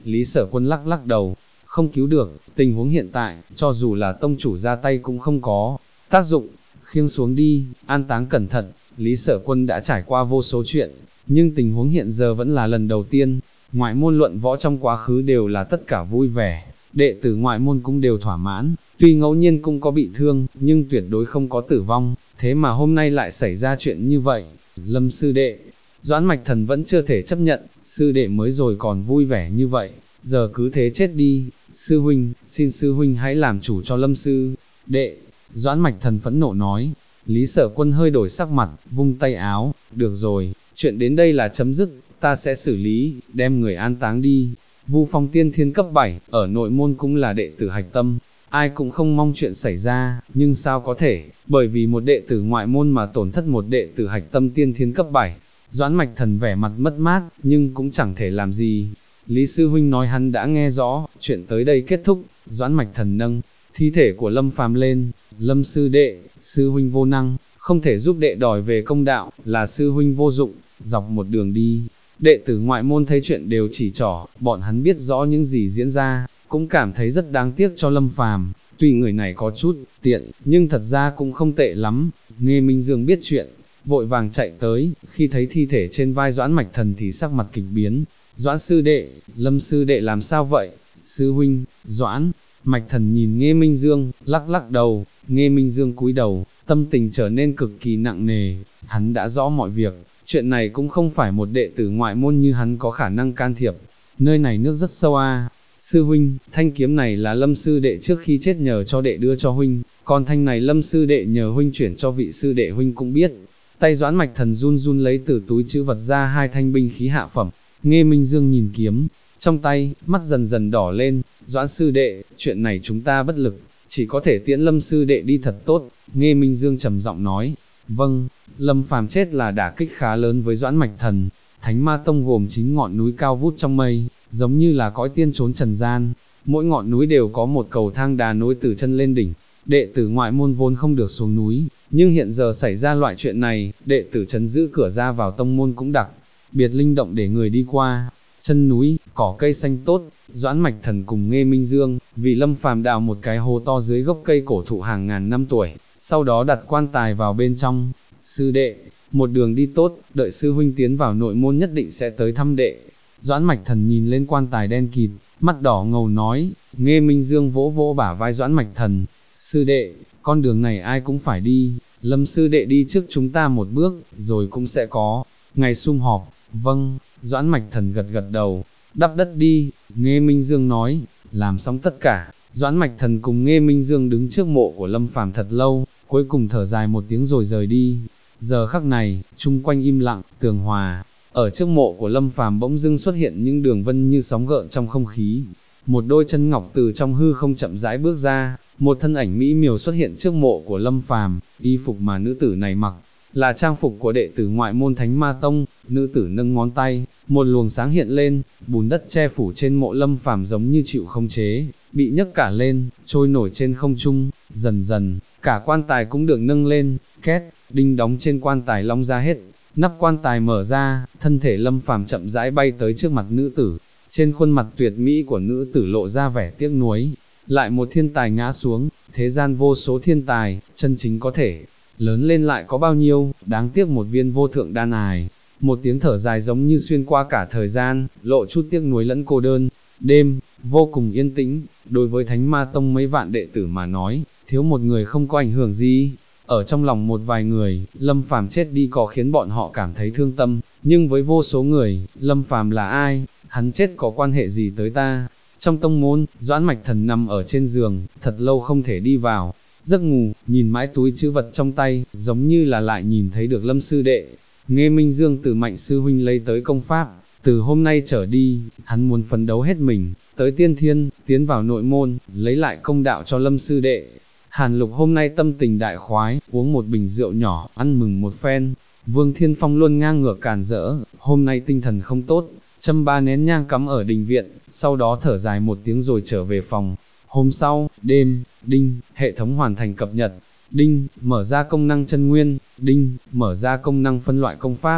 Lý Sở Quân lắc lắc đầu, không cứu được, tình huống hiện tại, cho dù là tông chủ ra tay cũng không có tác dụng, khiêng xuống đi, an táng cẩn thận. Lý Sở Quân đã trải qua vô số chuyện, nhưng tình huống hiện giờ vẫn là lần đầu tiên. Ngoại môn luận võ trong quá khứ đều là tất cả vui vẻ, đệ tử ngoại môn cũng đều thỏa mãn, tuy ngẫu nhiên cũng có bị thương, nhưng tuyệt đối không có tử vong, thế mà hôm nay lại xảy ra chuyện như vậy. Lâm sư đệ, Doãn Mạch Thần vẫn chưa thể chấp nhận, sư đệ mới rồi còn vui vẻ như vậy, giờ cứ thế chết đi. Sư huynh, xin sư huynh hãy làm chủ cho Lâm sư đệ. Doãn Mạch Thần phẫn nộ nói. Lý Sở Quân hơi đổi sắc mặt, vung tay áo, được rồi, chuyện đến đây là chấm dứt, ta sẽ xử lý, đem người an táng đi. Vu Phong tiên thiên cấp 7, ở nội môn cũng là đệ tử hạch tâm, ai cũng không mong chuyện xảy ra, nhưng sao có thể, bởi vì một đệ tử ngoại môn mà tổn thất một đệ tử hạch tâm tiên thiên cấp 7. Doãn Mạch Thần vẻ mặt mất mát, nhưng cũng chẳng thể làm gì. Lý sư huynh nói hắn đã nghe rõ, chuyện tới đây kết thúc. Doãn Mạch Thần nâng thi thể của Lâm Phàm lên. Lâm sư đệ, sư huynh vô năng, không thể giúp đệ đòi về công đạo, là sư huynh vô dụng. Dọc một đường đi, đệ tử ngoại môn thấy chuyện đều chỉ trỏ, bọn hắn biết rõ những gì diễn ra, cũng cảm thấy rất đáng tiếc cho Lâm Phàm. Tuy người này có chút tiện, nhưng thật ra cũng không tệ lắm. Nghe Minh Dương biết chuyện, vội vàng chạy tới, khi thấy thi thể trên vai Doãn Mạch Thần thì sắc mặt kịch biến. Doãn sư đệ, Lâm sư đệ làm sao vậy? Sư huynh, Doãn Mạch Thần nhìn Nghe Minh Dương, lắc lắc đầu. Nghe Minh Dương cúi đầu, tâm tình trở nên cực kỳ nặng nề. Hắn đã rõ mọi việc, chuyện này cũng không phải một đệ tử ngoại môn như hắn có khả năng can thiệp. Nơi này nước rất sâu a. Sư huynh, thanh kiếm này là Lâm sư đệ trước khi chết nhờ cho đệ đưa cho huynh, còn thanh này Lâm sư đệ nhờ huynh chuyển cho vị sư đệ huynh cũng biết. Tay Doãn Mạch Thần run run lấy từ túi trữ vật ra hai thanh binh khí hạ phẩm. Nghe Minh Dương nhìn kiếm trong tay, mắt dần dần đỏ lên. Doãn sư đệ, chuyện này chúng ta bất lực, chỉ có thể tiễn Lâm sư đệ đi thật tốt. Nghe Minh Dương trầm giọng nói. Vâng. Lâm Phàm chết là đả kích khá lớn với Doãn Mạch Thần. Thánh Ma Tông gồm 9 ngọn núi cao vút trong mây, giống như là cõi tiên trốn trần gian. Mỗi ngọn núi đều có một cầu thang đá nối từ chân lên đỉnh. Đệ tử ngoại môn vốn không được xuống núi, nhưng hiện giờ xảy ra loại chuyện này, đệ tử trấn giữ cửa ra vào tông môn cũng đặc biệt linh động để người đi qua. Chân núi, cỏ cây xanh tốt, Doãn Mạch Thần cùng Nghe Minh Dương, vì Lâm Phàm đào một cái hố to dưới gốc cây cổ thụ hàng ngàn năm tuổi, sau đó đặt quan tài vào bên trong. Sư đệ, một đường đi tốt, đợi sư huynh tiến vào nội môn nhất định sẽ tới thăm đệ. Doãn Mạch Thần nhìn lên quan tài đen kịt, mắt đỏ ngầu nói. Nghe Minh Dương vỗ vỗ bả vai Doãn Mạch Thần. Sư đệ, con đường này ai cũng phải đi, Lâm sư đệ đi trước chúng ta một bước, rồi cũng sẽ có ngày sum họp. Vâng. Doãn Mạch Thần gật gật đầu. Đắp đất đi. Nghe Minh Dương nói. Làm xong tất cả, Doãn Mạch Thần cùng Nghe Minh Dương đứng trước mộ của Lâm Phàm thật lâu, cuối cùng thở dài một tiếng rồi rời đi. Giờ khắc này, chung quanh im lặng, tường hòa. Ở trước mộ của Lâm Phàm bỗng dưng xuất hiện những đường vân như sóng gợn trong không khí. Một đôi chân ngọc từ trong hư không chậm rãi bước ra, một thân ảnh mỹ miều xuất hiện trước mộ của Lâm Phàm. Y phục mà nữ tử này mặc là trang phục của đệ tử ngoại môn Thánh Ma Tông. Nữ tử nâng ngón tay, một luồng sáng hiện lên, bùn đất che phủ trên mộ Lâm Phàm giống như chịu không chế, bị nhấc cả lên, trôi nổi trên không trung. Dần dần, cả quan tài cũng được nâng lên, két, đinh đóng trên quan tài long ra hết. Nắp quan tài mở ra, thân thể Lâm Phàm chậm rãi bay tới trước mặt nữ tử. Trên khuôn mặt tuyệt mỹ của nữ tử lộ ra vẻ tiếc nuối. Lại một thiên tài ngã xuống, thế gian vô số thiên tài, chân chính có thể lớn lên lại có bao nhiêu, đáng tiếc một viên vô thượng đan ài. Một tiếng thở dài giống như xuyên qua cả thời gian, lộ chút tiếc nuối lẫn cô đơn. Đêm, vô cùng yên tĩnh, đối với Thánh Ma Tông mấy vạn đệ tử mà nói, thiếu một người không có ảnh hưởng gì. Ở trong lòng một vài người, Lâm Phàm chết đi có khiến bọn họ cảm thấy thương tâm, nhưng với vô số người, Lâm Phàm là ai, hắn chết có quan hệ gì tới ta. Trong tông môn, Doãn Mạch Thần nằm ở trên giường, thật lâu không thể đi vào giấc ngủ, nhìn mãi túi trữ vật trong tay, giống như là lại nhìn thấy được Lâm sư đệ. Nghe Minh Dương từ Mạnh sư huynh lấy tới công pháp, từ hôm nay trở đi, hắn muốn phấn đấu hết mình, tới tiên thiên, tiến vào nội môn, lấy lại công đạo cho Lâm sư đệ. Hàn Lục hôm nay tâm tình đại khoái, uống một bình rượu nhỏ, ăn mừng một phen. Vương Thiên Phong luôn ngang ngược càn rỡ, hôm nay tinh thần không tốt, châm 3 nén nhang cắm ở đình viện, sau đó thở dài một tiếng rồi trở về phòng. Hôm sau, đêm, đinh, hệ thống hoàn thành cập nhật, đinh, mở ra công năng chân nguyên, đinh, mở ra công năng phân loại công pháp,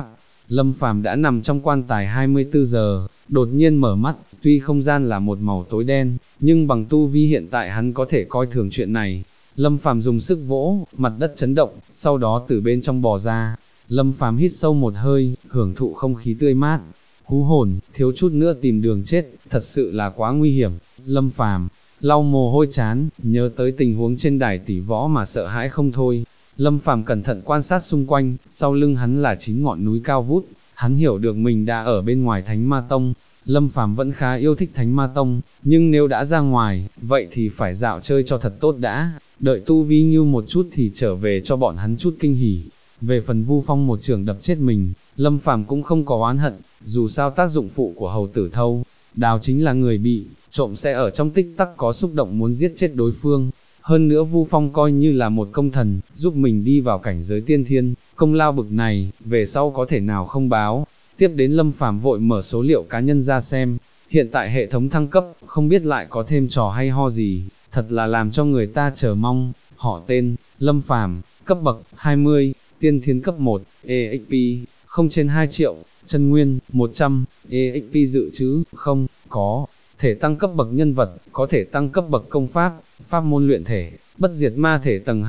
Lâm Phàm đã nằm trong quan tài 24 giờ, đột nhiên mở mắt, tuy không gian là một màu tối đen, nhưng bằng tu vi hiện tại hắn có thể coi thường chuyện này. Lâm Phàm dùng sức vỗ, mặt đất chấn động, sau đó từ bên trong bò ra. Lâm Phàm hít sâu một hơi, hưởng thụ không khí tươi mát. Hú hồn, thiếu chút nữa tìm đường chết, thật sự là quá nguy hiểm. Lâm Phàm lau mồ hôi chán, nhớ tới tình huống trên đài tỷ võ mà sợ hãi không thôi. Lâm Phàm cẩn thận quan sát xung quanh, sau lưng hắn là 9 ngọn núi cao vút, hắn hiểu được mình đã ở bên ngoài Thánh Ma Tông. Lâm Phàm vẫn khá yêu thích Thánh Ma Tông, nhưng nếu đã ra ngoài, vậy thì phải dạo chơi cho thật tốt đã, đợi tu vi như một chút thì trở về cho bọn hắn chút kinh hỉ. Về phần Vu Phong một trường đập chết mình, Lâm Phàm cũng không có oán hận, dù sao tác dụng phụ của hầu tử thâu, đào chính là người bị trộm sẽ ở trong tích tắc có xúc động muốn giết chết đối phương. Hơn nữa Vu Phong coi như là một công thần, giúp mình đi vào cảnh giới tiên thiên, công lao bực này, về sau có thể nào không báo. Tiếp đến Lâm Phàm vội mở số liệu cá nhân ra xem, hiện tại hệ thống thăng cấp, không biết lại có thêm trò hay ho gì, thật là làm cho người ta chờ mong. Họ tên, Lâm Phàm, cấp bậc, 20, tiên thiên cấp 1, EXP, 0/2 triệu, chân nguyên, 100, EXP dự trữ, không, có. Thể tăng cấp bậc nhân vật, có thể tăng cấp bậc công pháp, pháp môn luyện thể, bất diệt ma thể tầng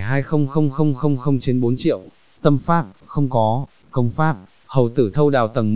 2,20000/4 triệu, tâm pháp, không có, công pháp, hầu tử thâu đào tầng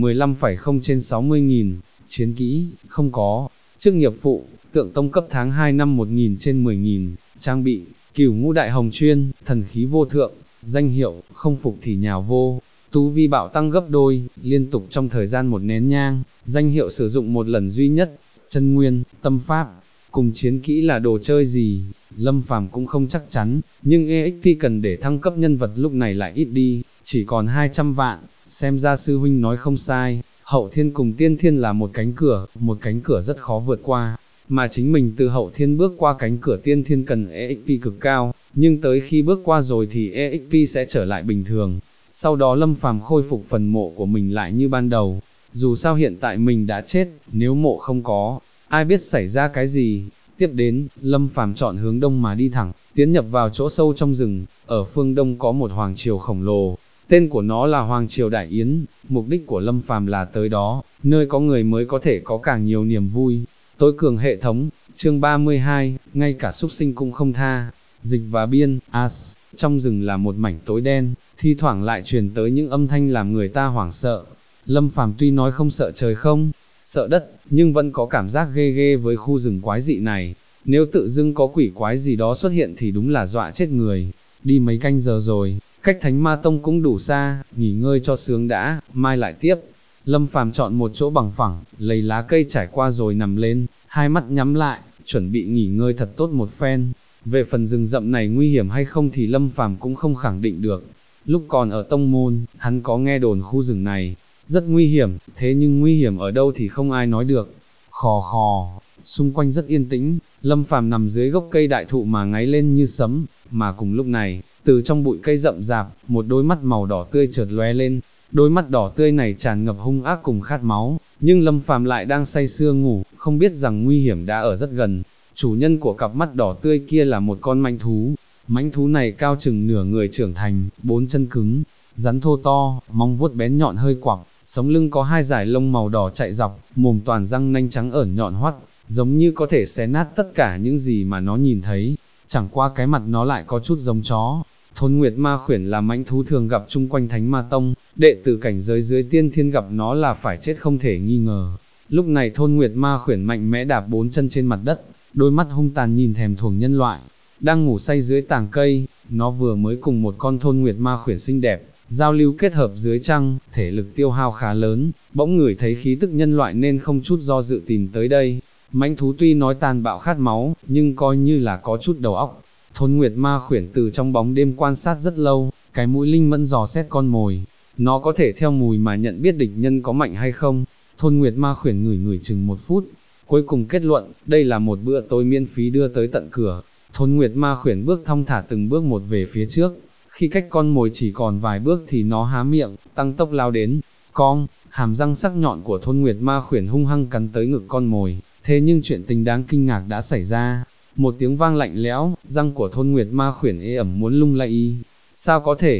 15,0/60.000, chiến kỹ, không có, chức nghiệp phụ, tượng tông cấp tháng 2 năm 1000/10.000, trang bị, cửu ngũ đại hồng chuyên, thần khí vô thượng, danh hiệu, không phục thì nhào vô. Tú vi bạo tăng gấp đôi, liên tục trong thời gian một nén nhang, danh hiệu sử dụng một lần duy nhất. Chân nguyên, tâm pháp, cùng chiến kỹ là đồ chơi gì, Lâm Phàm cũng không chắc chắn, nhưng EXP cần để thăng cấp nhân vật lúc này lại ít đi, chỉ còn 200 vạn, xem ra sư huynh nói không sai, hậu thiên cùng tiên thiên là một cánh cửa rất khó vượt qua, mà chính mình từ hậu thiên bước qua cánh cửa tiên thiên cần EXP cực cao, nhưng tới khi bước qua rồi thì EXP sẽ trở lại bình thường, sau đó Lâm Phàm khôi phục phần mộ của mình lại như ban đầu. Dù sao hiện tại mình đã chết, nếu mộ không có, ai biết xảy ra cái gì. Tiếp đến, Lâm Phàm chọn hướng đông mà đi thẳng, tiến nhập vào chỗ sâu trong rừng, ở phương đông có một hoàng triều khổng lồ, tên của nó là Hoàng Triều Đại Yến, mục đích của Lâm Phàm là tới đó, nơi có người mới có thể có càng nhiều niềm vui. Tối cường hệ thống, chương 32, ngay cả súc sinh cũng không tha. Dịch và biên, trong rừng là một mảnh tối đen, thi thoảng lại truyền tới những âm thanh làm người ta hoảng sợ. Lâm Phàm tuy nói không sợ trời không, sợ đất, nhưng vẫn có cảm giác ghê ghê với khu rừng quái dị này. Nếu tự dưng có quỷ quái gì đó xuất hiện thì đúng là dọa chết người. Đi mấy canh giờ rồi, cách Thánh Ma Tông cũng đủ xa, nghỉ ngơi cho sướng đã, mai lại tiếp. Lâm Phàm chọn một chỗ bằng phẳng, lấy lá cây trải qua rồi nằm lên, hai mắt nhắm lại, chuẩn bị nghỉ ngơi thật tốt một phen. Về phần rừng rậm này nguy hiểm hay không thì Lâm Phàm cũng không khẳng định được. Lúc còn ở tông môn, hắn có nghe đồn khu rừng này rất nguy hiểm, thế nhưng nguy hiểm ở đâu thì không ai nói được. Khò khò, xung quanh rất yên tĩnh, Lâm Phàm nằm dưới gốc cây đại thụ mà ngáy lên như sấm, mà cùng lúc này, từ trong bụi cây rậm rạp, một đôi mắt màu đỏ tươi chợt lóe lên. Đôi mắt đỏ tươi này tràn ngập hung ác cùng khát máu, nhưng Lâm Phàm lại đang say sưa ngủ, không biết rằng nguy hiểm đã ở rất gần. Chủ nhân của cặp mắt đỏ tươi kia là một con mãnh thú này cao chừng nửa người trưởng thành, bốn chân cứng, rắn thô to, móng vuốt bén nhọn hơi quặp, sống lưng có hai dải lông màu đỏ chạy dọc, mồm toàn răng nanh trắng ởn nhọn hoắt, giống như có thể xé nát tất cả những gì mà nó nhìn thấy. Chẳng qua cái mặt nó lại có chút giống chó. Thôn Nguyệt Ma Khuyển là mãnh thú thường gặp chung quanh Thánh Ma Tông, đệ tử cảnh giới dưới tiên thiên gặp nó là phải chết không thể nghi ngờ. Lúc này Thôn Nguyệt Ma Khuyển mạnh mẽ đạp bốn chân trên mặt đất, đôi mắt hung tàn nhìn thèm thuồng nhân loại, đang ngủ say dưới tàng cây. Nó vừa mới cùng một con Thôn Nguyệt Ma Khuyển xinh đẹp giao lưu kết hợp dưới trăng, thể lực tiêu hao khá lớn, bỗng ngửi thấy khí tức nhân loại nên không chút do dự tìm tới đây. Mãnh thú tuy nói tàn bạo khát máu, nhưng coi như là có chút đầu óc. Thôn Nguyệt Ma Khuyển từ trong bóng đêm quan sát rất lâu, cái mũi linh mẫn dò xét con mồi. Nó có thể theo mùi mà nhận biết địch nhân có mạnh hay không. Thôn Nguyệt Ma Khuyển ngửi chừng 1 phút, cuối cùng kết luận, đây là một bữa tối miễn phí đưa tới tận cửa. Thôn Nguyệt Ma Khuyển bước thong thả từng bước một về phía trước. Khi cách con mồi chỉ còn vài bước thì nó há miệng, tăng tốc lao đến. Cong, hàm răng sắc nhọn của Thôn Nguyệt Ma Khuyển hung hăng cắn tới ngực con mồi. Thế nhưng chuyện tình đáng kinh ngạc đã xảy ra. Một tiếng vang lạnh lẽo, răng của Thôn Nguyệt Ma Khuyển ê ẩm muốn lung lay. Sao có thể?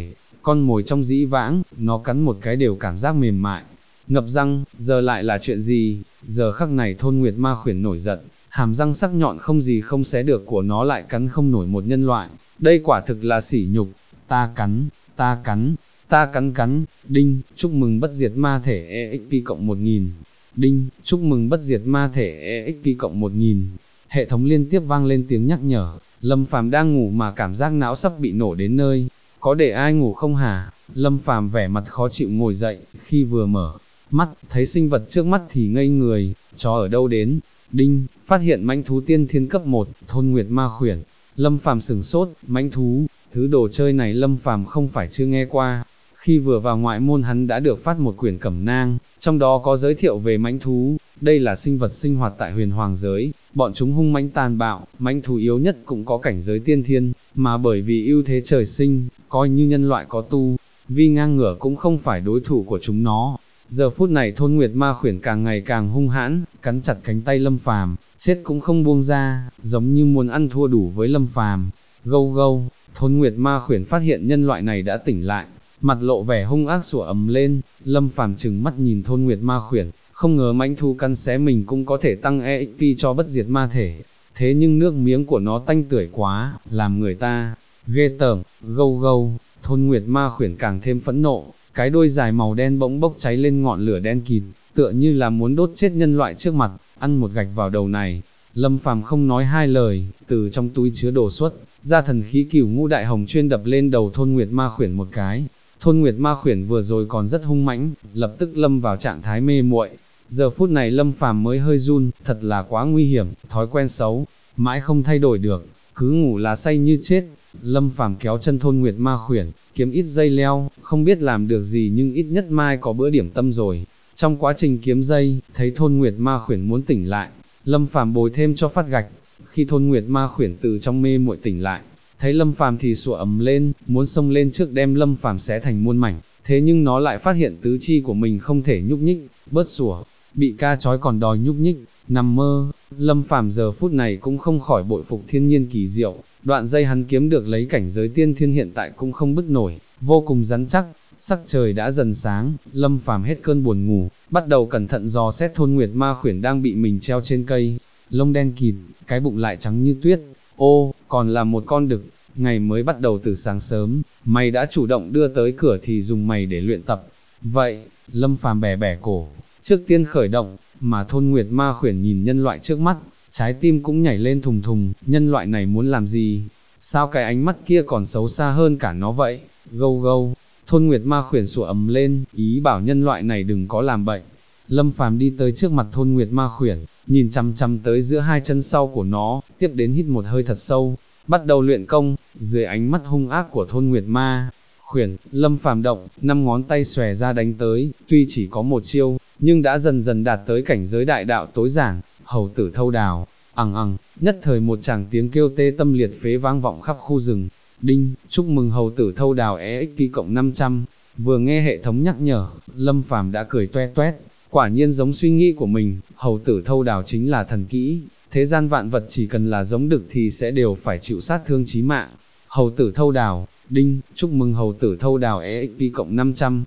con mồi trong dĩ vãng, nó cắn một cái đều cảm giác mềm mại, ngập răng, giờ lại là chuyện gì, giờ khắc này thôn Nguyệt Ma Khuyển nổi giận, hàm răng sắc nhọn không gì không xé được của nó lại cắn không nổi một nhân loại, đây quả thực là sỉ nhục, ta cắn, ta cắn, ta cắn cắn, đinh, chúc mừng bất diệt ma thể EXP cộng 1000, đinh, chúc mừng bất diệt ma thể EXP cộng 1000, hệ thống liên tiếp vang lên tiếng nhắc nhở, Lâm Phàm đang ngủ mà cảm giác não sắp bị nổ đến nơi, có để ai ngủ không hả, Lâm Phàm vẻ mặt khó chịu ngồi dậy, khi vừa mở mắt, thấy sinh vật trước mắt thì ngây người, chó ở đâu đến, đinh, phát hiện mãnh thú tiên thiên cấp 1, thôn Nguyệt Ma Khuyển, Lâm Phàm sửng sốt, mãnh thú, thứ đồ chơi này Lâm Phàm không phải chưa nghe qua, khi vừa vào ngoại môn hắn đã được phát một quyển cẩm nang, trong đó có giới thiệu về mãnh thú, đây là sinh vật sinh hoạt tại huyền hoàng giới, bọn chúng hung mãnh tàn bạo, mãnh thú yếu nhất cũng có cảnh giới tiên thiên, mà bởi vì ưu thế trời sinh, coi như nhân loại có tu, vi ngang ngửa cũng không phải đối thủ của chúng nó. Giờ phút này thôn Nguyệt Ma Khuyển càng ngày càng hung hãn, cắn chặt cánh tay Lâm Phàm, chết cũng không buông ra, giống như muốn ăn thua đủ với Lâm Phàm. Gâu gâu, thôn Nguyệt Ma Khuyển phát hiện nhân loại này đã tỉnh lại, mặt lộ vẻ hung ác sủa ầm lên, Lâm Phàm trừng mắt nhìn thôn Nguyệt Ma Khuyển, không ngờ mãnh thú cắn xé mình cũng có thể tăng EXP cho bất diệt ma thể, thế nhưng nước miếng của nó tanh tưởi quá, làm người ta ghê tởm. Gâu gâu, thôn Nguyệt Ma Khuyển càng thêm phẫn nộ, cái đuôi dài màu đen bỗng bốc cháy lên ngọn lửa đen kịt, tựa như là muốn đốt chết nhân loại trước mặt, ăn một gạch vào đầu này. Lâm Phàm không nói hai lời, từ trong túi chứa đồ xuất ra thần khí Cửu Ngũ Đại Hồng chuyên đập lên đầu thôn Nguyệt Ma Khuyển một cái. Thôn Nguyệt Ma Khuyển vừa rồi còn rất hung mãnh, lập tức lâm vào trạng thái mê muội. Giờ phút này Lâm Phàm mới hơi run, thật là quá nguy hiểm, thói quen xấu, mãi không thay đổi được, cứ ngủ là say như chết. Lâm Phàm kéo chân thôn Nguyệt Ma Khuyển, kiếm ít dây leo, không biết làm được gì nhưng ít nhất mai có bữa điểm tâm rồi. Trong quá trình kiếm dây, thấy thôn Nguyệt Ma Khuyển muốn tỉnh lại, Lâm Phàm bồi thêm cho phát gạch. Khi thôn Nguyệt Ma Khuyển từ trong mê muội tỉnh lại, thấy Lâm Phàm thì sủa ầm lên, muốn xông lên trước đem Lâm Phàm xé thành muôn mảnh, thế nhưng nó lại phát hiện tứ chi của mình không thể nhúc nhích, bớt sủa, bị ca trói còn đòi nhúc nhích, nằm mơ. Lâm Phàm giờ phút này cũng không khỏi bội phục thiên nhiên kỳ diệu, đoạn dây hắn kiếm được lấy cảnh giới tiên thiên hiện tại cũng không bứt nổi, vô cùng rắn chắc. Sắc trời đã dần sáng, Lâm Phàm hết cơn buồn ngủ, bắt đầu cẩn thận dò xét thôn Nguyệt Ma Khuyển đang bị mình treo trên cây, lông đen kịt, cái bụng lại trắng như tuyết, ô, còn là một con đực. Ngày mới bắt đầu từ sáng sớm, mày đã chủ động đưa tới cửa thì dùng mày để luyện tập. Vậy, Lâm Phàm bẻ bẻ cổ, trước tiên khởi động, mà thôn Nguyệt Ma Khuyển nhìn nhân loại trước mắt, trái tim cũng nhảy lên thùng thùng, nhân loại này muốn làm gì? Sao cái ánh mắt kia còn xấu xa hơn cả nó vậy? Gâu gâu, thôn Nguyệt Ma Khuyển sủa ầm lên, ý bảo nhân loại này đừng có làm bệnh. Lâm Phàm đi tới trước mặt thôn Nguyệt Ma Khuyển, nhìn chằm chằm tới giữa hai chân sau của nó, tiếp đến hít một hơi thật sâu, bắt đầu luyện công. Dưới ánh mắt hung ác của thôn Nguyệt Ma Khuyển, Lâm Phàm động, 5 ngón tay xòe ra đánh tới, tuy chỉ có một chiêu, nhưng đã dần dần đạt tới cảnh giới đại đạo tối giản. Hầu tử thâu đào, nhất thời một tràng tiếng kêu tê tâm liệt phế vang vọng khắp khu rừng. Đinh, chúc mừng hầu tử thâu đào EXP cộng 500. Vừa nghe hệ thống nhắc nhở, Lâm Phàm đã cười toe toét, quả nhiên giống suy nghĩ của mình, hầu tử thâu đào chính là thần kỹ, thế gian vạn vật chỉ cần là giống đực thì sẽ đều phải chịu sát thương chí mạng. Hầu tử thâu đào, đinh, chúc mừng hầu tử thâu đào EXP cộng 500,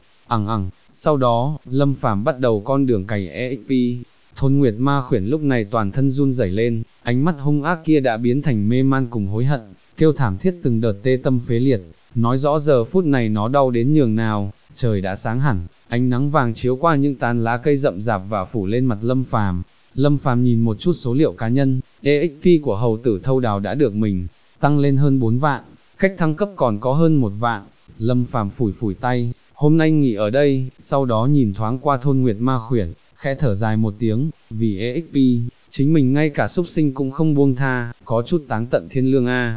sau đó, Lâm Phàm bắt đầu con đường cày EXP. Thôn Nguyệt Ma Khuyển lúc này toàn thân run rẩy lên, ánh mắt hung ác kia đã biến thành mê man cùng hối hận, kêu thảm thiết từng đợt tê tâm phế liệt, nói rõ giờ phút này nó đau đến nhường nào. Trời đã sáng hẳn, ánh nắng vàng chiếu qua những tán lá cây rậm rạp và phủ lên mặt Lâm Phàm. Lâm Phàm nhìn một chút số liệu cá nhân, EXP của hầu tử thâu đào đã được mình tăng lên hơn 4 vạn, cách thăng cấp còn có hơn 1 vạn. Lâm Phàm phủi phủi tay, hôm nay nghỉ ở đây, sau đó nhìn thoáng qua thôn Nguyệt Ma Khuyển, khẽ thở dài một tiếng, vì EXP, chính mình ngay cả súc sinh cũng không buông tha, có chút táng tận thiên lương a.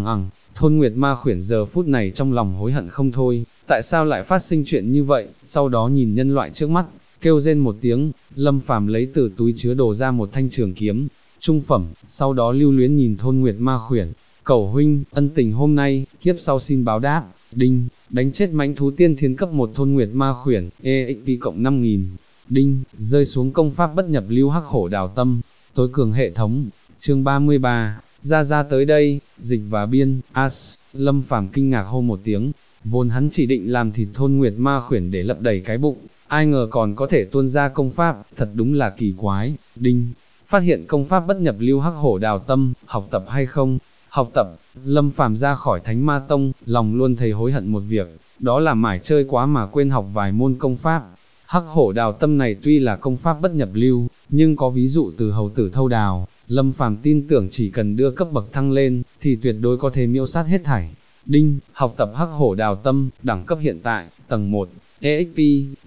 Thôn Nguyệt Ma Khuyển giờ phút này trong lòng hối hận không thôi, tại sao lại phát sinh chuyện như vậy, sau đó nhìn nhân loại trước mắt, kêu rên một tiếng. Lâm Phàm lấy từ túi chứa đồ ra một thanh trường kiếm, trung phẩm, sau đó lưu luyến nhìn thôn Nguyệt Ma Khuyển, cẩu huynh, ân tình hôm nay, kiếp sau xin báo đáp. Đinh, đánh chết mãnh thú tiên thiên cấp 1 thôn Nguyệt Ma Khuyển, EXP cộng 5000. Đinh, rơi xuống công pháp bất nhập lưu hắc hổ đào tâm, tối cường hệ thống. Chương 33, ra tới đây, dịch và biên, Lâm Phàm kinh ngạc hô một tiếng, vốn hắn chỉ định làm thịt thôn Nguyệt Ma Khuyển để lấp đầy cái bụng, ai ngờ còn có thể tuôn ra công pháp, thật đúng là kỳ quái. Đinh, phát hiện công pháp bất nhập lưu Hắc Hổ Đào Tâm, học tập hay không? Học tập. Lâm Phàm ra khỏi Thánh Ma Tông, lòng luôn thấy hối hận một việc, đó là mải chơi quá mà quên học vài môn công pháp. Hắc Hổ Đào Tâm này tuy là công pháp bất nhập lưu, nhưng có ví dụ từ hầu tử thâu đào, Lâm Phàm tin tưởng chỉ cần đưa cấp bậc thăng lên, thì tuyệt đối có thể miễu sát hết thảy. Đinh, học tập Hắc Hổ Đào Tâm, đẳng cấp hiện tại, tầng 1, EXP,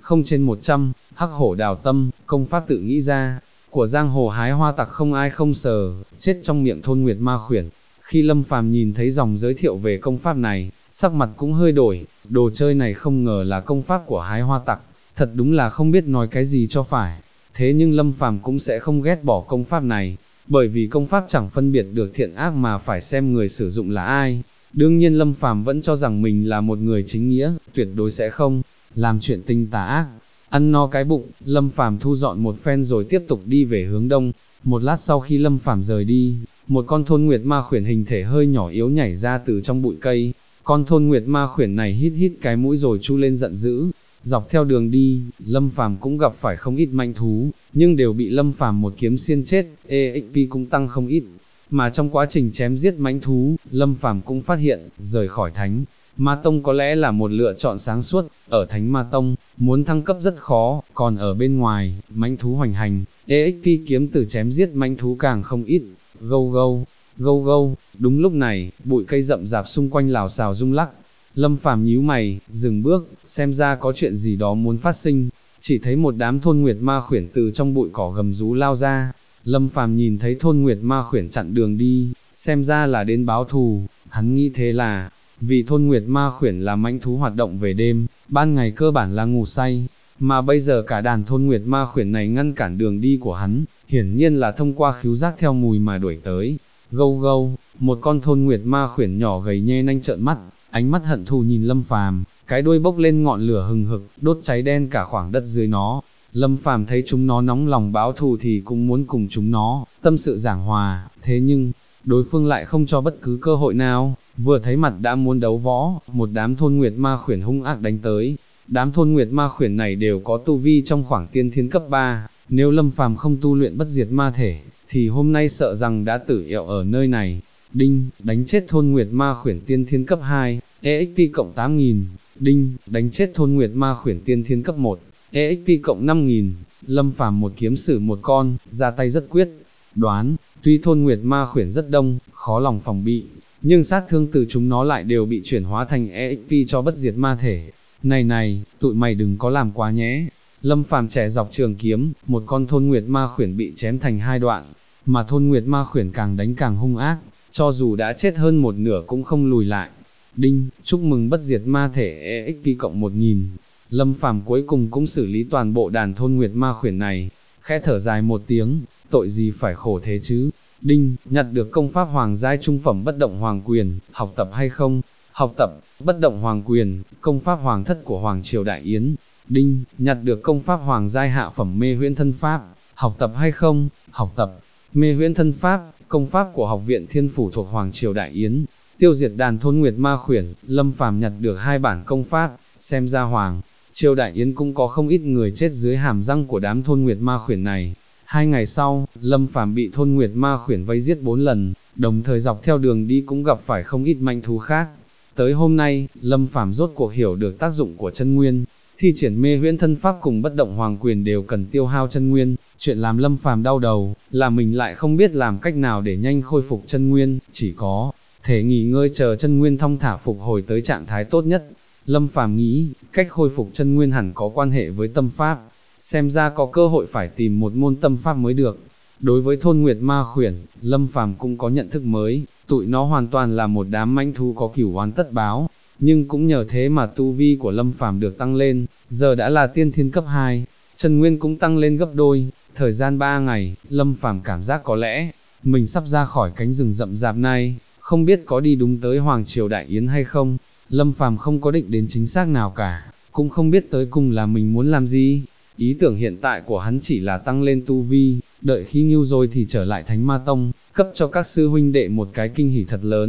0/100, Hắc Hổ Đào Tâm, công pháp tự nghĩ ra, của giang hồ hái hoa tặc không ai không sờ, chết trong miệng thôn Nguyệt Ma Khuyển. Khi Lâm Phàm nhìn thấy dòng giới thiệu về công pháp này, sắc mặt cũng hơi đổi, đồ chơi này không ngờ là công pháp của hái hoa tặc, thật đúng là không biết nói cái gì cho phải. Thế nhưng Lâm Phàm cũng sẽ không ghét bỏ công pháp này, bởi vì công pháp chẳng phân biệt được thiện ác mà phải xem người sử dụng là ai. Đương nhiên Lâm Phàm vẫn cho rằng mình là một người chính nghĩa, tuyệt đối sẽ không làm chuyện tinh tà ác. Ăn no cái bụng, Lâm Phàm thu dọn một phen rồi tiếp tục đi về hướng đông. Một lát sau khi Lâm Phàm rời đi, một con thôn Nguyệt Ma Khuyển hình thể hơi nhỏ yếu nhảy ra từ trong bụi cây. Con thôn Nguyệt Ma Khuyển này hít hít cái mũi rồi chu lên giận dữ. Dọc theo đường đi, Lâm Phàm cũng gặp phải không ít manh thú, nhưng đều bị Lâm Phàm một kiếm xiên chết, EXP cũng tăng không ít. Mà trong quá trình chém giết mãnh thú, Lâm Phàm cũng phát hiện, rời khỏi Thánh Ma Tông có lẽ là một lựa chọn sáng suốt. Ở Thánh Ma Tông, muốn thăng cấp rất khó, còn ở bên ngoài, mãnh thú hoành hành, EXP kiếm từ chém giết mãnh thú càng không ít. Gâu gâu, gâu gâu, đúng lúc này, bụi cây rậm rạp xung quanh lào xào rung lắc. Lâm Phàm nhíu mày, dừng bước, xem ra có chuyện gì đó muốn phát sinh. Chỉ thấy một đám thôn Nguyệt Ma Khuyển từ trong bụi cỏ gầm rú lao ra. Lâm Phàm nhìn thấy thôn Nguyệt Ma Khuyển chặn đường đi, xem ra là đến báo thù. Hắn nghĩ thế là, vì thôn Nguyệt Ma Khuyển là mãnh thú hoạt động về đêm, ban ngày cơ bản là ngủ say, mà bây giờ cả đàn thôn Nguyệt Ma Khuyển này ngăn cản đường đi của hắn, hiển nhiên là thông qua khứu giác theo mùi mà đuổi tới. Gâu gâu, một con thôn Nguyệt Ma Khuyển nhỏ gầy nhe nanh trợn mắt, ánh mắt hận thù nhìn Lâm Phàm, cái đuôi bốc lên ngọn lửa hừng hực, đốt cháy đen cả khoảng đất dưới nó. Lâm Phàm thấy chúng nó nóng lòng báo thù thì cũng muốn cùng chúng nó tâm sự giảng hòa, thế nhưng đối phương lại không cho bất cứ cơ hội nào, vừa thấy mặt đã muốn đấu võ. Một đám thôn Nguyệt Ma Khuyển hung ác đánh tới. Đám thôn Nguyệt Ma Khuyển này đều có tu vi trong khoảng tiên thiên cấp 3, nếu Lâm Phàm không tu luyện bất diệt ma thể, thì hôm nay sợ rằng đã tử yệu ở nơi này. Đinh, đánh chết thôn Nguyệt Ma Khuyển tiên thiên cấp 2, EXP cộng 8.000. Đinh, đánh chết thôn Nguyệt Ma Khuyển tiên thiên cấp 1, EXP cộng 5.000. Lâm Phàm một kiếm xử một con, ra tay rất quyết đoán. Tuy thôn Nguyệt Ma Khuyển rất đông, khó lòng phòng bị, nhưng sát thương từ chúng nó lại đều bị chuyển hóa thành EXP cho bất diệt ma thể. Này này, tụi mày đừng có làm quá nhé. Lâm Phàm chẻ dọc trường kiếm, một con thôn Nguyệt Ma Khuyển bị chém thành hai đoạn, mà thôn Nguyệt Ma Khuyển càng đánh càng hung ác, cho dù đã chết hơn một nửa cũng không lùi lại. Đinh, chúc mừng bất diệt ma thể EXP cộng 1.000. Lâm Phàm cuối cùng cũng xử lý toàn bộ đàn thôn Nguyệt Ma Khuyển này, khẽ thở dài một tiếng, tội gì phải khổ thế chứ. Đinh, nhặt được công pháp hoàng giai trung phẩm bất động hoàng quyền, học tập hay không? Học tập, bất động hoàng quyền, công pháp hoàng thất của Hoàng Triều Đại Yến. Đinh, nhặt được công pháp hoàng giai hạ phẩm mê huyễn thân pháp, học tập hay không? Học tập, mê huyễn thân pháp, công pháp của Học viện Thiên Phủ thuộc Hoàng Triều Đại Yến. Tiêu diệt đàn thôn Nguyệt Ma Khuyển, Lâm Phàm nhặt được 2 bản công pháp, xem ra Hoàng Triều Đại Yến cũng có không ít người chết dưới hàm răng của đám thôn Nguyệt Ma Khuyển này. 2 ngày sau, Lâm Phàm bị thôn Nguyệt Ma Khuyển vây giết 4 lần, đồng thời dọc theo đường đi cũng gặp phải không ít manh thú khác. Tới hôm nay, Lâm Phàm rốt cuộc hiểu được tác dụng của chân nguyên, thi triển mê huyễn thân pháp cùng bất động hoàng quyền đều cần tiêu hao chân nguyên. Chuyện làm Lâm Phàm đau đầu, là mình lại không biết làm cách nào để nhanh khôi phục chân nguyên, chỉ có thể nghỉ ngơi chờ chân nguyên thong thả phục hồi tới trạng thái tốt nhất. Lâm Phàm nghĩ, cách khôi phục chân nguyên hẳn có quan hệ với tâm pháp, xem ra có cơ hội phải tìm một môn tâm pháp mới được. Đối với thôn Nguyệt Ma Khuyển, Lâm Phàm cũng có nhận thức mới, tụi nó hoàn toàn là một đám mãnh thú có cửu oán tất báo, nhưng cũng nhờ thế mà tu vi của Lâm Phàm được tăng lên, giờ đã là tiên thiên cấp 2, chân nguyên cũng tăng lên gấp đôi. Thời gian 3 ngày, Lâm Phàm cảm giác có lẽ mình sắp ra khỏi cánh rừng rậm rạp này, không biết có đi đúng tới Hoàng Triều Đại Yến hay không. Lâm Phàm không có định đến chính xác nào cả, cũng không biết tới cùng là mình muốn làm gì. Ý tưởng hiện tại của hắn chỉ là tăng lên tu vi, đợi khi ngưu rồi thì trở lại Thánh Ma Tông, cấp cho các sư huynh đệ một cái kinh hỉ thật lớn.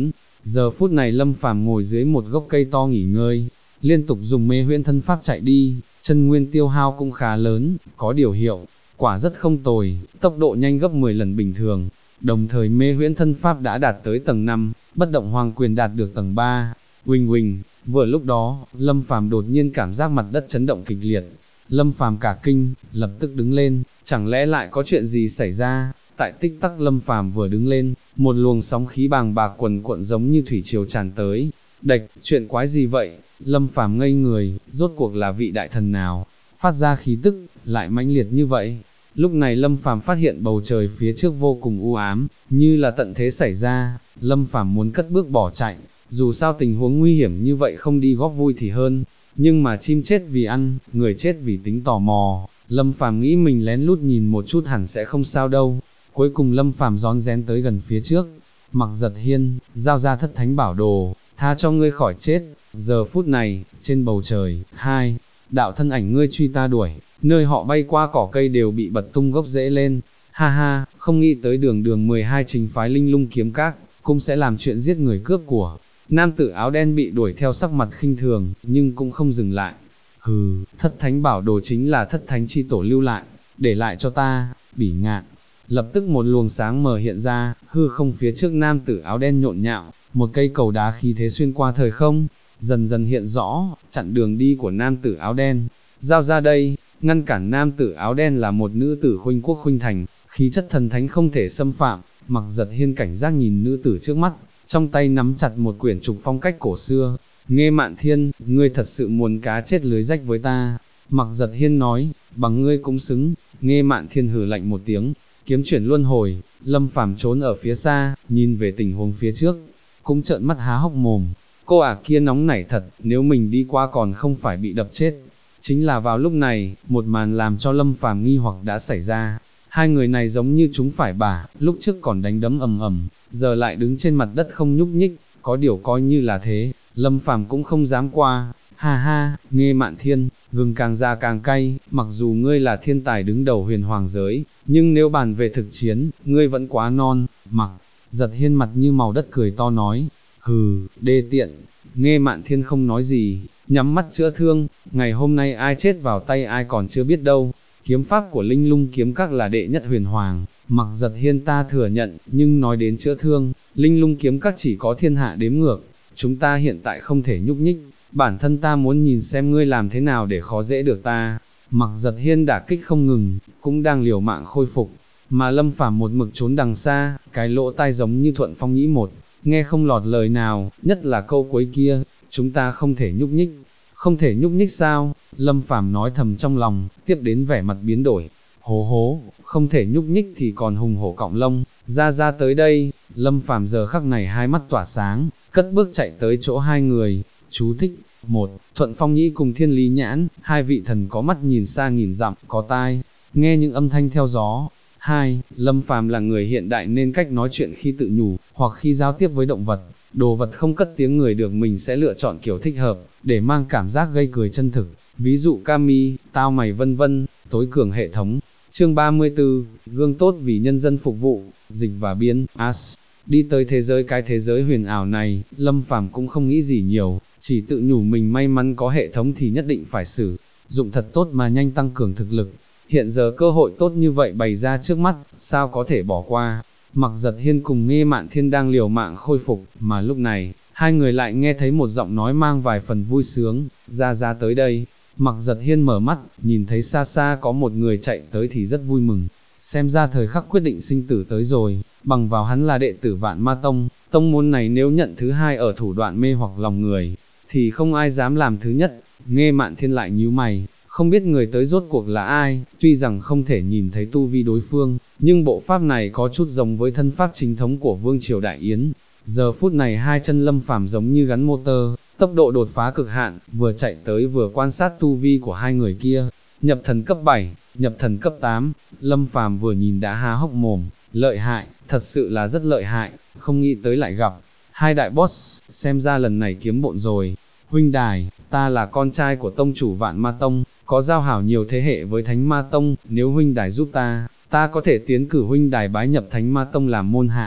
Giờ phút này Lâm Phàm ngồi dưới một gốc cây to nghỉ ngơi, liên tục dùng mê huyễn thân pháp chạy đi, chân nguyên tiêu hao cũng khá lớn, có điều hiệu quả rất không tồi, tốc độ nhanh gấp 10 lần bình thường. Đồng thời mê huyễn thân pháp đã đạt tới tầng 5, bất động hoàng quyền đạt được tầng 3. Huỳnh huỳnh, vừa lúc đó, Lâm Phàm đột nhiên cảm giác mặt đất chấn động kịch liệt. Lâm Phàm cả kinh, lập tức đứng lên, chẳng lẽ lại có chuyện gì xảy ra? Tại tích tắc Lâm Phàm vừa đứng lên, một luồng sóng khí bàng bạc quần cuộn giống như thủy triều tràn tới. Đạch, chuyện quái gì vậy? Lâm Phàm ngây người, rốt cuộc là vị đại thần nào, phát ra khí tức, lại mãnh liệt như vậy. Lúc này Lâm Phàm phát hiện bầu trời phía trước vô cùng u ám, như là tận thế xảy ra. Lâm Phàm muốn cất bước bỏ chạy, dù sao tình huống nguy hiểm như vậy không đi góp vui thì hơn. Nhưng mà chim chết vì ăn, người chết vì tính tò mò. Lâm Phàm nghĩ mình lén lút nhìn một chút hẳn sẽ không sao đâu. Cuối cùng Lâm Phàm rón rén tới gần phía trước. Mặc Giật Hiên, giao ra thất thánh bảo đồ, tha cho ngươi khỏi chết. Giờ phút này, trên bầu trời, hai đạo thân ảnh ngươi truy ta đuổi, nơi họ bay qua cỏ cây đều bị bật tung gốc rễ lên. Ha ha, không nghĩ tới đường 12 chính phái Linh Lung kiếm các, cũng sẽ làm chuyện giết người cướp của. Nam tử áo đen bị đuổi theo sắc mặt khinh thường, nhưng cũng không dừng lại. Hừ, thất thánh bảo đồ chính là thất thánh chi tổ lưu lại, để lại cho ta, bỉ ngạn. Lập tức một luồng sáng mờ hiện ra, hư không phía trước nam tử áo đen nhộn nhạo, một cây cầu đá khí thế xuyên qua thời không, dần dần hiện rõ, chặn đường đi của nam tử áo đen. Giao ra đây, ngăn cản nam tử áo đen là một nữ tử khuynh quốc khuynh thành, khí chất thần thánh không thể xâm phạm. Mặc Giật Hiên cảnh giác nhìn nữ tử trước mắt, trong tay nắm chặt một quyển trục phong cách cổ xưa. Nghê Mạn Thiên, ngươi thật sự muốn cá chết lưới rách với ta? Mặc Giật Hiên nói, bằng ngươi cũng xứng. Nghê Mạn Thiên hừ lạnh một tiếng, kiếm chuyển luân hồi. Lâm Phàm trốn ở phía xa, nhìn về tình huống phía trước, cũng trợn mắt há hốc mồm. Cô ả kia nóng nảy thật, nếu mình đi qua còn không phải bị đập chết. Chính là vào lúc này, một màn làm cho Lâm Phàm nghi hoặc đã xảy ra. Hai người này giống như chúng phải bả, lúc trước còn đánh đấm ầm ầm, giờ lại đứng trên mặt đất không nhúc nhích, có điều coi như là thế, Lâm Phàm cũng không dám qua. Ha ha, Nghê Mạn Thiên, gừng càng già càng cay, mặc dù ngươi là thiên tài đứng đầu huyền hoàng giới, nhưng nếu bàn về thực chiến, ngươi vẫn quá non. Mặc Giật Hiên mặt như màu đất cười to nói, hừ, đê tiện. Nghê Mạn Thiên không nói gì, nhắm mắt chữa thương, ngày hôm nay ai chết vào tay ai còn chưa biết đâu. Kiếm pháp của Linh Lung kiếm các là đệ nhất huyền hoàng, Mặc Giật Hiên ta thừa nhận, nhưng nói đến chữa thương, Linh Lung kiếm các chỉ có thiên hạ đếm ngược, chúng ta hiện tại không thể nhúc nhích, bản thân ta muốn nhìn xem ngươi làm thế nào để khó dễ được ta. Mặc Giật Hiên đả kích không ngừng, cũng đang liều mạng khôi phục, mà Lâm Phàm một mực trốn đằng xa, cái lỗ tai giống như Thuận Phong Nhĩ một, nghe không lọt lời nào, nhất là câu cuối kia, chúng ta không thể nhúc nhích. Không thể nhúc nhích sao? Lâm Phàm nói thầm trong lòng, tiếp đến vẻ mặt biến đổi. Hố hố, không thể nhúc nhích thì còn hùng hổ cọng lông, ra tới đây. Lâm Phàm giờ khắc này hai mắt tỏa sáng, cất bước chạy tới chỗ hai người. Chú thích: 1. Thuận Phong Nhĩ cùng Thiên Lý Nhãn, hai vị thần có mắt nhìn xa nghìn dặm, có tai nghe những âm thanh theo gió. 2. Lâm Phàm là người hiện đại nên cách nói chuyện khi tự nhủ, hoặc khi giao tiếp với động vật, đồ vật không cất tiếng người được mình sẽ lựa chọn kiểu thích hợp, để mang cảm giác gây cười chân thực, ví dụ Kami, tao mày vân vân. Tối cường hệ thống. Chương 34, gương tốt vì nhân dân phục vụ, dịch và biên, As. Đi tới cái thế giới huyền ảo này, Lâm Phàm cũng không nghĩ gì nhiều, chỉ tự nhủ mình may mắn có hệ thống thì nhất định phải sử dụng thật tốt mà nhanh tăng cường thực lực. Hiện giờ cơ hội tốt như vậy bày ra trước mắt, sao có thể bỏ qua. Mặc Giật Hiên cùng Nghê Mạn Thiên đang liều mạng khôi phục, mà lúc này, hai người lại nghe thấy một giọng nói mang vài phần vui sướng, ra tới đây. Mặc Giật Hiên mở mắt, nhìn thấy xa xa có một người chạy tới thì rất vui mừng, xem ra thời khắc quyết định sinh tử tới rồi, bằng vào hắn là đệ tử Vạn Ma Tông, tông môn này nếu nhận thứ hai ở thủ đoạn mê hoặc lòng người, thì không ai dám làm thứ nhất. Nghê Mạn Thiên lại nhíu mày, không biết người tới rốt cuộc là ai, tuy rằng không thể nhìn thấy tu vi đối phương, nhưng bộ pháp này có chút giống với thân pháp chính thống của Vương Triều Đại Yến. Giờ phút này hai chân Lâm Phàm giống như gắn motor, tốc độ đột phá cực hạn, vừa chạy tới vừa quan sát tu vi của hai người kia. Nhập thần cấp 7, nhập thần cấp 8, Lâm Phàm vừa nhìn đã há hốc mồm, lợi hại, thật sự là rất lợi hại, không nghĩ tới lại gặp hai đại boss, xem ra lần này kiếm bộn rồi. Huynh đài, ta là con trai của tông chủ Vạn Ma Tông, có giao hảo nhiều thế hệ với Thánh Ma Tông, nếu huynh đài giúp ta có thể tiến cử huynh đài bái nhập Thánh Ma Tông làm môn hạ.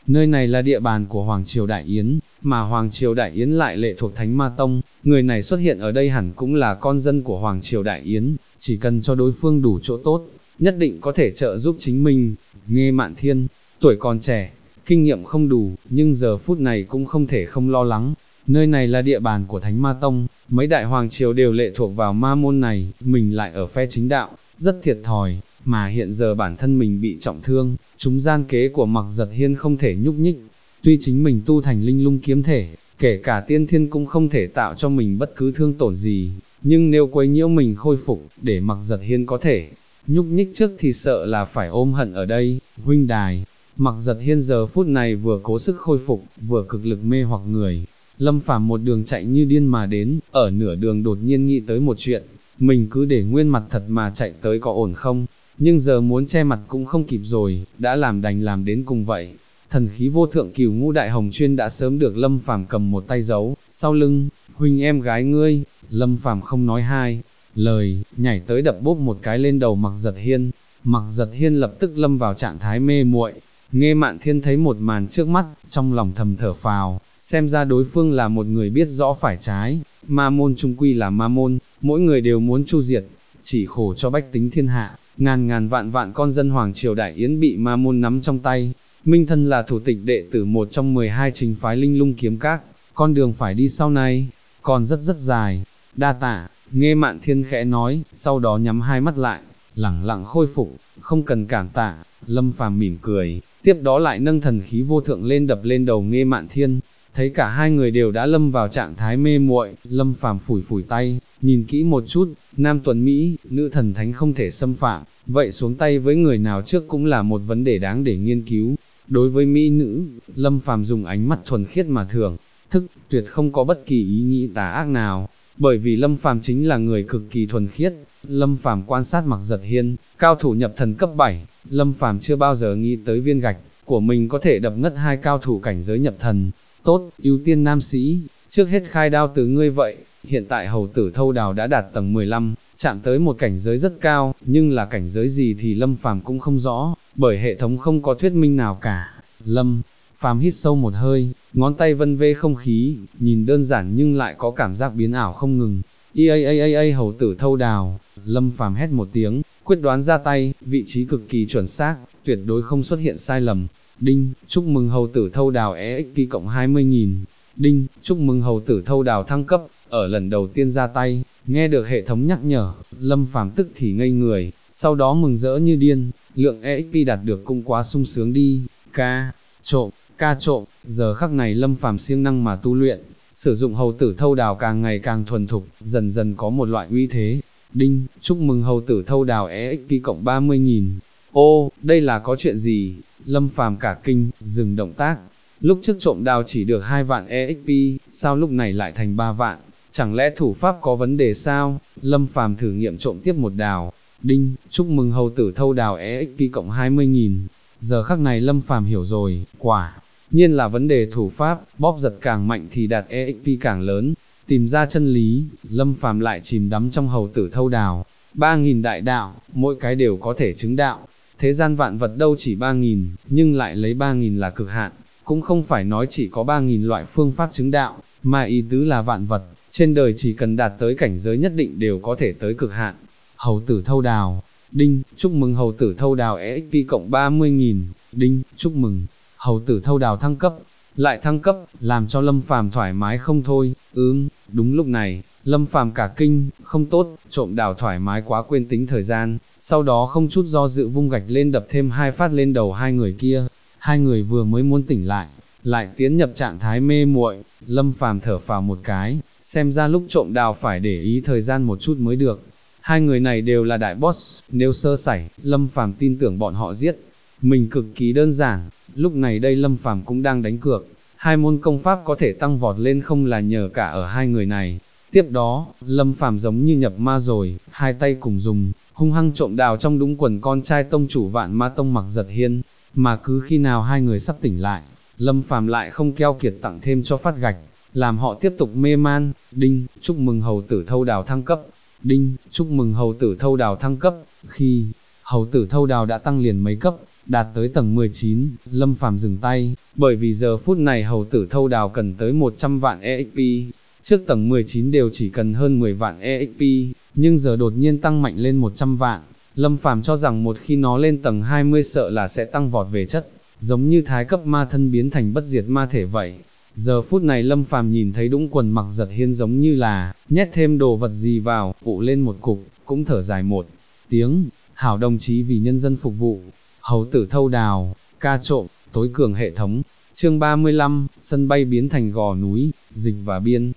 nơi này là địa bàn của Hoàng Triều Đại Yến, mà Hoàng Triều Đại Yến lại lệ thuộc Thánh Ma Tông, người này xuất hiện ở đây hẳn cũng là con dân của Hoàng Triều Đại Yến, chỉ cần cho đối phương đủ chỗ tốt, nhất định có thể trợ giúp chính mình. Nghê Mạn Thiên, tuổi còn trẻ, kinh nghiệm không đủ, nhưng giờ phút này cũng không thể không lo lắng. Nơi này là địa bàn của Thánh Ma Tông, mấy đại hoàng triều đều lệ thuộc vào ma môn này, mình lại ở phe chính đạo, rất thiệt thòi, mà hiện giờ bản thân mình bị trọng thương, chúng gian kế của Mặc Giật Hiên không thể nhúc nhích. Tuy chính mình tu thành linh lung kiếm thể, kể cả tiên thiên cũng không thể tạo cho mình bất cứ thương tổn gì, nhưng nếu quấy nhiễu mình khôi phục, để Mặc Giật Hiên có thể nhúc nhích trước thì sợ là phải ôm hận ở đây. Huynh đài, Mặc Giật Hiên giờ phút này vừa cố sức khôi phục, vừa cực lực mê hoặc người. Lâm Phàm một đường chạy như điên mà đến, ở nửa đường đột nhiên nghĩ tới một chuyện, mình cứ để nguyên mặt thật mà chạy tới có ổn không, nhưng giờ muốn che mặt cũng không kịp rồi, đã làm đành làm đến cùng vậy. Thần khí vô thượng cửu ngũ đại hồng chuyên đã sớm được Lâm Phàm cầm một tay giấu, sau lưng, huynh em gái ngươi. Lâm Phàm không nói hai lời, nhảy tới đập bốp một cái lên đầu Mặc Giật Hiên. Mặc Giật Hiên lập tức lâm vào trạng thái mê muội. Nghê Mạn Thiên thấy một màn trước mắt, trong lòng thầm thở phào, xem ra đối phương là một người biết rõ phải trái. Ma môn chung quy là ma môn, mỗi người đều muốn chu diệt, chỉ khổ cho bách tính thiên hạ, ngàn vạn con dân Hoàng Triều Đại Yến bị ma môn nắm trong tay. Minh thân là thủ tịch đệ tử một trong 12 chính phái linh lung kiếm các, con đường phải đi sau này, còn rất dài. Đa tạ, Nghê Mạn Thiên khẽ nói, sau đó nhắm hai mắt lại, lẳng lặng khôi phục, không cần cảm tạ. Lâm Phàm mỉm cười, tiếp đó lại nâng thần khí vô thượng lên đập lên đầu Nghê Mạn Thiên. Thấy cả hai người đều đã lâm vào trạng thái mê muội, Lâm Phàm phủi tay, nhìn kỹ một chút, nam tuấn Mỹ, nữ thần thánh không thể xâm phạm, vậy xuống tay với người nào trước cũng là một vấn đề đáng để nghiên cứu. Đối với mỹ nữ, Lâm Phàm dùng ánh mắt thuần khiết mà thưởng thức, tuyệt không có bất kỳ ý nghĩ tà ác nào, bởi vì Lâm Phàm chính là người cực kỳ thuần khiết. Lâm Phàm quan sát Mặc Giật Hiên, cao thủ nhập thần cấp 7, Lâm Phàm chưa bao giờ nghĩ tới viên gạch của mình có thể đập ngất hai cao thủ cảnh giới nhập thần. Tốt, ưu tiên nam sĩ, trước hết khai đao từ ngươi vậy. Hiện tại hầu tử Thâu Đào đã đạt tầng 15, chạm tới một cảnh giới rất cao, nhưng là cảnh giới gì thì Lâm Phàm cũng không rõ, bởi hệ thống không có thuyết minh nào cả. Lâm Phàm hít sâu một hơi, ngón tay vân vê không khí, nhìn đơn giản nhưng lại có cảm giác biến ảo không ngừng. Hầu tử Thâu Đào, Lâm Phàm hét một tiếng, quyết đoán ra tay, vị trí cực kỳ chuẩn xác, tuyệt đối không xuất hiện sai lầm. Đinh, chúc mừng hầu tử Thâu Đào EXP cộng 20.000. Đinh, chúc mừng hầu tử Thâu Đào thăng cấp, ở lần đầu tiên ra tay, nghe được hệ thống nhắc nhở, Lâm Phàm tức thì ngây người, sau đó mừng rỡ như điên, lượng EXP đạt được cũng quá sung sướng đi. Ca trộm, giờ khắc này Lâm Phàm siêng năng mà tu luyện, sử dụng hầu tử Thâu Đào càng ngày càng thuần thục, dần dần có một loại uy thế. Đinh, chúc mừng hầu tử Thâu Đào EXP cộng 30.000. Ô, đây là có chuyện gì? Lâm Phàm cả kinh, dừng động tác. Lúc trước trộm đào chỉ được 2 vạn EXP, sao lúc này lại thành 3 vạn? Chẳng lẽ thủ pháp có vấn đề sao? Lâm Phàm thử nghiệm trộm tiếp một đào. Đinh, chúc mừng hầu tử Thâu Đào EXP cộng 20.000. Giờ khắc này Lâm Phàm hiểu rồi, quả nhiên là vấn đề thủ pháp, bóp giật càng mạnh thì đạt EXP càng lớn. Tìm ra chân lý, Lâm Phàm lại chìm đắm trong hầu tử Thâu Đào. 3.000 đại đạo, mỗi cái đều có thể chứng đạo. Thế gian vạn vật đâu chỉ 3.000, nhưng lại lấy 3.000 là cực hạn, cũng không phải nói chỉ có 3.000 loại phương pháp chứng đạo, mà ý tứ là vạn vật, trên đời chỉ cần đạt tới cảnh giới nhất định đều có thể tới cực hạn. Hầu tử Thâu Đào, đinh, chúc mừng hầu tử Thâu Đào EXP cộng 30.000, đinh, chúc mừng, hầu tử Thâu Đào thăng cấp, lại thăng cấp, làm cho Lâm Phàm thoải mái không thôi. Đúng lúc này, Lâm Phàm cả kinh, không tốt, trộm đào thoải mái quá quên tính thời gian, sau đó không chút do dự vung gạch lên đập thêm 2 phát lên đầu hai người kia. Hai người vừa mới muốn tỉnh lại tiến nhập trạng thái mê muội. Lâm Phàm thở phào một cái, xem ra lúc trộm đào phải để ý thời gian một chút mới được. Hai người này đều là đại boss, nếu sơ sẩy, Lâm Phàm tin tưởng bọn họ giết mình cực kỳ đơn giản. Lúc này đây Lâm Phàm cũng đang đánh cược, hai môn công pháp có thể tăng vọt lên không là nhờ cả ở hai người này. Tiếp đó, Lâm Phàm giống như nhập ma rồi, hai tay cùng dùng, hung hăng trộm đào trong đúng quần con trai tông chủ Vạn Ma Tông Mặc Giật Hiên, mà cứ khi nào hai người sắp tỉnh lại, Lâm Phàm lại không keo kiệt tặng thêm cho phát gạch, làm họ tiếp tục mê man. Đinh, chúc mừng hầu tử Thâu Đào thăng cấp. Đinh, chúc mừng hầu tử Thâu Đào thăng cấp. Khi hầu tử Thâu Đào đã tăng liền mấy cấp, đạt tới tầng 19, Lâm Phàm dừng tay, bởi vì giờ phút này hầu tử thâu đào cần tới 100 vạn EXP, trước tầng 19 đều chỉ cần hơn 10 vạn EXP, nhưng giờ đột nhiên tăng mạnh lên 100 vạn, Lâm Phàm cho rằng một khi nó lên tầng 20 sợ là sẽ tăng vọt về chất, giống như thái cấp ma thân biến thành bất diệt ma thể vậy. Giờ phút này Lâm Phàm nhìn thấy Đũng Quần Mặc Giật Hiên giống như là nhét thêm đồ vật gì vào, ụ lên một cục, cũng thở dài một tiếng, hảo đồng chí vì nhân dân phục vụ. Hầu tử thâu đào, ca trộm, tối cường hệ thống. Chương 35, sân bay biến thành gò núi, dịch và biên,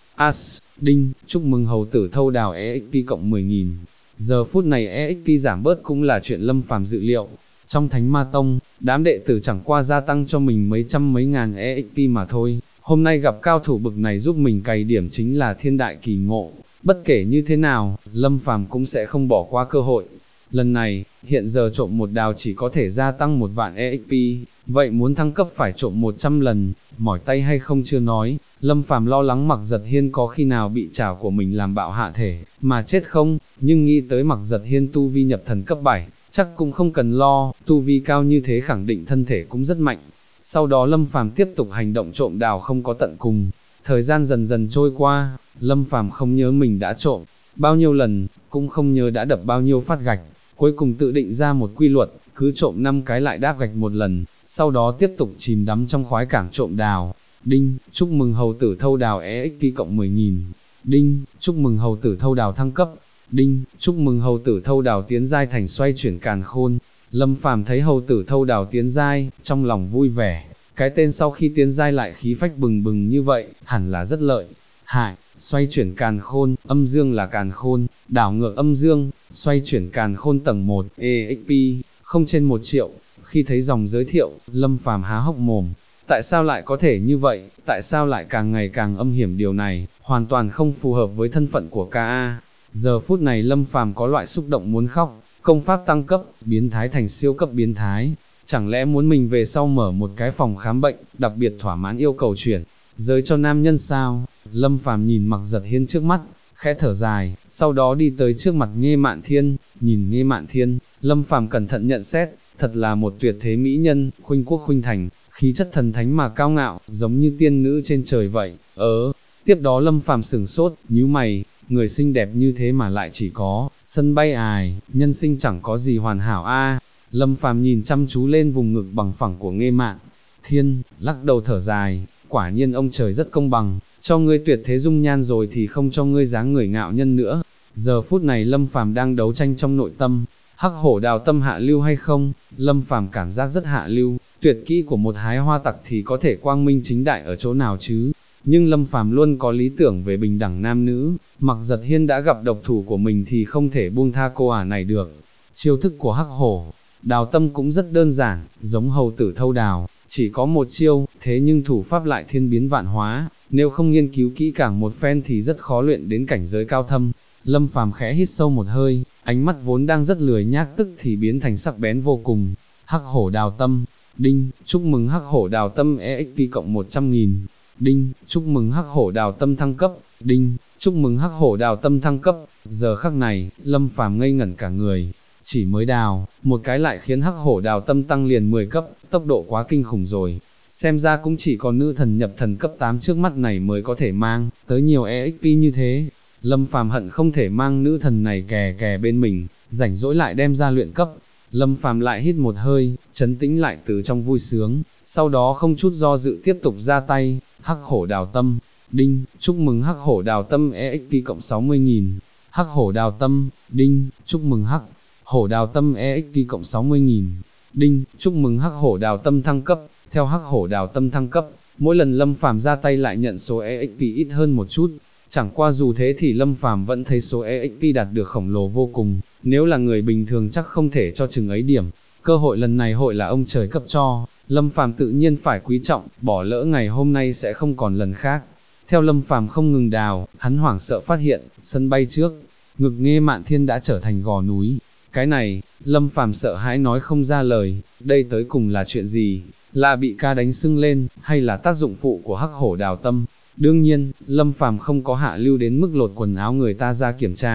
đinh, chúc mừng hầu tử thâu đào EXP cộng 10.000. Giờ phút này EXP giảm bớt cũng là chuyện Lâm Phàm dự liệu. Trong Thánh Ma Tông, đám đệ tử chẳng qua gia tăng cho mình mấy trăm mấy ngàn EXP mà thôi. Hôm nay gặp cao thủ bực này giúp mình cày điểm chính là thiên đại kỳ ngộ. Bất kể như thế nào, Lâm Phàm cũng sẽ không bỏ qua cơ hội. Lần này, hiện giờ trộm một đào chỉ có thể gia tăng 1 vạn EXP, vậy muốn thăng cấp phải trộm 100 lần, mỏi tay hay không chưa nói, Lâm Phàm lo lắng Mặc Giật Hiên có khi nào bị trảo của mình làm bạo hạ thể, mà chết không, nhưng nghĩ tới Mặc Giật Hiên tu vi nhập thần cấp 7, chắc cũng không cần lo, tu vi cao như thế khẳng định thân thể cũng rất mạnh. Sau đó Lâm Phàm tiếp tục hành động trộm đào không có tận cùng, thời gian dần dần trôi qua, Lâm Phàm không nhớ mình đã trộm bao nhiêu lần, cũng không nhớ đã đập bao nhiêu phát gạch. Cuối cùng tự định ra một quy luật, cứ trộm 5 cái lại đáp gạch một lần, sau đó tiếp tục chìm đắm trong khoái cảm trộm đào. Đinh, chúc mừng hầu tử thâu đào EXP cộng 10.000. Đinh, chúc mừng hầu tử thâu đào thăng cấp. Đinh, chúc mừng hầu tử thâu đào tiến giai thành xoay chuyển càn khôn. Lâm Phàm thấy hầu tử thâu đào tiến giai, trong lòng vui vẻ. Cái tên sau khi tiến giai lại khí phách bừng bừng như vậy, hẳn là rất lợi hại. Xoay chuyển càn khôn, âm dương là càn khôn, đảo ngược âm dương, xoay chuyển càn khôn tầng 1, EXP, không trên 1 triệu. Khi thấy dòng giới thiệu, Lâm Phàm há hốc mồm. Tại sao lại có thể như vậy, tại sao lại càng ngày càng âm hiểm, điều này, hoàn toàn không phù hợp với thân phận của KA. Giờ phút này Lâm Phàm có loại xúc động muốn khóc, công pháp tăng cấp, biến thái thành siêu cấp biến thái. Chẳng lẽ muốn mình về sau mở một cái phòng khám bệnh, đặc biệt thỏa mãn yêu cầu chuyển giới cho nam nhân sao? Lâm Phàm nhìn Mặc Giật Hiên trước mắt, khẽ thở dài, sau đó đi tới trước mặt Nghê Mạn Thiên, nhìn Nghê Mạn Thiên, Lâm Phàm cẩn thận nhận xét, thật là một tuyệt thế mỹ nhân, khuynh quốc khuynh thành, khí chất thần thánh mà cao ngạo, giống như tiên nữ trên trời vậy. Tiếp đó Lâm Phàm sửng sốt, nhíu mày, người xinh đẹp như thế mà lại chỉ có sân bay ài, nhân sinh chẳng có gì hoàn hảo a. Lâm Phàm nhìn chăm chú lên vùng ngực bằng phẳng của Nghê Mạn Thiên, lắc đầu thở dài, quả nhiên ông trời rất công bằng, cho ngươi tuyệt thế dung nhan rồi thì không cho ngươi dáng người ngạo nhân nữa. Giờ phút này Lâm Phàm đang đấu tranh trong nội tâm, hắc hổ đào tâm hạ lưu hay không, Lâm Phàm cảm giác rất hạ lưu, tuyệt kỹ của một hái hoa tặc thì có thể quang minh chính đại ở chỗ nào chứ. Nhưng Lâm Phàm luôn có lý tưởng về bình đẳng nam nữ, Mặc Giật Hiên đã gặp độc thủ của mình thì không thể buông tha cô ả này được. Chiêu thức của hắc hổ đào tâm cũng rất đơn giản, giống hầu tử thâu đào, chỉ có một chiêu, thế nhưng thủ pháp lại thiên biến vạn hóa, nếu không nghiên cứu kỹ càng một phen thì rất khó luyện đến cảnh giới cao thâm. Lâm Phàm khẽ hít sâu một hơi, ánh mắt vốn đang rất lười nhác tức thì biến thành sắc bén vô cùng. Hắc hổ đào tâm, đinh, chúc mừng hắc hổ đào tâm EXP cộng 100.000. Đinh, chúc mừng hắc hổ đào tâm thăng cấp. Đinh, chúc mừng hắc hổ đào tâm thăng cấp. Giờ khắc này, Lâm Phàm ngây ngẩn cả người. Chỉ mới đào, một cái lại khiến hắc hổ đào tâm tăng liền 10 cấp, tốc độ quá kinh khủng rồi. Xem ra cũng chỉ có nữ thần nhập thần cấp 8 trước mắt này mới có thể mang tới nhiều EXP như thế. Lâm Phàm hận không thể mang nữ thần này kè bên mình, rảnh rỗi lại đem ra luyện cấp. Lâm Phàm lại hít một hơi, trấn tĩnh lại từ trong vui sướng, sau đó không chút do dự tiếp tục ra tay, hắc hổ đào tâm. Đinh, chúc mừng hắc hổ đào tâm EXP cộng 60.000. Hắc hổ đào tâm, đinh, chúc mừng hắc hổ đào tâm EXP cộng 60.000. Đinh, chúc mừng hắc hổ đào tâm thăng cấp. Theo hắc hổ đào tâm thăng cấp, mỗi lần Lâm Phàm ra tay lại nhận số EXP ít hơn một chút. Chẳng qua dù thế thì Lâm Phàm vẫn thấy số EXP đạt được khổng lồ vô cùng, nếu là người bình thường chắc không thể cho chừng ấy điểm. Cơ hội lần này hội là ông trời cấp cho, Lâm Phàm tự nhiên phải quý trọng, bỏ lỡ ngày hôm nay sẽ không còn lần khác. Theo Lâm Phàm không ngừng đào, hắn hoảng sợ phát hiện, sân bay trước, ngực Nghê Mạn Thiên đã trở thành gò núi. Cái này, Lâm Phàm sợ hãi nói không ra lời, đây tới cùng là chuyện gì, là bị ca đánh sưng lên, hay là tác dụng phụ của hắc hổ đào tâm. Đương nhiên, Lâm Phàm không có hạ lưu đến mức lột quần áo người ta ra kiểm tra,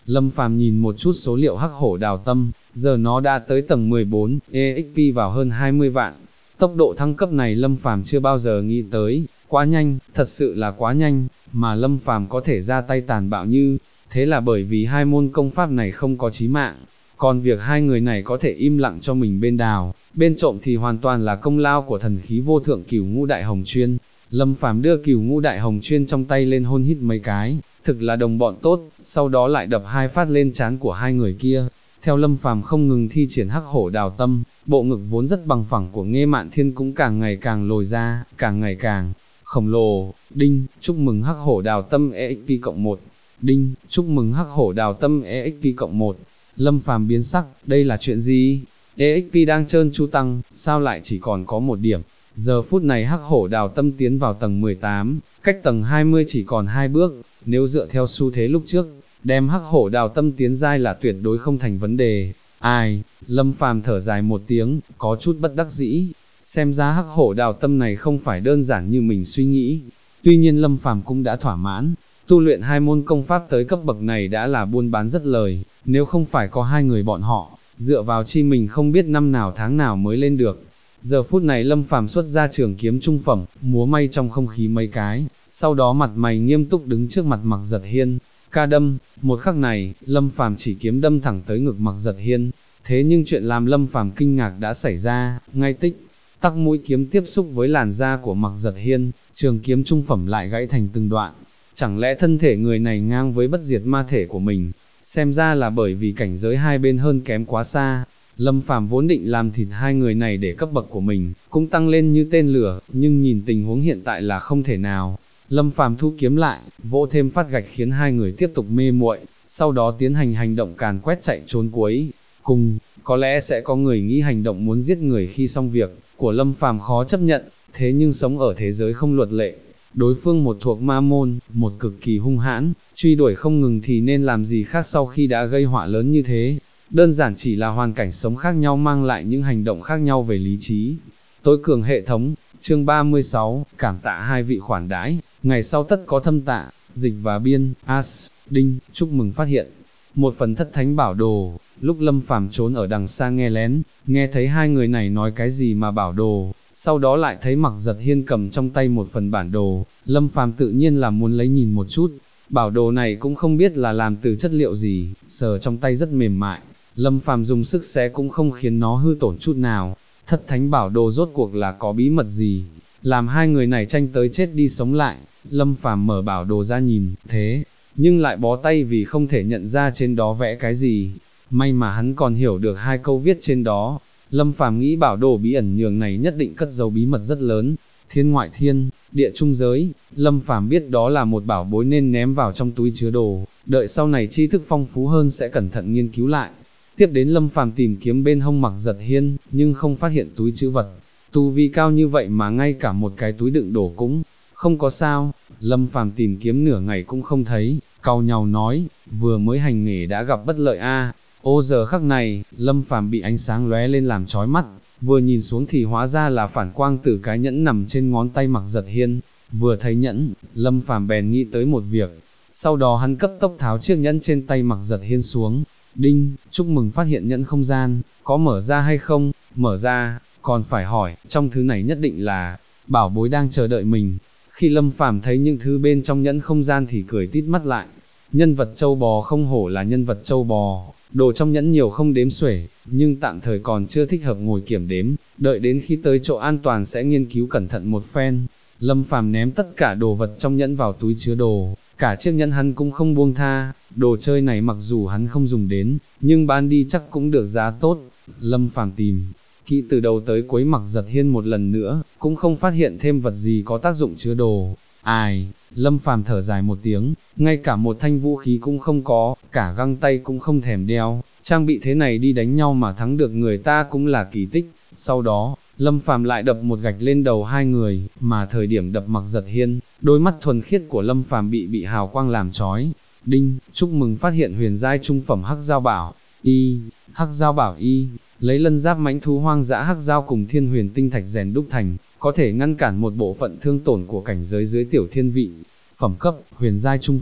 Lâm Phàm nhìn một chút số liệu hắc hổ đào tâm, giờ nó đã tới tầng 14, EXP vào hơn 20 vạn. Tốc độ thăng cấp này Lâm Phàm chưa bao giờ nghĩ tới, quá nhanh, thật sự là quá nhanh, mà Lâm Phàm có thể ra tay tàn bạo như thế là bởi vì hai môn công pháp này không có chí mạng. Còn việc hai người này có thể im lặng cho mình bên đào, bên trộm thì hoàn toàn là công lao của thần khí vô thượng Cửu Ngũ Đại Hồng Chuyên. Lâm Phàm đưa Cửu Ngũ Đại Hồng Chuyên trong tay lên hôn hít mấy cái, thực là đồng bọn tốt, sau đó lại đập hai phát lên trán của hai người kia. Theo Lâm Phàm không ngừng thi triển hắc hổ đào tâm, bộ ngực vốn rất bằng phẳng của Nghê Mạn Thiên cũng càng ngày càng lồi ra, càng ngày càng khổng lồ. Đinh, chúc mừng hắc hổ đào tâm EXP cộng 1. Đinh, chúc mừng hắc hổ đào tâm EXP cộng 1. Lâm Phàm biến sắc, đây là chuyện gì? EXP đang trơn tru tăng, sao lại chỉ còn có 1 điểm? Giờ phút này hắc hổ đào tâm tiến vào tầng 18, cách tầng 20 chỉ còn 2 bước, nếu dựa theo xu thế lúc trước, đem hắc hổ đào tâm tiến giai là tuyệt đối không thành vấn đề. Ai, Lâm Phàm thở dài một tiếng, có chút bất đắc dĩ, xem ra hắc hổ đào tâm này không phải đơn giản như mình suy nghĩ. Tuy nhiên Lâm Phàm cũng đã thỏa mãn, tu luyện hai môn công pháp tới cấp bậc này đã là buôn bán rất lời, nếu không phải có hai người bọn họ, dựa vào chi mình không biết năm nào tháng nào mới lên được. Giờ phút này Lâm Phàm xuất ra trường kiếm trung phẩm, múa may trong không khí mấy cái, sau đó mặt mày nghiêm túc đứng trước mặt Mặc Giật Hiên, ca đâm. Một khắc này, Lâm Phàm chỉ kiếm đâm thẳng tới ngực Mặc Giật Hiên, thế nhưng chuyện làm Lâm Phàm kinh ngạc đã xảy ra, ngay tích tắc mũi kiếm tiếp xúc với làn da của Mặc Giật Hiên, trường kiếm trung phẩm lại gãy thành từng đoạn. Chẳng lẽ thân thể người này ngang với bất diệt ma thể của mình? Xem ra là bởi vì cảnh giới hai bên hơn kém quá xa. Lâm Phàm vốn định làm thịt hai người này để cấp bậc của mình cũng tăng lên như tên lửa, nhưng nhìn tình huống hiện tại là không thể nào. Lâm Phàm thu kiếm lại, vỗ thêm phát gạch khiến hai người tiếp tục mê muội, sau đó tiến hành hành động càn quét chạy trốn cuối cùng. Có lẽ sẽ có người nghĩ hành động muốn giết người khi xong việc của Lâm Phàm khó chấp nhận, thế nhưng sống ở thế giới không luật lệ, đối phương một thuộc ma môn, một cực kỳ hung hãn, truy đuổi không ngừng thì nên làm gì khác sau khi đã gây họa lớn như thế. Đơn giản chỉ là hoàn cảnh sống khác nhau mang lại những hành động khác nhau về lý trí. Tối cường hệ thống, chương 36, cảm tạ hai vị khoản đãi, ngày sau tất có thâm tạ. Dịch và biên, As, Đinh, chúc mừng phát hiện một phần thất thánh bảo đồ. Lúc Lâm Phàm trốn ở đằng xa nghe lén, nghe thấy hai người này nói cái gì mà bảo đồ, sau đó lại thấy Mặc Giật Hiên cầm trong tay một phần bản đồ, Lâm Phàm tự nhiên là muốn lấy nhìn một chút. Bảo đồ này cũng không biết là làm từ chất liệu gì, sờ trong tay rất mềm mại, Lâm Phàm dùng sức xé cũng không khiến nó hư tổn chút nào. Thất thánh bảo đồ rốt cuộc là có bí mật gì, làm hai người này tranh tới chết đi sống lại. Lâm Phàm mở bảo đồ ra nhìn, thế nhưng lại bó tay vì không thể nhận ra trên đó vẽ cái gì. May mà hắn còn hiểu được hai câu viết trên đó. Lâm Phàm nghĩ bảo đồ bí ẩn nhường này nhất định cất giấu bí mật rất lớn. Thiên ngoại thiên, địa trung giới. Lâm Phàm biết đó là một bảo bối nên ném vào trong túi chứa đồ, đợi sau này tri thức phong phú hơn sẽ cẩn thận nghiên cứu lại. Tiếp đến Lâm Phàm tìm kiếm bên hông Mặc Giật Hiên, nhưng không phát hiện túi trữ vật. Tu vi cao như vậy mà ngay cả một cái túi đựng đồ cũng không có sao. Lâm Phàm tìm kiếm nửa ngày cũng không thấy, cau nhàu nói, vừa mới hành nghề đã gặp bất lợi a. Ô giờ khắc này, Lâm Phàm bị ánh sáng lóe lên làm chói mắt, vừa nhìn xuống thì hóa ra là phản quang từ cái nhẫn nằm trên ngón tay Mặc Giật Hiên. Vừa thấy nhẫn, Lâm Phàm bèn nghĩ tới một việc, sau đó hắn cấp tốc tháo chiếc nhẫn trên tay Mặc Giật Hiên xuống. Đinh, chúc mừng phát hiện nhẫn không gian, có mở ra hay không? Mở ra, còn phải hỏi, trong thứ này nhất định là bảo bối đang chờ đợi mình. Khi Lâm Phàm thấy những thứ bên trong nhẫn không gian thì cười tít mắt lại. Nhân vật châu bò không hổ là nhân vật châu bò, đồ trong nhẫn nhiều không đếm xuể, nhưng tạm thời còn chưa thích hợp ngồi kiểm đếm, đợi đến khi tới chỗ an toàn sẽ nghiên cứu cẩn thận một phen. Lâm Phàm ném tất cả đồ vật trong nhẫn vào túi chứa đồ, cả chiếc nhẫn hắn cũng không buông tha. Đồ chơi này mặc dù hắn không dùng đến, nhưng bán đi chắc cũng được giá tốt. Lâm Phàm tìm kỹ từ đầu tới cuối Mặc Giật Hiên một lần nữa, cũng không phát hiện thêm vật gì có tác dụng chứa đồ. Ai, Lâm Phàm thở dài một tiếng, ngay cả một thanh vũ khí cũng không có, cả găng tay cũng không thèm đeo, trang bị thế này đi đánh nhau mà thắng được người ta cũng là kỳ tích. Sau đó, Lâm Phàm lại đập một gạch lên đầu hai người, mà thời điểm đập Mặc Giật Hiên, đôi mắt thuần khiết của Lâm Phàm bị hào quang làm chói. Đinh, chúc mừng phát hiện huyền giai trung phẩm hắc giao bảo y. Hắc giao bảo y, lấy lân giáp mãnh thú hoang dã hắc giao cùng thiên huyền tinh thạch rèn đúc thành, có thể ngăn cản một bộ phận thương tổn của cảnh giới dưới tiểu thiên vị. Phẩm cấp, huyền giai trung phẩm.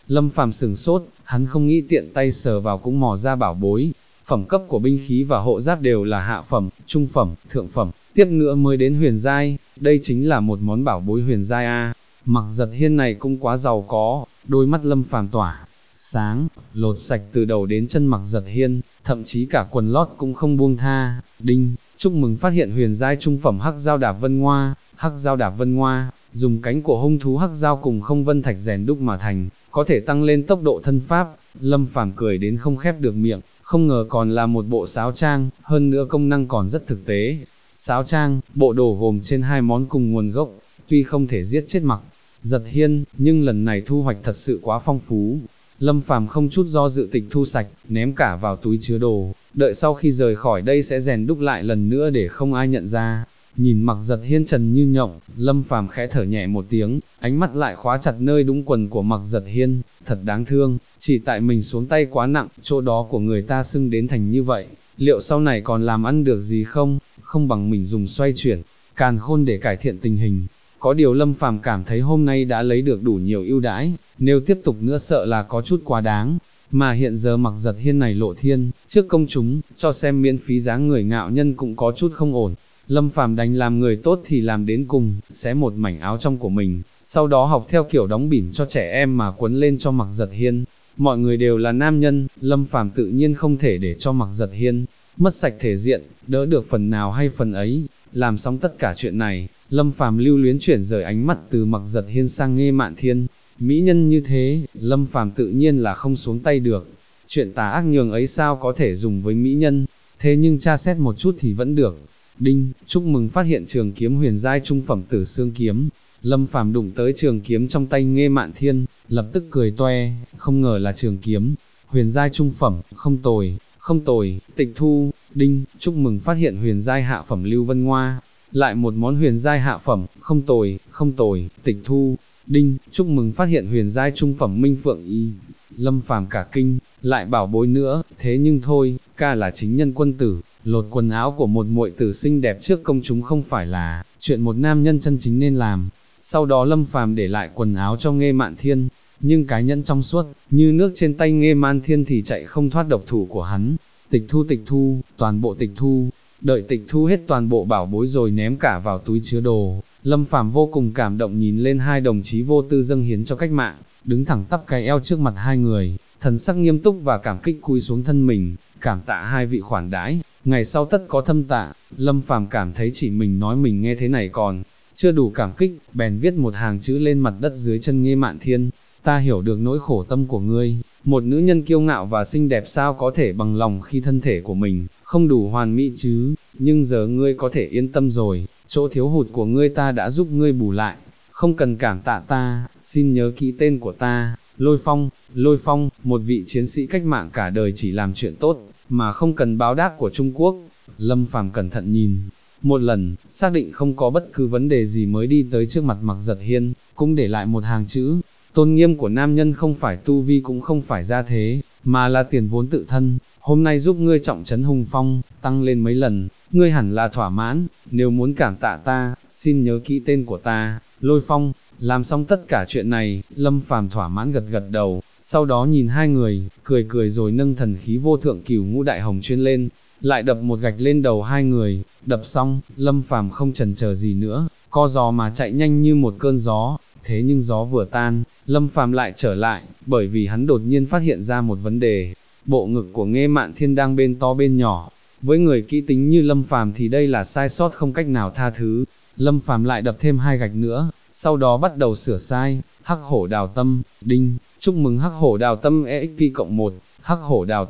Lâm Phàm sửng sốt, hắn không nghĩ tiện tay sờ vào cũng mò ra bảo bối. Phẩm cấp của binh khí và hộ giáp đều là hạ phẩm, trung phẩm, thượng phẩm, tiếp nữa mới đến huyền giai, đây chính là một món bảo bối huyền giai a. Mặc Giật Hiên này cũng quá giàu có, đôi mắt Lâm Phàm tỏa sáng, lột sạch từ đầu đến chân Mặc Giật Hiên, thậm chí cả quần lót cũng không buông tha. Đinh, chúc mừng phát hiện huyền giai trung phẩm Hắc Dao Đạp Vân Ngoa. Hắc Dao Đạp Vân Ngoa, dùng cánh của hung thú hắc dao cùng không vân thạch rèn đúc mà thành, có thể tăng lên tốc độ thân pháp. Lâm Phàm cười đến không khép được miệng, không ngờ còn là một bộ sáo trang, hơn nữa công năng còn rất thực tế. Sáo trang, bộ đồ gồm trên hai món cùng nguồn gốc, tuy không thể giết chết Mặc Giật Hiên, nhưng lần này thu hoạch thật sự quá phong phú. Lâm Phàm không chút do dự tịch thu sạch, ném cả vào túi chứa đồ, đợi sau khi rời khỏi đây sẽ rèn đúc lại lần nữa để không ai nhận ra. Nhìn Mặc Giật Hiên trần như nhộng, Lâm Phàm khẽ thở nhẹ một tiếng, ánh mắt lại khóa chặt nơi đũng quần của Mặc Giật Hiên, thật đáng thương, chỉ tại mình xuống tay quá nặng, chỗ đó của người ta sưng đến thành như vậy, liệu sau này còn làm ăn được gì không, không bằng mình dùng xoay chuyển, càn khôn để cải thiện tình hình. Có điều Lâm Phàm cảm thấy hôm nay đã lấy được đủ nhiều ưu đãi, nếu tiếp tục nữa sợ là có chút quá đáng. Mà hiện giờ Mặc Giật Hiên này lộ thiên, trước công chúng, cho xem miễn phí dáng người ngạo nhân cũng có chút không ổn. Lâm Phàm đành làm người tốt thì làm đến cùng, xé một mảnh áo trong của mình, sau đó học theo kiểu đóng bỉm cho trẻ em mà quấn lên cho Mặc Giật Hiên. Mọi người đều là nam nhân, Lâm Phàm tự nhiên không thể để cho Mặc Giật Hiên mất sạch thể diện, đỡ được phần nào hay phần ấy. Làm xong tất cả chuyện này, Lâm Phàm lưu luyến chuyển rời ánh mắt từ Mặc Giật Hiên sang Nghê Mạn Thiên. Mỹ nhân như thế, Lâm Phàm tự nhiên là không xuống tay được. Chuyện tà ác nhường ấy sao có thể dùng với mỹ nhân, thế nhưng tra xét một chút thì vẫn được. Đinh, chúc mừng phát hiện trường kiếm huyền giai trung phẩm Tử Xương kiếm. Lâm Phàm đụng tới trường kiếm trong tay Nghê Mạn Thiên, lập tức cười toe, không ngờ là trường kiếm huyền giai trung phẩm, không tồi, không tồi, tịch thu. Đinh, chúc mừng phát hiện huyền giai hạ phẩm Lưu Vân Ngoa. Lại một món huyền giai hạ phẩm, không tồi, không tồi, tịch thu. Đinh, chúc mừng phát hiện huyền giai trung phẩm Minh Phượng Y. Lâm Phàm cả kinh, lại bảo bối nữa, thế nhưng thôi, ca là chính nhân quân tử, lột quần áo của một muội tử xinh đẹp trước công chúng không phải là chuyện một nam nhân chân chính nên làm. Sau đó Lâm Phàm để lại quần áo cho Nghê Mạn Thiên, nhưng cái nhẫn trong suốt, như nước trên tay Nghê Mạn Thiên thì chạy không thoát độc thủ của hắn. Tịch thu, toàn bộ tịch thu. Đợi tịch thu hết toàn bộ bảo bối rồi ném cả vào túi chứa đồ, Lâm Phàm vô cùng cảm động nhìn lên hai đồng chí vô tư dâng hiến cho cách mạng, đứng thẳng tắp cái eo trước mặt hai người, thần sắc nghiêm túc và cảm kích cúi xuống thân mình, cảm tạ hai vị khoản đãi, ngày sau tất có thâm tạ. Lâm Phàm cảm thấy chỉ mình nói mình nghe thế này còn chưa đủ cảm kích, bèn viết một hàng chữ lên mặt đất dưới chân Nghê Mạn Thiên. Ta hiểu được nỗi khổ tâm của ngươi, một nữ nhân kiêu ngạo và xinh đẹp sao có thể bằng lòng khi thân thể của mình không đủ hoàn mỹ chứ, nhưng giờ ngươi có thể yên tâm rồi, chỗ thiếu hụt của ngươi ta đã giúp ngươi bù lại, không cần cảm tạ ta, xin nhớ kỹ tên của ta, Lôi Phong, một vị chiến sĩ cách mạng cả đời chỉ làm chuyện tốt, mà không cần báo đáp của Trung Quốc. Lâm Phàm cẩn thận nhìn một lần, xác định không có bất cứ vấn đề gì mới đi tới trước mặt Mặc Giật Hiên, cũng để lại một hàng chữ. Tôn nghiêm của nam nhân không phải tu vi cũng không phải gia thế, mà là tiền vốn tự thân. Hôm nay giúp ngươi trọng trấn hùng phong, tăng lên mấy lần, ngươi hẳn là thỏa mãn. Nếu muốn cảm tạ ta, xin nhớ kỹ tên của ta, Lôi Phong. Làm xong tất cả chuyện này, Lâm Phàm thỏa mãn gật gật đầu, sau đó nhìn hai người, cười cười rồi nâng thần khí vô thượng cửu ngũ đại hồng chuyên lên, lại đập một gạch lên đầu hai người. Đập xong, Lâm Phàm không chần chờ gì nữa, co giò mà chạy nhanh như một cơn gió. Thế nhưng gió vừa tan, Lâm Phàm lại trở lại, bởi vì hắn đột nhiên phát hiện ra một vấn đề. Bộ ngực của Nghê Mạn Thiên đang bên to bên nhỏ, với người kỹ tính như Lâm Phàm thì đây là sai sót không cách nào tha thứ. Lâm Phàm lại đập thêm hai gạch nữa, sau đó bắt đầu sửa sai. Hắc hổ đào tâm. Đinh, chúc mừng Hắc hổ đào tâm EXP cộng 1, Hắc hổ đào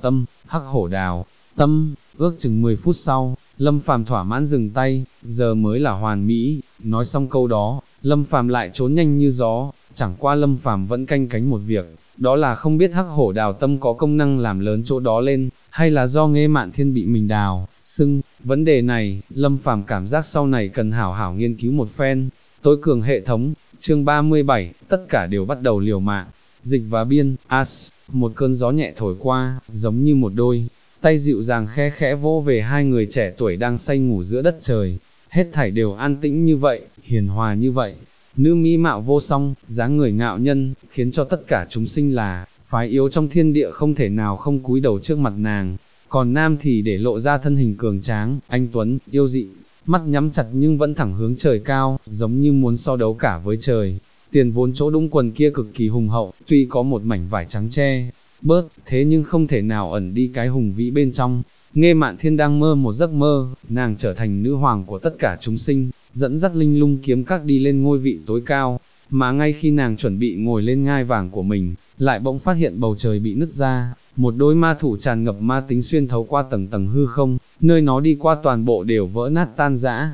tâm. Ước chừng 10 phút sau, Lâm Phàm thỏa mãn dừng tay, giờ mới là hoàn mỹ. Nói xong câu đó, Lâm Phàm lại trốn nhanh như gió. Chẳng qua Lâm Phàm vẫn canh cánh một việc, đó là không biết Hắc hổ đào tâm có công năng làm lớn chỗ đó lên, hay là do Nghê Mạn Thiên bị mình đào sưng. Vấn đề này, Lâm Phàm cảm giác sau này cần hảo hảo nghiên cứu một phen. Tối cường hệ thống, chương 37, tất cả đều bắt đầu liều mạng. Dịch và biên, một cơn gió nhẹ thổi qua, giống như một đôi tay dịu dàng khẽ khẽ vỗ về hai người trẻ tuổi đang say ngủ giữa đất trời. Hết thảy đều an tĩnh như vậy, hiền hòa như vậy. nữ mỹ mạo vô song, dáng người ngạo nhân, khiến cho tất cả chúng sinh là phái yếu trong thiên địa không thể nào không cúi đầu trước mặt nàng. Còn nam thì để lộ ra thân hình cường tráng, anh tuấn, yêu dị, mắt nhắm chặt nhưng vẫn thẳng hướng trời cao, giống như muốn so đấu cả với trời. Tiền vốn chỗ đũng quần kia cực kỳ hùng hậu, tuy có một mảnh vải trắng che bớt, thế nhưng không thể nào ẩn đi cái hùng vĩ bên trong. Nghe Mạn Thiên đang mơ một giấc mơ, nàng trở thành nữ hoàng của tất cả chúng sinh, dẫn dắt linh lung kiếm các đi lên ngôi vị tối cao, mà ngay khi nàng chuẩn bị ngồi lên ngai vàng của mình, lại bỗng phát hiện bầu trời bị nứt ra, một đôi ma thủ tràn ngập ma tính xuyên thấu qua tầng tầng hư không, nơi nó đi qua toàn bộ đều vỡ nát tan rã.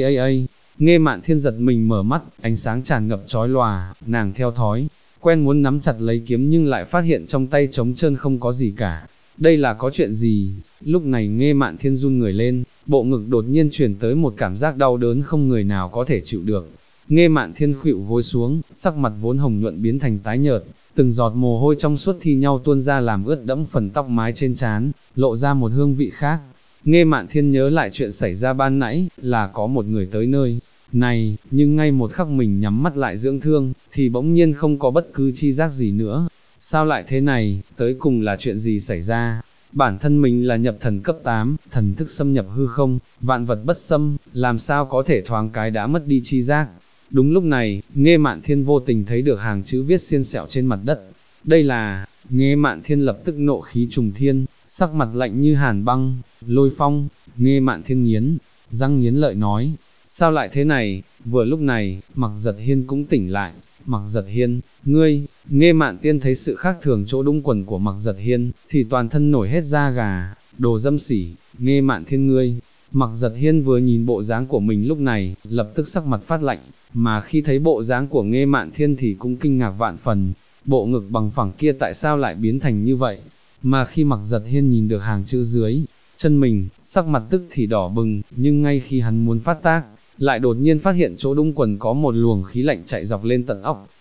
Nghe Mạn Thiên giật mình mở mắt, ánh sáng tràn ngập chói lòa, nàng theo thói quen muốn nắm chặt lấy kiếm nhưng lại phát hiện trong tay trống trơn không có gì cả. Đây là có chuyện gì? Lúc này Nghe Mạn Thiên run người lên, bộ ngực đột nhiên truyền tới một cảm giác đau đớn không người nào có thể chịu được. Nghe Mạn Thiên khuỵu gối xuống, sắc mặt vốn hồng nhuận biến thành tái nhợt, từng giọt mồ hôi trong suốt thi nhau tuôn ra làm ướt đẫm phần tóc mái trên trán, lộ ra một hương vị khác. Nghe Mạn Thiên nhớ lại chuyện xảy ra ban nãy, là có một người tới nơi này, nhưng ngay một khắc mình nhắm mắt lại dưỡng thương, thì bỗng nhiên không có bất cứ chi giác gì nữa. Sao lại thế này, tới cùng là chuyện gì xảy ra? Bản thân mình là nhập thần cấp 8, thần thức xâm nhập hư không, vạn vật bất xâm, làm sao có thể thoáng cái đã mất đi chi giác. Đúng lúc này, Nghe Mạn Thiên vô tình thấy được hàng chữ viết xiên xẹo trên mặt đất. Đây là, Nghe Mạn Thiên lập tức nộ khí trùng thiên, sắc mặt lạnh như hàn băng, Lôi Phong. Nghe Mạn Thiên răng nghiến lợi nói, sao lại thế này? Vừa lúc này, Mặc Giật Hiên cũng tỉnh lại. Mặc Giật Hiên, ngươi. Nghe Mạn Thiên thấy sự khác thường chỗ đũng quần của Mặc Giật Hiên, thì toàn thân nổi hết da gà, đồ dâm sỉ. Nghe Mạn Thiên ngươi. Mặc Giật Hiên vừa nhìn bộ dáng của mình lúc này, lập tức sắc mặt phát lạnh, mà khi thấy bộ dáng của Nghe Mạn Thiên thì cũng kinh ngạc vạn phần, bộ ngực bằng phẳng kia tại sao lại biến thành như vậy, mà khi Mặc Giật Hiên nhìn được hàng chữ dưới chân mình, sắc mặt tức thì đỏ bừng, nhưng ngay khi hắn muốn phát tác, lại đột nhiên phát hiện chỗ đũng quần có một luồng khí lạnh chạy dọc lên tận óc.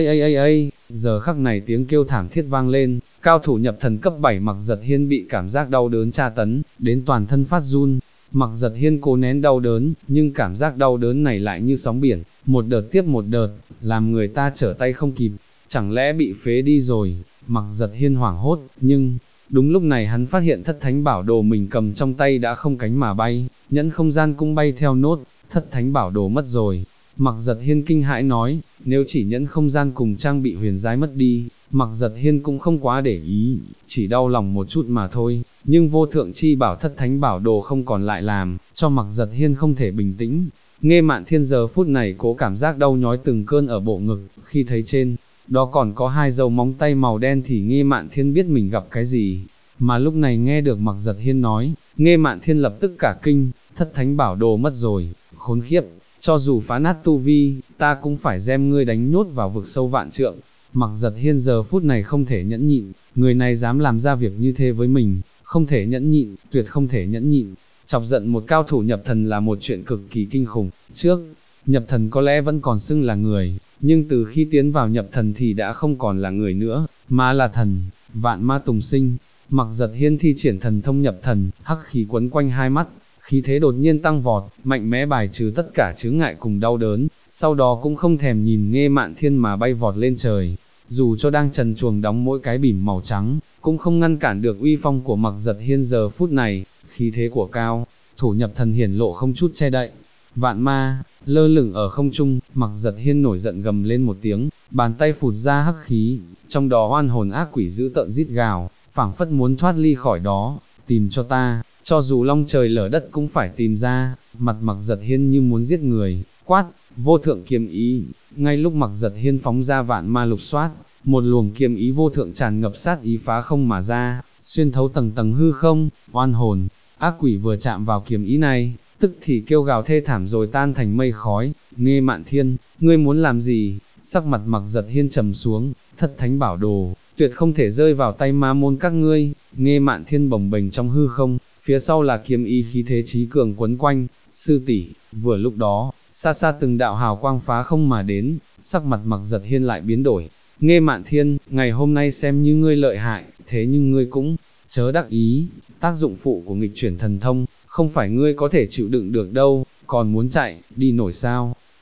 Giờ khắc này tiếng kêu thảm thiết vang lên, cao thủ nhập thần cấp 7 Mặc Giật Hiên bị cảm giác đau đớn tra tấn, đến toàn thân phát run. Mặc Giật Hiên cố nén đau đớn, nhưng cảm giác đau đớn này lại như sóng biển, một đợt tiếp một đợt, làm người ta trở tay không kịp, chẳng lẽ bị phế đi rồi. Mặc Giật Hiên hoảng hốt, nhưng đúng lúc này hắn phát hiện thất thánh bảo đồ mình cầm trong tay đã không cánh mà bay, nhẫn không gian cũng bay theo nốt, thất thánh bảo đồ mất rồi. Mặc Giật Hiên kinh hãi nói, nếu chỉ nhẫn không gian cùng trang bị huyền giai mất đi, Mặc Giật Hiên cũng không quá để ý, chỉ đau lòng một chút mà thôi, nhưng vô thượng chi bảo thất thánh bảo đồ không còn lại làm, cho Mặc Giật Hiên không thể bình tĩnh. Nghe Mạn Thiên giờ phút này cố cảm giác đau nhói từng cơn ở bộ ngực, khi thấy trên đó còn có hai dấu móng tay màu đen thì Nghe Mạn Thiên biết mình gặp cái gì, mà lúc này nghe được Mặc Giật Hiên nói, Nghe Mạn Thiên lập tức cả kinh, thất thánh bảo đồ mất rồi, khốn khiếp, cho dù phá nát tu vi, ta cũng phải đem ngươi đánh nhốt vào vực sâu vạn trượng. Mặc Giật Hiên giờ phút này không thể nhẫn nhịn, người này dám làm ra việc như thế với mình, không thể nhẫn nhịn, tuyệt không thể nhẫn nhịn. Chọc giận một cao thủ nhập thần là một chuyện cực kỳ kinh khủng, trước nhập thần có lẽ vẫn còn xưng là người, nhưng từ khi tiến vào nhập thần thì đã không còn là người nữa, mà là thần, vạn ma tùng sinh. Mặc Giật Hiên thi triển thần thông nhập thần, hắc khí quấn quanh hai mắt, khí thế đột nhiên tăng vọt, mạnh mẽ bài trừ tất cả chướng ngại cùng đau đớn, sau đó cũng không thèm nhìn Nghe Mạn Thiên mà bay vọt lên trời. Dù cho đang trần truồng đóng mỗi cái bỉm màu trắng, cũng không ngăn cản được uy phong của Mặc Giật Hiên giờ phút này, khí thế của cao thủ nhập thần hiển lộ không chút che đậy. Vạn ma, lơ lửng ở không trung, Mặc Giật Hiên nổi giận gầm lên một tiếng, bàn tay phụt ra hắc khí, trong đó oan hồn ác quỷ dữ tợn rít gào, phảng phất muốn thoát ly khỏi đó, tìm cho ta, cho dù long trời lở đất cũng phải tìm ra. Mặt Mặc Giật Hiên như muốn giết người, quát, vô thượng kiếm ý. Ngay lúc Mặc Giật Hiên phóng ra vạn ma lục soát, một luồng kiếm ý vô thượng tràn ngập sát ý phá không mà ra, xuyên thấu tầng tầng hư không. Oan hồn ác quỷ vừa chạm vào kiếm ý này, tức thì kêu gào thê thảm rồi tan thành mây khói. Nghe Mạn Thiên, ngươi muốn làm gì? Sắc mặt Mặc Giật Hiên trầm xuống, thất thánh bảo đồ, tuyệt không thể rơi vào tay ma môn các ngươi. Nghe Mạn Thiên bồng bềnh trong hư không, phía sau là kiếm ý khí thế chí cường quấn quanh. Sư tỷ. Vừa lúc đó, xa xa từng đạo hào quang phá không mà đến, sắc mặt Mặc Giật Hiên lại biến đổi. Nghe Mạn Thiên, ngày hôm nay xem như ngươi lợi hại, thế nhưng ngươi cũng chớ đắc ý, tác dụng phụ của nghịch chuyển thần thông, không phải ngươi có thể chịu đựng được đâu, còn muốn chạy, đi nổi sao?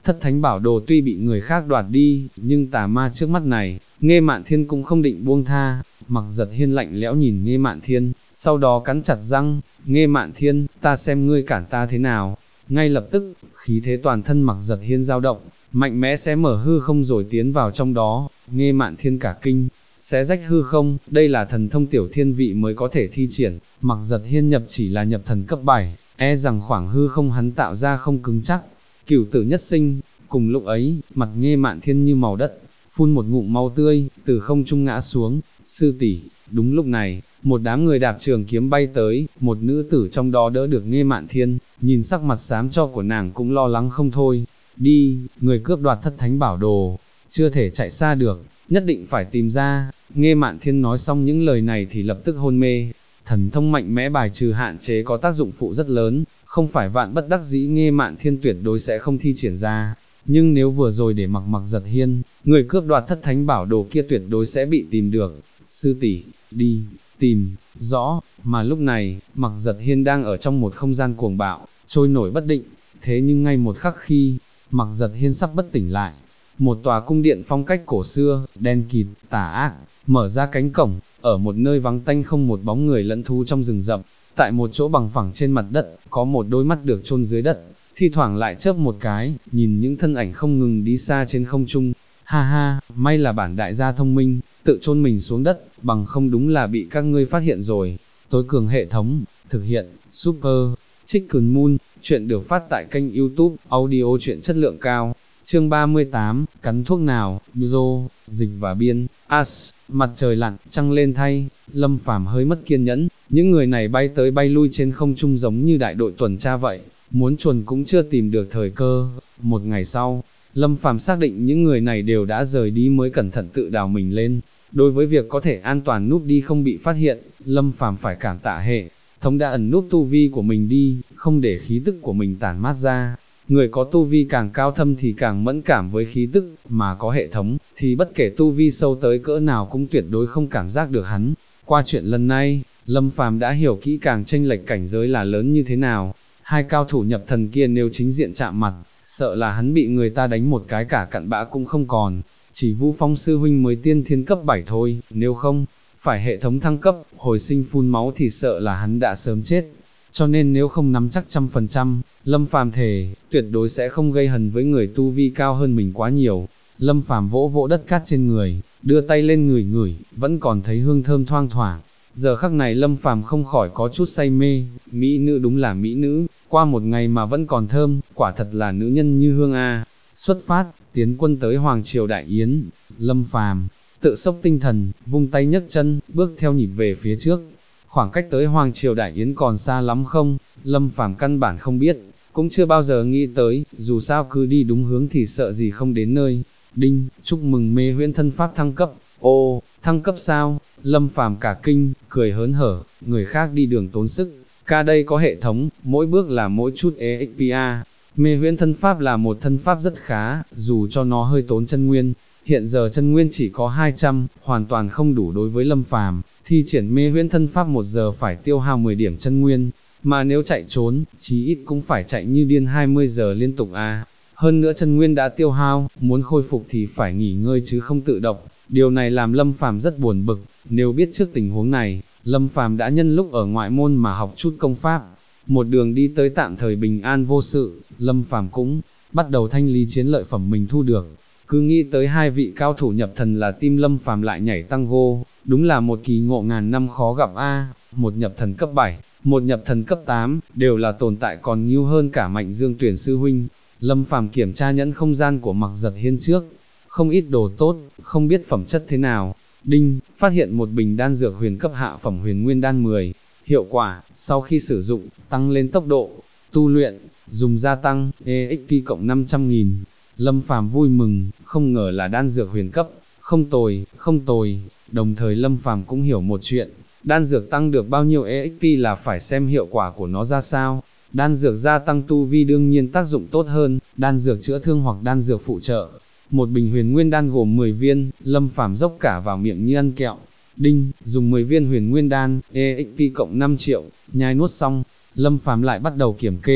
Thất thánh bảo đồ tuy bị người khác đoạt đi, nhưng tà ma trước mắt này, Nghê Mạn Thiên cũng không định buông tha. Mặc Giật Hiên lạnh lẽo nhìn Nghê Mạn Thiên, sau đó cắn chặt răng, Nghê Mạn Thiên, ta xem ngươi cản ta thế nào. Ngay lập tức, khí thế toàn thân Mặc Giật Hiên dao động, mạnh mẽ xé mở hư không rồi tiến vào trong đó. Nghê Mạn Thiên cả kinh, xé rách hư không, đây là thần thông tiểu thiên vị mới có thể thi triển. Mặc Giật Hiên nhập chỉ là nhập thần cấp 7, e rằng khoảng hư không hắn tạo ra không cứng chắc. Cửu tử nhất sinh. Cùng lúc ấy, mặt Nghê Mạn Thiên như màu đất, phun một ngụm máu tươi, từ không trung ngã xuống. Sư tỷ. Đúng lúc này, một đám người đạp trường kiếm bay tới, một nữ tử trong đó đỡ được Nghê Mạn Thiên, nhìn sắc mặt xám cho của nàng cũng lo lắng không thôi. Đi, người cướp đoạt thất thánh bảo đồ, chưa thể chạy xa được, nhất định phải tìm ra. Nghê Mạn Thiên nói xong những lời này thì lập tức hôn mê. Thần thông mạnh mẽ bài trừ hạn chế có tác dụng phụ rất lớn, không phải vạn bất đắc dĩ Nghê Mạn Thiên tuyệt đối sẽ không thi triển ra. Nhưng nếu vừa rồi để Mặc Giật Hiên, người cướp đoạt thất thánh bảo đồ kia tuyệt đối sẽ bị tìm được. Sư tỷ, đi, tìm, rõ. Mà lúc này, Mặc Giật Hiên đang ở trong một không gian cuồng bạo, trôi nổi bất định. Thế nhưng ngay một khắc khi, Mặc Giật Hiên sắp bất tỉnh lại, một tòa cung điện phong cách cổ xưa, đen kịt, tà ác, mở ra cánh cổng, ở một nơi vắng tanh không một bóng người lẫn thú trong rừng rậm. Tại một chỗ bằng phẳng trên mặt đất, có một đôi mắt được chôn dưới đất, thi thoảng lại chớp một cái, nhìn những thân ảnh không ngừng đi xa trên không trung. Ha ha, may là bản đại gia thông minh, tự chôn mình xuống đất, bằng không đúng là bị các ngươi phát hiện rồi. Tối cường hệ thống, thực hiện, Super, Chicken Moon, chuyện được phát tại kênh YouTube, audio truyện chất lượng cao. Chương 38, cắn thuốc nào, Buzo, dịch và biên, As, mặt trời lặn, trăng lên thay, Lâm Phàm hơi mất kiên nhẫn, những người này bay tới bay lui trên không trung giống như đại đội tuần tra vậy, muốn chuồn cũng chưa tìm được thời cơ. Một ngày sau, Lâm Phàm xác định những người này đều đã rời đi mới cẩn thận tự đào mình lên. Đối với việc có thể an toàn núp đi không bị phát hiện, Lâm Phàm phải cảm tạ hệ thống đã ẩn núp tu vi của mình đi, không để khí tức của mình tản mát ra. Người có tu vi càng cao thâm thì càng mẫn cảm với khí tức, mà có hệ thống, thì bất kể tu vi sâu tới cỡ nào cũng tuyệt đối không cảm giác được hắn. Qua chuyện lần này, Lâm Phàm đã hiểu kỹ càng chênh lệch cảnh giới là lớn như thế nào. Hai cao thủ nhập thần kia nếu chính diện chạm mặt, sợ là hắn bị người ta đánh một cái cả cặn bã cũng không còn. Chỉ Vũ Phong sư huynh mới tiên thiên cấp 7 thôi, nếu không, phải hệ thống thăng cấp, hồi sinh phun máu thì sợ là hắn đã sớm chết. Cho nên nếu không nắm chắc 100%, Lâm Phàm thề, tuyệt đối sẽ không gây hấn với người tu vi cao hơn mình quá nhiều. Lâm Phàm vỗ vỗ đất cát trên người, đưa tay lên ngửi ngửi, vẫn còn thấy hương thơm thoang thoảng. Giờ khắc này Lâm Phàm không khỏi có chút say mê, mỹ nữ đúng là mỹ nữ, qua một ngày mà vẫn còn thơm, quả thật là nữ nhân như hương a. Xuất phát, tiến quân tới Hoàng Triều Đại Yến, Lâm Phàm tự sốc tinh thần, vung tay nhấc chân, bước theo nhịp về phía trước. Khoảng cách tới Hoàng Triều Đại Yến còn xa lắm không? Lâm Phàm căn bản không biết, cũng chưa bao giờ nghĩ tới, dù sao cứ đi đúng hướng thì sợ gì không đến nơi. Đinh, chúc mừng mê huyễn thân pháp thăng cấp. Ô, thăng cấp sao? Lâm Phàm cả kinh, cười hớn hở, người khác đi đường tốn sức, ca đây có hệ thống, mỗi bước là mỗi chút EXPA. Mê huyễn thân pháp là một thân pháp rất khá, dù cho nó hơi tốn chân nguyên. Hiện giờ chân nguyên chỉ có 200, hoàn toàn không đủ đối với Lâm Phàm. Thi triển mê huyễn thân pháp 1 giờ phải tiêu hao 10 điểm chân nguyên, mà nếu chạy trốn, chí ít cũng phải chạy như điên 20 giờ liên tục a. Hơn nữa chân nguyên đã tiêu hao, muốn khôi phục thì phải nghỉ ngơi chứ không tự động. Điều này làm Lâm Phàm rất buồn bực, nếu biết trước tình huống này, Lâm Phàm đã nhân lúc ở ngoại môn mà học chút công pháp. Một đường đi tới tạm thời bình an vô sự, Lâm Phàm cũng bắt đầu thanh lý chiến lợi phẩm mình thu được. Cứ nghĩ tới hai vị cao thủ nhập thần là tim Lâm Phàm lại nhảy tango, đúng là một kỳ ngộ ngàn năm khó gặp a. Một nhập thần cấp 7, một nhập thần cấp 8, đều là tồn tại còn nhiều hơn cả Mạnh Dương Tuyển sư huynh. Lâm Phàm kiểm tra nhẫn không gian của Mặc Giật Hiên trước, không ít đồ tốt, không biết phẩm chất thế nào. Đinh, phát hiện một bình đan dược huyền cấp hạ phẩm huyền nguyên đan 10, hiệu quả, sau khi sử dụng, tăng lên tốc độ tu luyện, dùng gia tăng, EXP cộng 500.000. Lâm Phàm vui mừng, không ngờ là đan dược huyền cấp, không tồi, không tồi. Đồng thời Lâm Phàm cũng hiểu một chuyện, đan dược tăng được bao nhiêu EXP là phải xem hiệu quả của nó ra sao. Đan dược gia tăng tu vi đương nhiên tác dụng tốt hơn, đan dược chữa thương hoặc đan dược phụ trợ. Một bình huyền nguyên đan gồm 10 viên, Lâm Phàm dốc cả vào miệng như ăn kẹo. Đinh, dùng 10 viên huyền nguyên đan, EXP cộng 5 triệu, nhai nuốt xong, Lâm Phàm lại bắt đầu kiểm kê,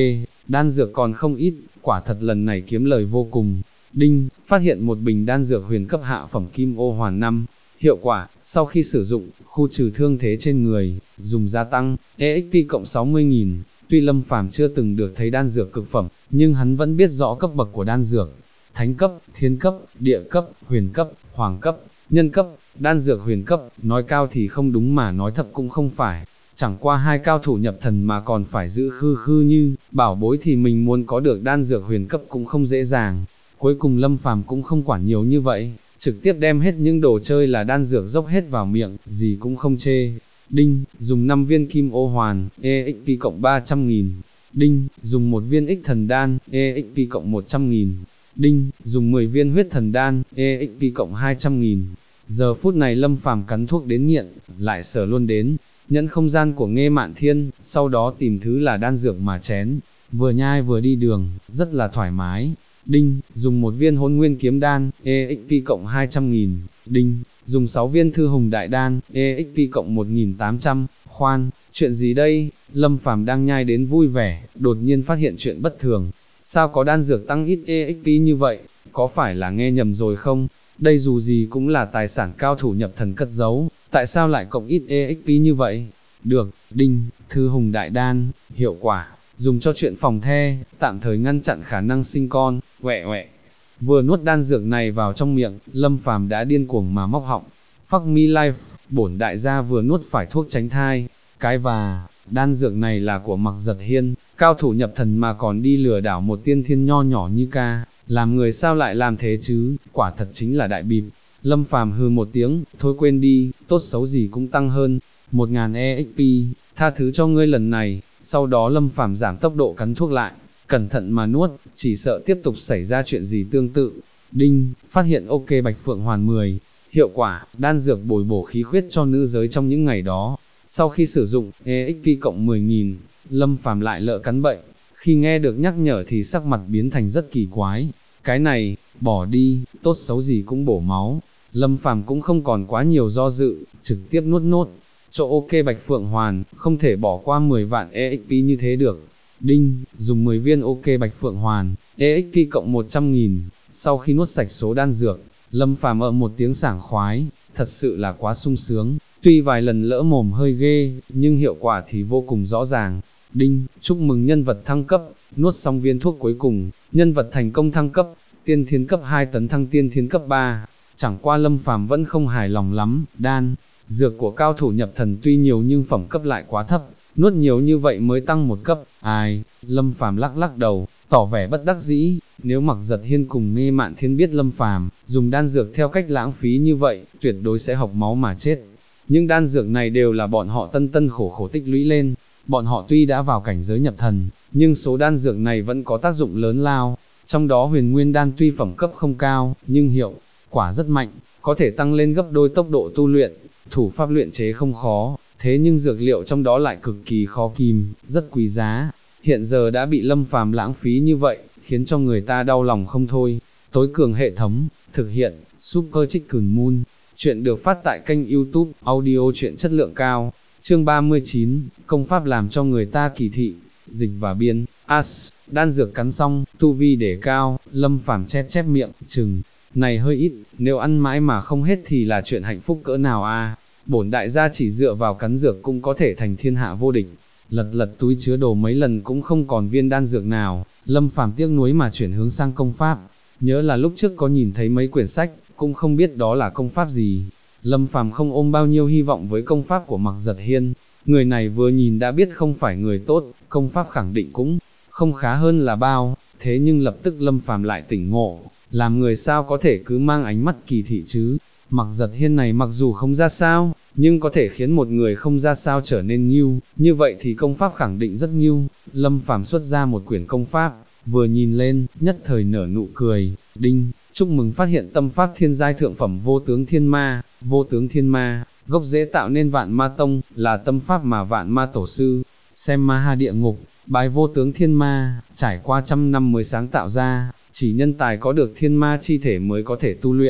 đan dược còn không ít, quả thật lần này kiếm lời vô cùng. Đinh, phát hiện một bình đan dược huyền cấp hạ phẩm kim ô hoàn 5. Hiệu quả, sau khi sử dụng, khu trừ thương thế trên người, dùng gia tăng, EXP cộng 60.000. Tuy Lâm Phàm chưa từng được thấy đan dược cực phẩm, nhưng hắn vẫn biết rõ cấp bậc của đan dược. Thánh cấp, thiên cấp, địa cấp, huyền cấp, hoàng cấp, nhân cấp, đan dược huyền cấp, nói cao thì không đúng mà nói thấp cũng không phải. Chẳng qua hai cao thủ nhập thần mà còn phải giữ khư khư như, bảo bối thì mình muốn có được đan dược huyền cấp cũng không dễ dàng. Cuối cùng Lâm Phàm cũng không quản nhiều như vậy, trực tiếp đem hết những đồ chơi là đan dược dốc hết vào miệng, gì cũng không chê. Đinh, dùng 5 viên kim ô hoàn, EXP cộng 300.000. Đinh, dùng 1 viên ích thần đan, EXP cộng 100.000. Đinh, dùng 10 viên huyết thần đan, EXP cộng 200.000. Giờ phút này Lâm Phàm cắn thuốc đến nghiện, lại sở luôn đến nhẫn không gian của Nghê Mạn Thiên, sau đó tìm thứ là đan dược mà chén, vừa nhai vừa đi đường, rất là thoải mái. Đinh, dùng 1 viên hỗn nguyên kiếm đan, EXP cộng 200.000. Đinh, dùng 6 viên thư hùng đại đan, EXP cộng 1.800. Khoan, chuyện gì đây? Lâm Phàm đang nhai đến vui vẻ, đột nhiên phát hiện chuyện bất thường. Sao có đan dược tăng ít EXP như vậy? Có phải là nghe nhầm rồi không? Đây dù gì cũng là tài sản cao thủ nhập thần cất giấu, tại sao lại cộng ít EXP như vậy? Được, đinh, thư hùng đại đan, hiệu quả, dùng cho chuyện phòng the, tạm thời ngăn chặn khả năng sinh con, quẹ quẹ. Vừa nuốt đan dược này vào trong miệng, Lâm Phàm đã điên cuồng mà móc họng. Fuck me life, bổn đại gia vừa nuốt phải thuốc tránh thai, cái và, đan dược này là của Mặc Giật Hiên, cao thủ nhập thần mà còn đi lừa đảo một tiên thiên nho nhỏ như ca, làm người sao lại làm thế chứ, quả thật chính là đại bịp. Lâm Phàm hừ một tiếng, thôi quên đi, tốt xấu gì cũng tăng hơn 1.000 EXP, tha thứ cho ngươi lần này. Sau đó Lâm Phàm giảm tốc độ cắn thuốc lại, cẩn thận mà nuốt, chỉ sợ tiếp tục xảy ra chuyện gì tương tự. Đinh, phát hiện ok Bạch Phượng Hoàn 10. Hiệu quả, đan dược bồi bổ khí huyết cho nữ giới trong những ngày đó. Sau khi sử dụng, EXP cộng 10.000, Lâm Phàm lại lỡ cắn bệnh. Khi nghe được nhắc nhở thì sắc mặt biến thành rất kỳ quái. Cái này, bỏ đi, tốt xấu gì cũng bổ máu. Lâm Phàm cũng không còn quá nhiều do dự, trực tiếp nuốt nốt. Chỗ ok Bạch Phượng Hoàn, không thể bỏ qua 10 vạn EXP như thế được. Đinh, dùng 10 viên ok Bạch Phượng Hoàn, EXP cộng 100.000. Sau khi nuốt sạch số đan dược, Lâm Phàm một tiếng sảng khoái, thật sự là quá sung sướng. Tuy vài lần lỡ mồm hơi ghê, nhưng hiệu quả thì vô cùng rõ ràng. Đinh, chúc mừng nhân vật thăng cấp, nuốt xong viên thuốc cuối cùng, nhân vật thành công thăng cấp, tiên thiên cấp 2 tấn thăng tiên thiên cấp 3. Chẳng qua Lâm Phàm vẫn không hài lòng lắm, đan dược của cao thủ nhập thần tuy nhiều nhưng phẩm cấp lại quá thấp, nuốt nhiều như vậy mới tăng một cấp. Ai? Lâm Phàm lắc lắc đầu, tỏ vẻ bất đắc dĩ. Nếu Mặc Giật Hiên cùng Nghê Mạn Thiên biết Lâm Phàm dùng đan dược theo cách lãng phí như vậy, tuyệt đối sẽ học máu mà chết. Những đan dược này đều là bọn họ tân tân khổ khổ tích lũy lên. Bọn họ tuy đã vào cảnh giới nhập thần, nhưng số đan dược này vẫn có tác dụng lớn lao. Trong đó huyền nguyên đan tuy phẩm cấp không cao, nhưng hiệu quả rất mạnh, có thể tăng lên gấp đôi tốc độ tu luyện. Thủ pháp luyện chế không khó, thế nhưng dược liệu trong đó lại cực kỳ khó kìm, rất quý giá. Hiện giờ đã bị Lâm Phàm lãng phí như vậy, khiến cho người ta đau lòng không thôi. Tối cường hệ thống, thực hiện, Super Chicken Moon. Chuyện được phát tại kênh YouTube, audio truyện chất lượng cao. Chương 39, công pháp làm cho người ta kỳ thị. Dịch và biên, As, đan dược cắn xong, tu vi để cao, Lâm Phàm chép chép miệng, chừng này hơi ít, nếu ăn mãi mà không hết thì là chuyện hạnh phúc cỡ nào a. Bổn đại gia chỉ dựa vào cắn dược cũng có thể thành thiên hạ vô địch. Lật lật túi chứa đồ mấy lần cũng không còn viên đan dược nào, Lâm Phàm tiếc nuối mà chuyển hướng sang công pháp. Nhớ là lúc trước có nhìn thấy mấy quyển sách, cũng không biết đó là công pháp gì. Lâm Phàm không ôm bao nhiêu hy vọng với công pháp của Mặc Giật Hiên. Người này vừa nhìn đã biết không phải người tốt, công pháp khẳng định cũng không khá hơn là bao. Thế nhưng lập tức Lâm Phàm lại tỉnh ngộ, làm người sao có thể cứ mang ánh mắt kỳ thị chứ. Mặc Giật Hiên này mặc dù không ra sao, nhưng có thể khiến một người không ra sao trở nên nghiêu, như vậy thì công pháp khẳng định rất nghiêu. Lâm Phàm xuất ra một quyển công pháp, vừa nhìn lên, nhất thời nở nụ cười. Đinh, chúc mừng phát hiện tâm pháp thiên giai thượng phẩm vô tướng thiên ma. Vô tướng thiên ma, gốc rễ tạo nên vạn ma tông, là tâm pháp mà vạn ma tổ sư xem ma ha địa ngục, bái vô tướng thiên ma, trải qua trăm năm mới sáng tạo ra, chỉ nhân tài có được thiên ma chi thể mới có thể tu luyện.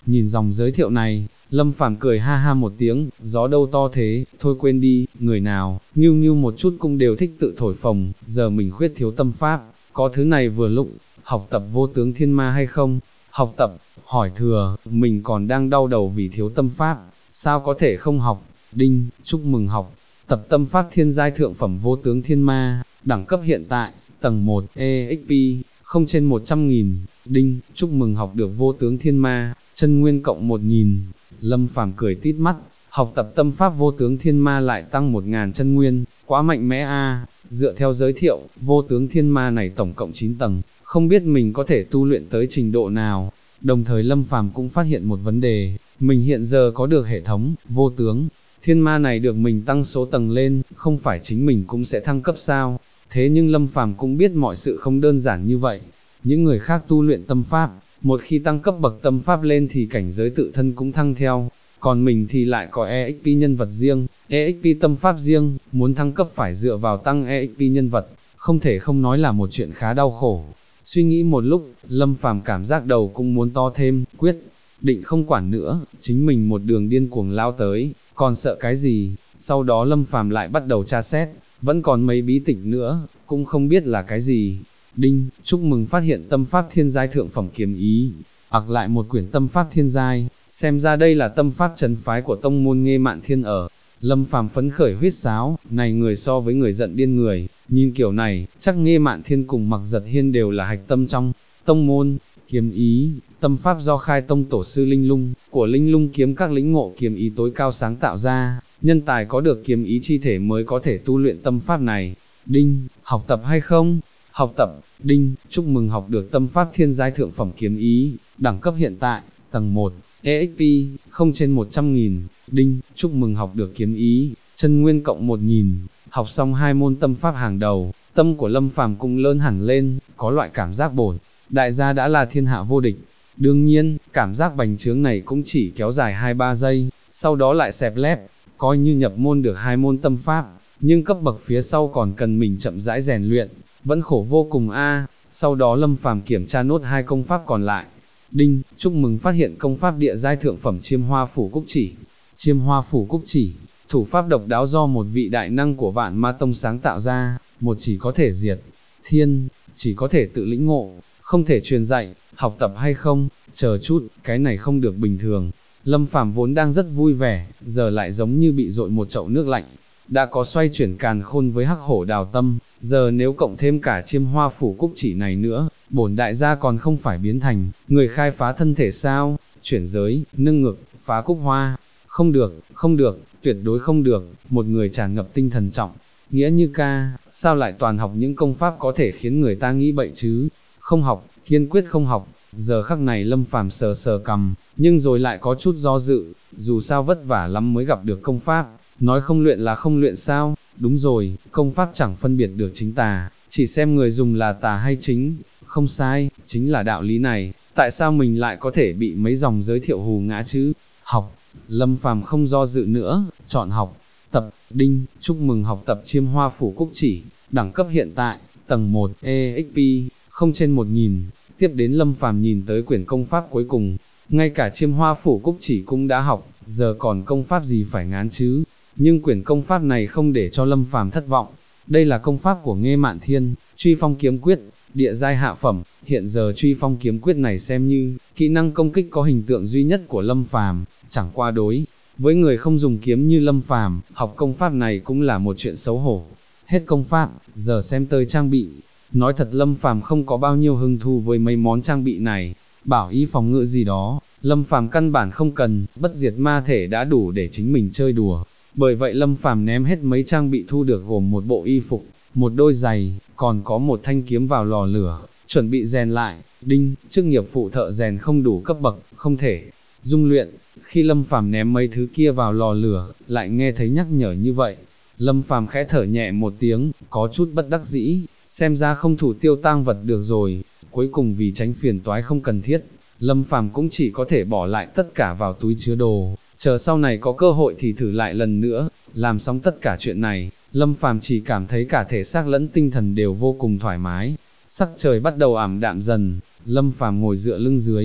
Nhìn dòng giới thiệu này, Lâm Phàm cười ha ha một tiếng, gió đâu to thế, thôi quên đi, người nào, ngưu một chút cũng đều thích tự thổi phồng, giờ mình khuyết thiếu tâm pháp, có thứ này vừa lụng, học tập vô tướng thiên ma hay không? Học tập, hỏi thừa, mình còn đang đau đầu vì thiếu tâm pháp, sao có thể không học? Đinh, chúc mừng học tập tâm pháp thiên giai thượng phẩm vô tướng thiên ma, đẳng cấp hiện tại, tầng 1, EXP, không trên 100.000, đinh, chúc mừng học được vô tướng thiên ma, chân nguyên cộng 1.000, Lâm Phàm cười tít mắt, học tập tâm pháp vô tướng thiên ma lại tăng 1.000 chân nguyên, quá mạnh mẽ a. Dựa theo giới thiệu, vô tướng thiên ma này tổng cộng 9 tầng, không biết mình có thể tu luyện tới trình độ nào. Đồng thời Lâm Phàm cũng phát hiện một vấn đề, mình hiện giờ có được hệ thống, vô tướng, thiên ma này được mình tăng số tầng lên, không phải chính mình cũng sẽ thăng cấp sao? Thế nhưng Lâm Phàm cũng biết mọi sự không đơn giản như vậy. Những người khác tu luyện tâm pháp, một khi tăng cấp bậc tâm pháp lên thì cảnh giới tự thân cũng thăng theo, còn mình thì lại có EXP nhân vật riêng, EXP tâm pháp riêng, muốn thăng cấp phải dựa vào tăng EXP nhân vật, không thể không nói là một chuyện khá đau khổ. Suy nghĩ một lúc, Lâm Phàm cảm giác đầu cũng muốn to thêm, quyết định không quản nữa, chính mình một đường điên cuồng lao tới, còn sợ cái gì? Sau đó Lâm Phàm lại bắt đầu tra xét, vẫn còn mấy bí tịch nữa, cũng không biết là cái gì. Đinh, chúc mừng phát hiện tâm pháp thiên giai thượng phẩm kiếm ý, lại một quyển tâm pháp thiên giai, xem ra đây là tâm pháp trấn phái của tông môn Nghê Mạn Thiên ở. Lâm Phàm phấn khởi huýt sáo, này người so với người giận điên người, nhìn kiểu này, chắc Nghê Mạn Thiên cùng Mặc Giật Hiên đều là hạch tâm trong tông môn. Kiếm ý, tâm pháp do khai tông tổ sư Linh Lung, của Linh Lung kiếm các lĩnh ngộ kiếm ý tối cao sáng tạo ra, nhân tài có được kiếm ý chi thể mới có thể tu luyện tâm pháp này. Đinh, học tập hay không? Học tập, đinh, chúc mừng học được tâm pháp thiên giai thượng phẩm kiếm ý, đẳng cấp hiện tại, tầng 1, EXP, không trên 100.000, đinh, chúc mừng học được kiếm ý, chân nguyên cộng 1.000, học xong 2 môn tâm pháp hàng đầu, tâm của Lâm Phàm cũng lớn hẳn lên, có loại cảm giác bổn đại gia đã là thiên hạ vô địch. Đương nhiên, cảm giác bành trướng này cũng chỉ kéo dài 2-3 giây, sau đó lại xẹp lép, coi như nhập môn được 2 môn tâm pháp, nhưng cấp bậc phía sau còn cần mình chậm rãi rèn luyện, vẫn khổ vô cùng a. Sau đó Lâm Phàm kiểm tra nốt 2 công pháp còn lại. Đinh, chúc mừng phát hiện công pháp địa giai thượng phẩm Chiêm Hoa Phủ Cúc Chỉ. Chiêm Hoa Phủ Cúc Chỉ, thủ pháp độc đáo do một vị đại năng của Vạn Ma Tông sáng tạo ra, một chỉ có thể diệt thiên, chỉ có thể tự lĩnh ngộ, không thể truyền dạy, học tập hay không? Chờ chút, cái này không được bình thường. Lâm Phàm vốn đang rất vui vẻ, giờ lại giống như bị dội một chậu nước lạnh. Đã có xoay chuyển càn khôn với Hắc Hổ Đào Tâm, giờ nếu cộng thêm cả Chiêm Hoa Phủ Cúc Chỉ này nữa, bổn đại gia còn không phải biến thành người khai phá thân thể sao? Chuyển giới, nâng ngực, phá cúc hoa. Không được, không được, tuyệt đối không được. Một người tràn ngập tinh thần trọng nghĩa như ca, sao lại toàn học những công pháp có thể khiến người ta nghĩ bậy chứ? Không học, kiên quyết không học. Giờ khắc này Lâm Phàm sờ sờ cằm, nhưng rồi lại có chút do dự, dù sao vất vả lắm mới gặp được công pháp, nói không luyện là không luyện sao? Đúng rồi, công pháp chẳng phân biệt được chính tà, chỉ xem người dùng là tà hay chính. Không sai, chính là đạo lý này, tại sao mình lại có thể bị mấy dòng giới thiệu hù ngã chứ? Học, Lâm Phàm không do dự nữa, chọn học tập. Đinh, chúc mừng học tập Chiêm Hoa Phủ Cúc Chỉ, đẳng cấp hiện tại, tầng 1, EXP, không trên 1.000. Tiếp đến Lâm Phàm nhìn tới quyển công pháp cuối cùng, ngay cả Chiêm Hoa Phủ Cúc Chỉ cũng đã học, giờ còn công pháp gì phải ngán chứ? Nhưng quyển công pháp này không để cho Lâm Phàm thất vọng. Đây là công pháp của Nghê Mạn Thiên, Truy Phong Kiếm Quyết, địa giai hạ phẩm. Hiện giờ Truy Phong Kiếm Quyết này xem như kỹ năng công kích có hình tượng duy nhất của Lâm Phàm, chẳng qua đối với người không dùng kiếm như Lâm Phàm, học công pháp này cũng là một chuyện xấu hổ. Hết công pháp, giờ xem tới trang bị. Nói thật Lâm Phàm không có bao nhiêu hứng thú với mấy món trang bị này, bảo y phòng ngự gì đó, Lâm Phàm căn bản không cần, bất diệt ma thể đã đủ để chính mình chơi đùa. Bởi vậy Lâm Phàm ném hết mấy trang bị thu được gồm một bộ y phục, một đôi giày, còn có một thanh kiếm vào lò lửa, chuẩn bị rèn lại. Đinh, chức nghiệp phụ thợ rèn không đủ cấp bậc, không thể dung luyện. Khi Lâm Phàm ném mấy thứ kia vào lò lửa, lại nghe thấy nhắc nhở như vậy. Lâm Phàm khẽ thở nhẹ một tiếng, có chút bất đắc dĩ, xem ra không thủ tiêu tang vật được rồi. Cuối cùng vì tránh phiền toái không cần thiết, Lâm Phàm cũng chỉ có thể bỏ lại tất cả vào túi chứa đồ, chờ sau này có cơ hội thì thử lại lần nữa. Làm xong tất cả chuyện này, Lâm Phàm chỉ cảm thấy cả thể xác lẫn tinh thần đều vô cùng thoải mái. Sắc trời bắt đầu ảm đạm dần, Lâm Phàm ngồi dựa lưng dưới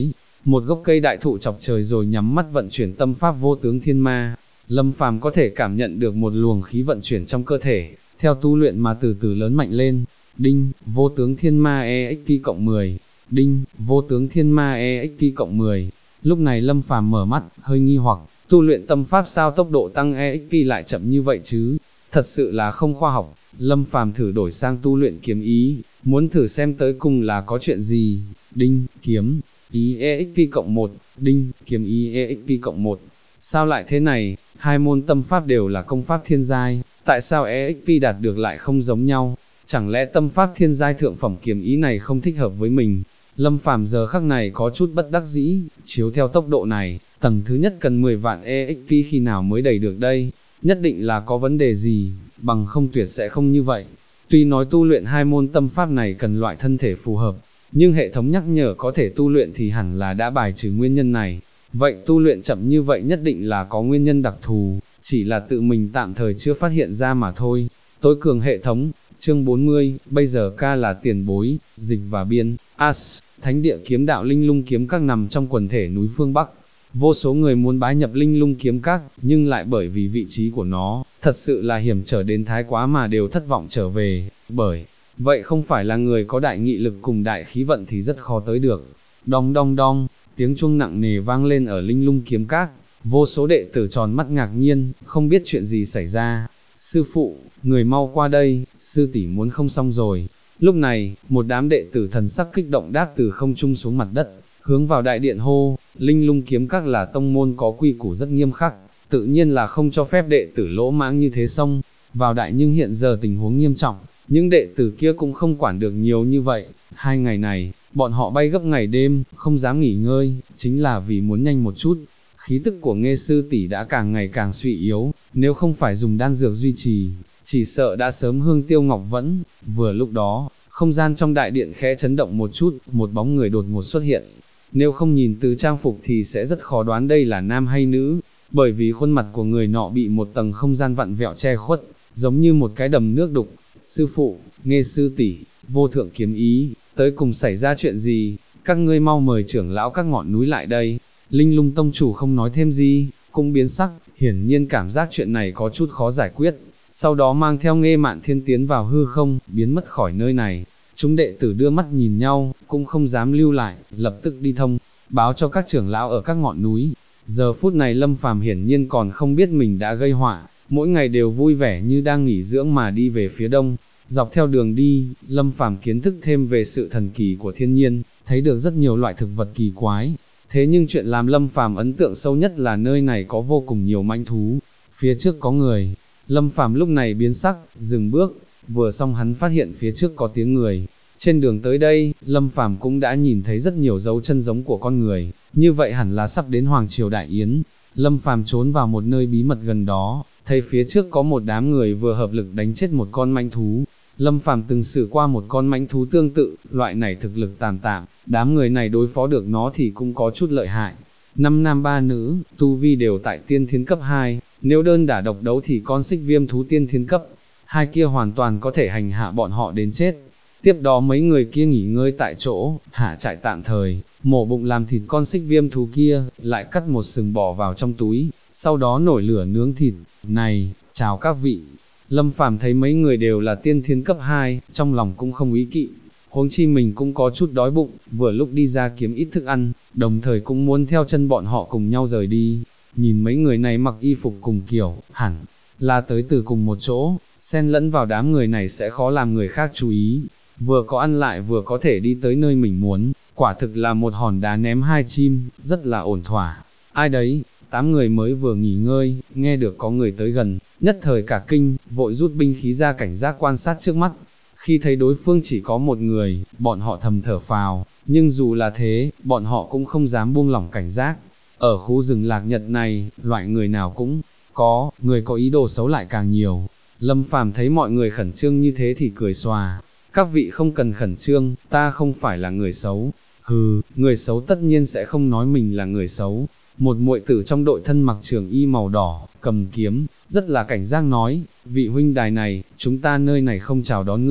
một gốc cây đại thụ chọc trời rồi nhắm mắt vận chuyển tâm pháp vô tướng thiên ma. Lâm Phàm có thể cảm nhận được một luồng khí vận chuyển trong cơ thể, theo tu luyện mà từ từ lớn mạnh lên. Đinh, vô tướng thiên ma EXP cộng 10. Đinh, vô tướng thiên ma EXP cộng 10. Lúc này Lâm Phàm mở mắt, hơi nghi hoặc, tu luyện tâm pháp sao tốc độ tăng EXP lại chậm như vậy chứ? Thật sự là không khoa học. Lâm Phàm thử đổi sang tu luyện kiếm ý, muốn thử xem tới cùng là có chuyện gì. Đinh, kiếm ý EXP cộng 1. Đinh, kiếm ý EXP cộng 1. Sao lại thế này? Hai môn tâm pháp đều là công pháp thiên giai, tại sao EXP đạt được lại không giống nhau? Chẳng lẽ tâm pháp thiên giai thượng phẩm kiếm ý này không thích hợp với mình? Lâm Phàm giờ khắc này có chút bất đắc dĩ, chiếu theo tốc độ này, tầng thứ nhất cần 10 vạn EXP khi nào mới đầy được đây? Nhất định là có vấn đề gì, bằng không tuyệt sẽ không như vậy. Tuy nói tu luyện hai môn tâm pháp này cần loại thân thể phù hợp, nhưng hệ thống nhắc nhở có thể tu luyện thì hẳn là đã bài trừ nguyên nhân này. Vậy tu luyện chậm như vậy nhất định là có nguyên nhân đặc thù, chỉ là tự mình tạm thời chưa phát hiện ra mà thôi. Tối cường hệ thống, chương 40, bây giờ ca là tiền bối, dịch và biên, As, thánh địa kiếm đạo linh lung kiếm các nằm trong quần thể núi phương Bắc. Vô số người muốn bái nhập linh lung kiếm các, nhưng lại bởi vì vị trí của nó, thật sự là hiểm trở đến thái quá mà đều thất vọng trở về, bởi vậy không phải là người có đại nghị lực cùng đại khí vận thì rất khó tới được. Đong đong đong, tiếng chuông nặng nề vang lên ở linh lung kiếm các, vô số đệ tử tròn mắt ngạc nhiên, không biết chuyện gì xảy ra. Sư phụ, người mau qua đây, sư tỷ muốn không xong rồi. Lúc này, một đám đệ tử thần sắc kích động đáp từ không trung xuống mặt đất, hướng vào đại điện hô. Linh lung kiếm các là tông môn có quy củ rất nghiêm khắc, tự nhiên là không cho phép đệ tử lỗ mãng như thế xông vào đại, nhưng hiện giờ tình huống nghiêm trọng, những đệ tử kia cũng không quản được nhiều như vậy. 2 ngày này, bọn họ bay gấp ngày đêm, không dám nghỉ ngơi, chính là vì muốn nhanh một chút. Khí tức của Nghê sư tỷ đã càng ngày càng suy yếu, nếu không phải dùng đan dược duy trì, chỉ sợ đã sớm hương tiêu ngọc vẫn. Vừa lúc đó, không gian trong đại điện khẽ chấn động một chút, một bóng người đột ngột xuất hiện. Nếu không nhìn từ trang phục thì sẽ rất khó đoán đây là nam hay nữ, bởi vì khuôn mặt của người nọ bị một tầng không gian vặn vẹo che khuất, giống như một cái đầm nước đục. Sư phụ, Nghê sư tỷ, vô thượng kiếm ý, tới cùng xảy ra chuyện gì? Các ngươi mau mời trưởng lão các ngọn núi lại đây. Linh lung tông chủ không nói thêm gì, cũng biến sắc, hiển nhiên cảm giác chuyện này có chút khó giải quyết. Sau đó mang theo Nghê Mạn Thiên tiến vào hư không, biến mất khỏi nơi này. Chúng đệ tử đưa mắt nhìn nhau, cũng không dám lưu lại, lập tức đi thông báo cho các trưởng lão ở các ngọn núi. Giờ phút này Lâm Phàm hiển nhiên còn không biết mình đã gây họa, mỗi ngày đều vui vẻ như đang nghỉ dưỡng mà đi về phía đông. Dọc theo đường đi, Lâm Phàm kiến thức thêm về sự thần kỳ của thiên nhiên, thấy được rất nhiều loại thực vật kỳ quái. Thế nhưng chuyện làm Lâm Phàm ấn tượng sâu nhất là nơi này có vô cùng nhiều mãnh thú. Phía trước có người. Lâm Phàm lúc này biến sắc, dừng bước, vừa xong hắn phát hiện phía trước có tiếng người. Trên đường tới đây, Lâm Phàm cũng đã nhìn thấy rất nhiều dấu chân giống của con người, như vậy hẳn là sắp đến Hoàng Triều Đại Yến. Lâm Phàm trốn vào một nơi bí mật gần đó, thấy phía trước có một đám người vừa hợp lực đánh chết một con mãnh thú. Lâm Phàm từng xử qua một con mãnh thú tương tự, loại này thực lực tạm tạm, đám người này đối phó được nó thì cũng có chút lợi hại. 5 nam 3 nữ, tu vi đều tại tiên thiên cấp 2, nếu đơn đả độc đấu thì con xích viêm thú tiên thiên cấp 2 kia hoàn toàn có thể hành hạ bọn họ đến chết. Tiếp đó mấy người kia nghỉ ngơi tại chỗ, hạ trại tạm thời, mổ bụng làm thịt con xích viêm thú kia, lại cắt một sừng bỏ vào trong túi, sau đó nổi lửa nướng thịt. Này, chào các vị. Lâm Phàm thấy mấy người đều là tiên thiên cấp 2, trong lòng cũng không ý kỵ. Huống chi mình cũng có chút đói bụng, vừa lúc đi ra kiếm ít thức ăn, đồng thời cũng muốn theo chân bọn họ cùng nhau rời đi. Nhìn mấy người này mặc y phục cùng kiểu, hẳn là tới từ cùng một chỗ, xen lẫn vào đám người này sẽ khó làm người khác chú ý. Vừa có ăn lại vừa có thể đi tới nơi mình muốn, quả thực là một hòn đá ném 2 chim, rất là ổn thỏa. Ai đấy? 8 người mới vừa nghỉ ngơi, nghe được có người tới gần, nhất thời cả kinh, vội rút binh khí ra cảnh giác quan sát trước mắt. Khi thấy đối phương chỉ có một người, bọn họ thầm thở phào, nhưng dù là thế, bọn họ cũng không dám buông lỏng cảnh giác. Ở khu rừng Lạc Nhật này, loại người nào cũng có, người có ý đồ xấu lại càng nhiều. Lâm Phàm thấy mọi người khẩn trương như thế thì cười xòa. Các vị không cần khẩn trương, ta không phải là người xấu. Hừ, người xấu tất nhiên sẽ không nói mình là người xấu. Một muội tử trong đội thân mặc trường y màu đỏ, cầm kiếm, rất là cảnh giác nói, vị huynh đài này, chúng ta nơi này không chào đón ngươi,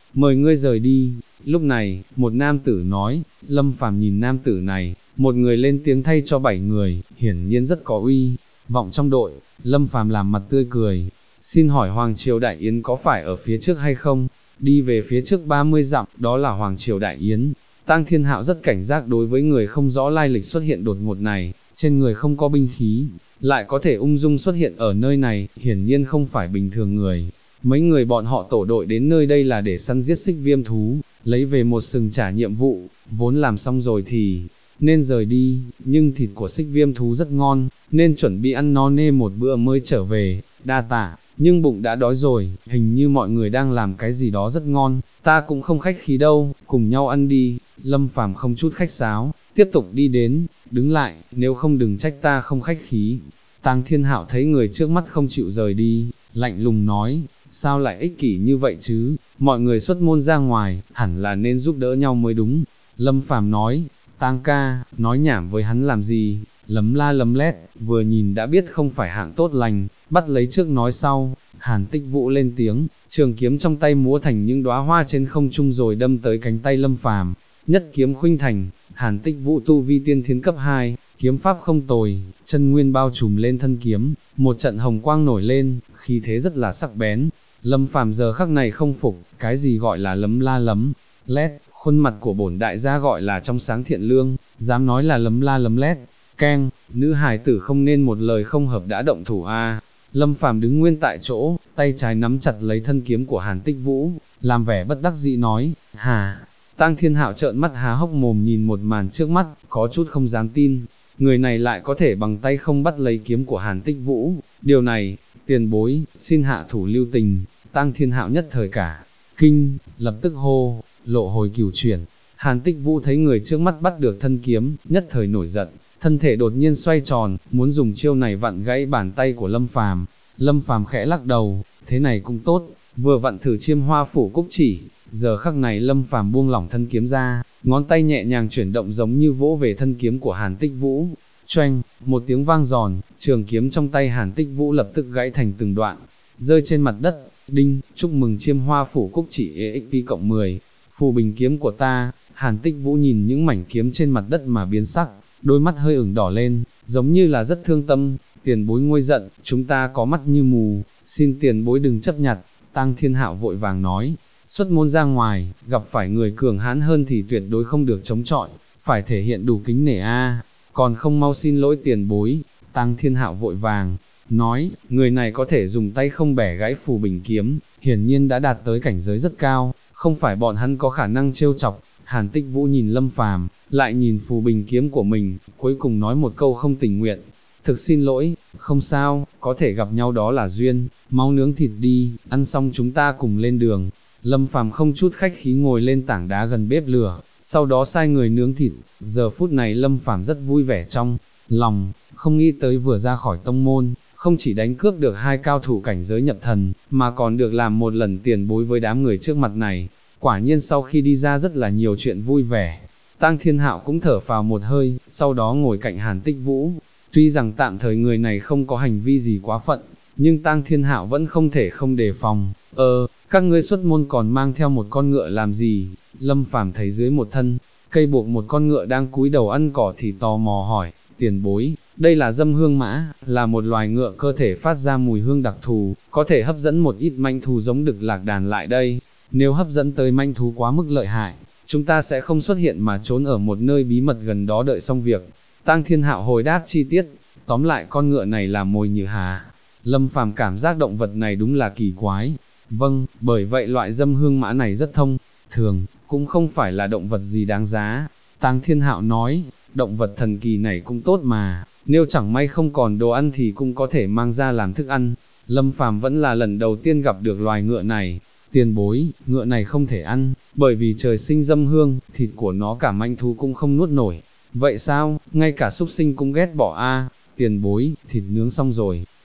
mời ngươi rời đi. Lúc này, một nam tử nói, Lâm Phàm nhìn nam tử này, một người lên tiếng thay cho 7 người, hiển nhiên rất có uy vọng trong đội. Lâm Phàm làm mặt tươi cười, xin hỏi Hoàng Triều Đại Yến có phải ở phía trước hay không? Đi về phía trước 30 dặm, đó là Hoàng Triều Đại Yến. Tang Thiên Hạo rất cảnh giác đối với người không rõ lai lịch xuất hiện đột ngột này, trên người không có binh khí, lại có thể ung dung xuất hiện ở nơi này, hiển nhiên không phải bình thường người. Mấy người bọn họ tổ đội đến nơi đây là để săn giết xích viêm thú, lấy về một sừng trả nhiệm vụ, vốn làm xong rồi thì nên rời đi, nhưng thịt của xích viêm thú rất ngon, nên chuẩn bị ăn no nê một bữa mới trở về, đa tạ, nhưng bụng đã đói rồi, hình như mọi người đang làm cái gì đó rất ngon, ta cũng không khách khí đâu, cùng nhau ăn đi. Lâm Phàm không chút khách sáo, tiếp tục đi đến, đứng lại, nếu không đừng trách ta không khách khí. Tang Thiên Hạo thấy người trước mắt không chịu rời đi, lạnh lùng nói, sao lại ích kỷ như vậy chứ, mọi người xuất môn ra ngoài, hẳn là nên giúp đỡ nhau mới đúng. Lâm Phàm nói, Tang ca, nói nhảm với hắn làm gì, lấm la lấm lét, vừa nhìn đã biết không phải hạng tốt lành, bắt lấy trước nói sau. Hàn Tích Vũ lên tiếng, trường kiếm trong tay múa thành những đóa hoa trên không trung rồi đâm tới cánh tay Lâm Phàm, nhất kiếm khuynh thành. Hàn Tích Vũ tu vi tiên thiên cấp 2, kiếm pháp không tồi, chân nguyên bao trùm lên thân kiếm, một trận hồng quang nổi lên, khí thế rất là sắc bén. Lâm Phàm giờ khắc này không phục, cái gì gọi là lấm la lấm lét, khuôn mặt của bổn đại gia gọi là trong sáng thiện lương, dám nói là lấm la lấm lét, keng, nữ hài tử không nên một lời không hợp đã động thủ a. Lâm Phàm đứng nguyên tại chỗ, tay trái nắm chặt lấy thân kiếm của Hàn Tích Vũ, làm vẻ bất đắc dĩ nói, hà. Tang Thiên Hạo trợn mắt há hốc mồm nhìn một màn trước mắt, có chút không dám tin, người này lại có thể bằng tay không bắt lấy kiếm của Hàn Tích Vũ, điều này, tiền bối, xin hạ thủ lưu tình. Tang Thiên Hạo nhất thời cả kinh, lập tức hô, lộ hồi cửu chuyển. Hàn Tích Vũ thấy người trước mắt bắt được thân kiếm, nhất thời nổi giận, thân thể đột nhiên xoay tròn, muốn dùng chiêu này vặn gãy bàn tay của Lâm Phàm. Lâm Phàm khẽ lắc đầu, thế này cũng tốt, vừa vặn thử chiêm hoa phủ cúc chỉ. Giờ khắc này Lâm Phàm buông lỏng thân kiếm ra, ngón tay nhẹ nhàng chuyển động giống như vỗ về thân kiếm của Hàn Tích Vũ. Choanh, một tiếng vang giòn, trường kiếm trong tay Hàn Tích Vũ lập tức gãy thành từng đoạn, rơi trên mặt đất. Đinh, chúc mừng chiêm hoa phủ cúc chỉ EXP cộng 10. Phù bình kiếm của ta. Hàn Tích Vũ nhìn những mảnh kiếm trên mặt đất mà biến sắc, đôi mắt hơi ửng đỏ lên, giống như là rất thương tâm. Tiền bối nguôi giận, chúng ta có mắt như mù, xin tiền bối đừng chấp nhặt. Tang Thiên Hạo vội vàng nói, xuất môn ra ngoài, gặp phải người cường hãn hơn thì tuyệt đối không được chống chọi, phải thể hiện đủ kính nể a. Còn không mau xin lỗi tiền bối. Tang Thiên Hạo vội vàng nói, người này có thể dùng tay không bẻ gãy phù bình kiếm, hiển nhiên đã đạt tới cảnh giới rất cao, không phải bọn hắn có khả năng trêu chọc. Hàn Tích Vũ nhìn Lâm Phàm, lại nhìn phù bình kiếm của mình, cuối cùng nói một câu không tình nguyện, thực xin lỗi. Không sao, có thể gặp nhau đó là duyên, mau nướng thịt đi, ăn xong chúng ta cùng lên đường. Lâm Phàm không chút khách khí ngồi lên tảng đá gần bếp lửa, sau đó sai người nướng thịt. Giờ phút này Lâm Phàm rất vui vẻ trong lòng, không nghĩ tới vừa ra khỏi tông môn, không chỉ đánh cướp được 2 cao thủ cảnh giới nhập thần, mà còn được làm một lần tiền bối với đám người trước mặt này. Quả nhiên sau khi đi ra rất là nhiều chuyện vui vẻ. Tang Thiên Hạo cũng thở phào một hơi, sau đó ngồi cạnh Hàn Tích Vũ. Tuy rằng tạm thời người này không có hành vi gì quá phận, nhưng Tang Thiên Hạo vẫn không thể không đề phòng. Các ngươi xuất môn còn mang theo một con ngựa làm gì? Lâm Phàm thấy dưới một thân cây buộc một con ngựa đang cúi đầu ăn cỏ thì tò mò hỏi, tiền bối, đây là dâm hương mã, là một loài ngựa cơ thể phát ra mùi hương đặc thù, có thể hấp dẫn một ít manh thú giống đực lạc đàn lại đây. Nếu hấp dẫn tới manh thú quá mức lợi hại, chúng ta sẽ không xuất hiện mà trốn ở một nơi bí mật gần đó đợi xong việc. Tang Thiên Hạo hồi đáp chi tiết, tóm lại con ngựa này là mồi nhử hà. Lâm Phàm cảm giác động vật này đúng là kỳ quái. Vâng, bởi vậy loại dâm hương mã này rất thông thường, cũng không phải là động vật gì đáng giá. Tang Thiên Hạo nói, động vật thần kỳ này cũng tốt mà, nếu chẳng may không còn đồ ăn thì cũng có thể mang ra làm thức ăn. Lâm Phàm vẫn là lần đầu tiên gặp được loài ngựa này. Tiền bối, ngựa này không thể ăn, bởi vì trời sinh dâm hương, thịt của nó cả manh thú cũng không nuốt nổi. Vậy sao, ngay cả súc sinh cũng ghét bỏ a? Tiền bối, thịt nướng xong rồi,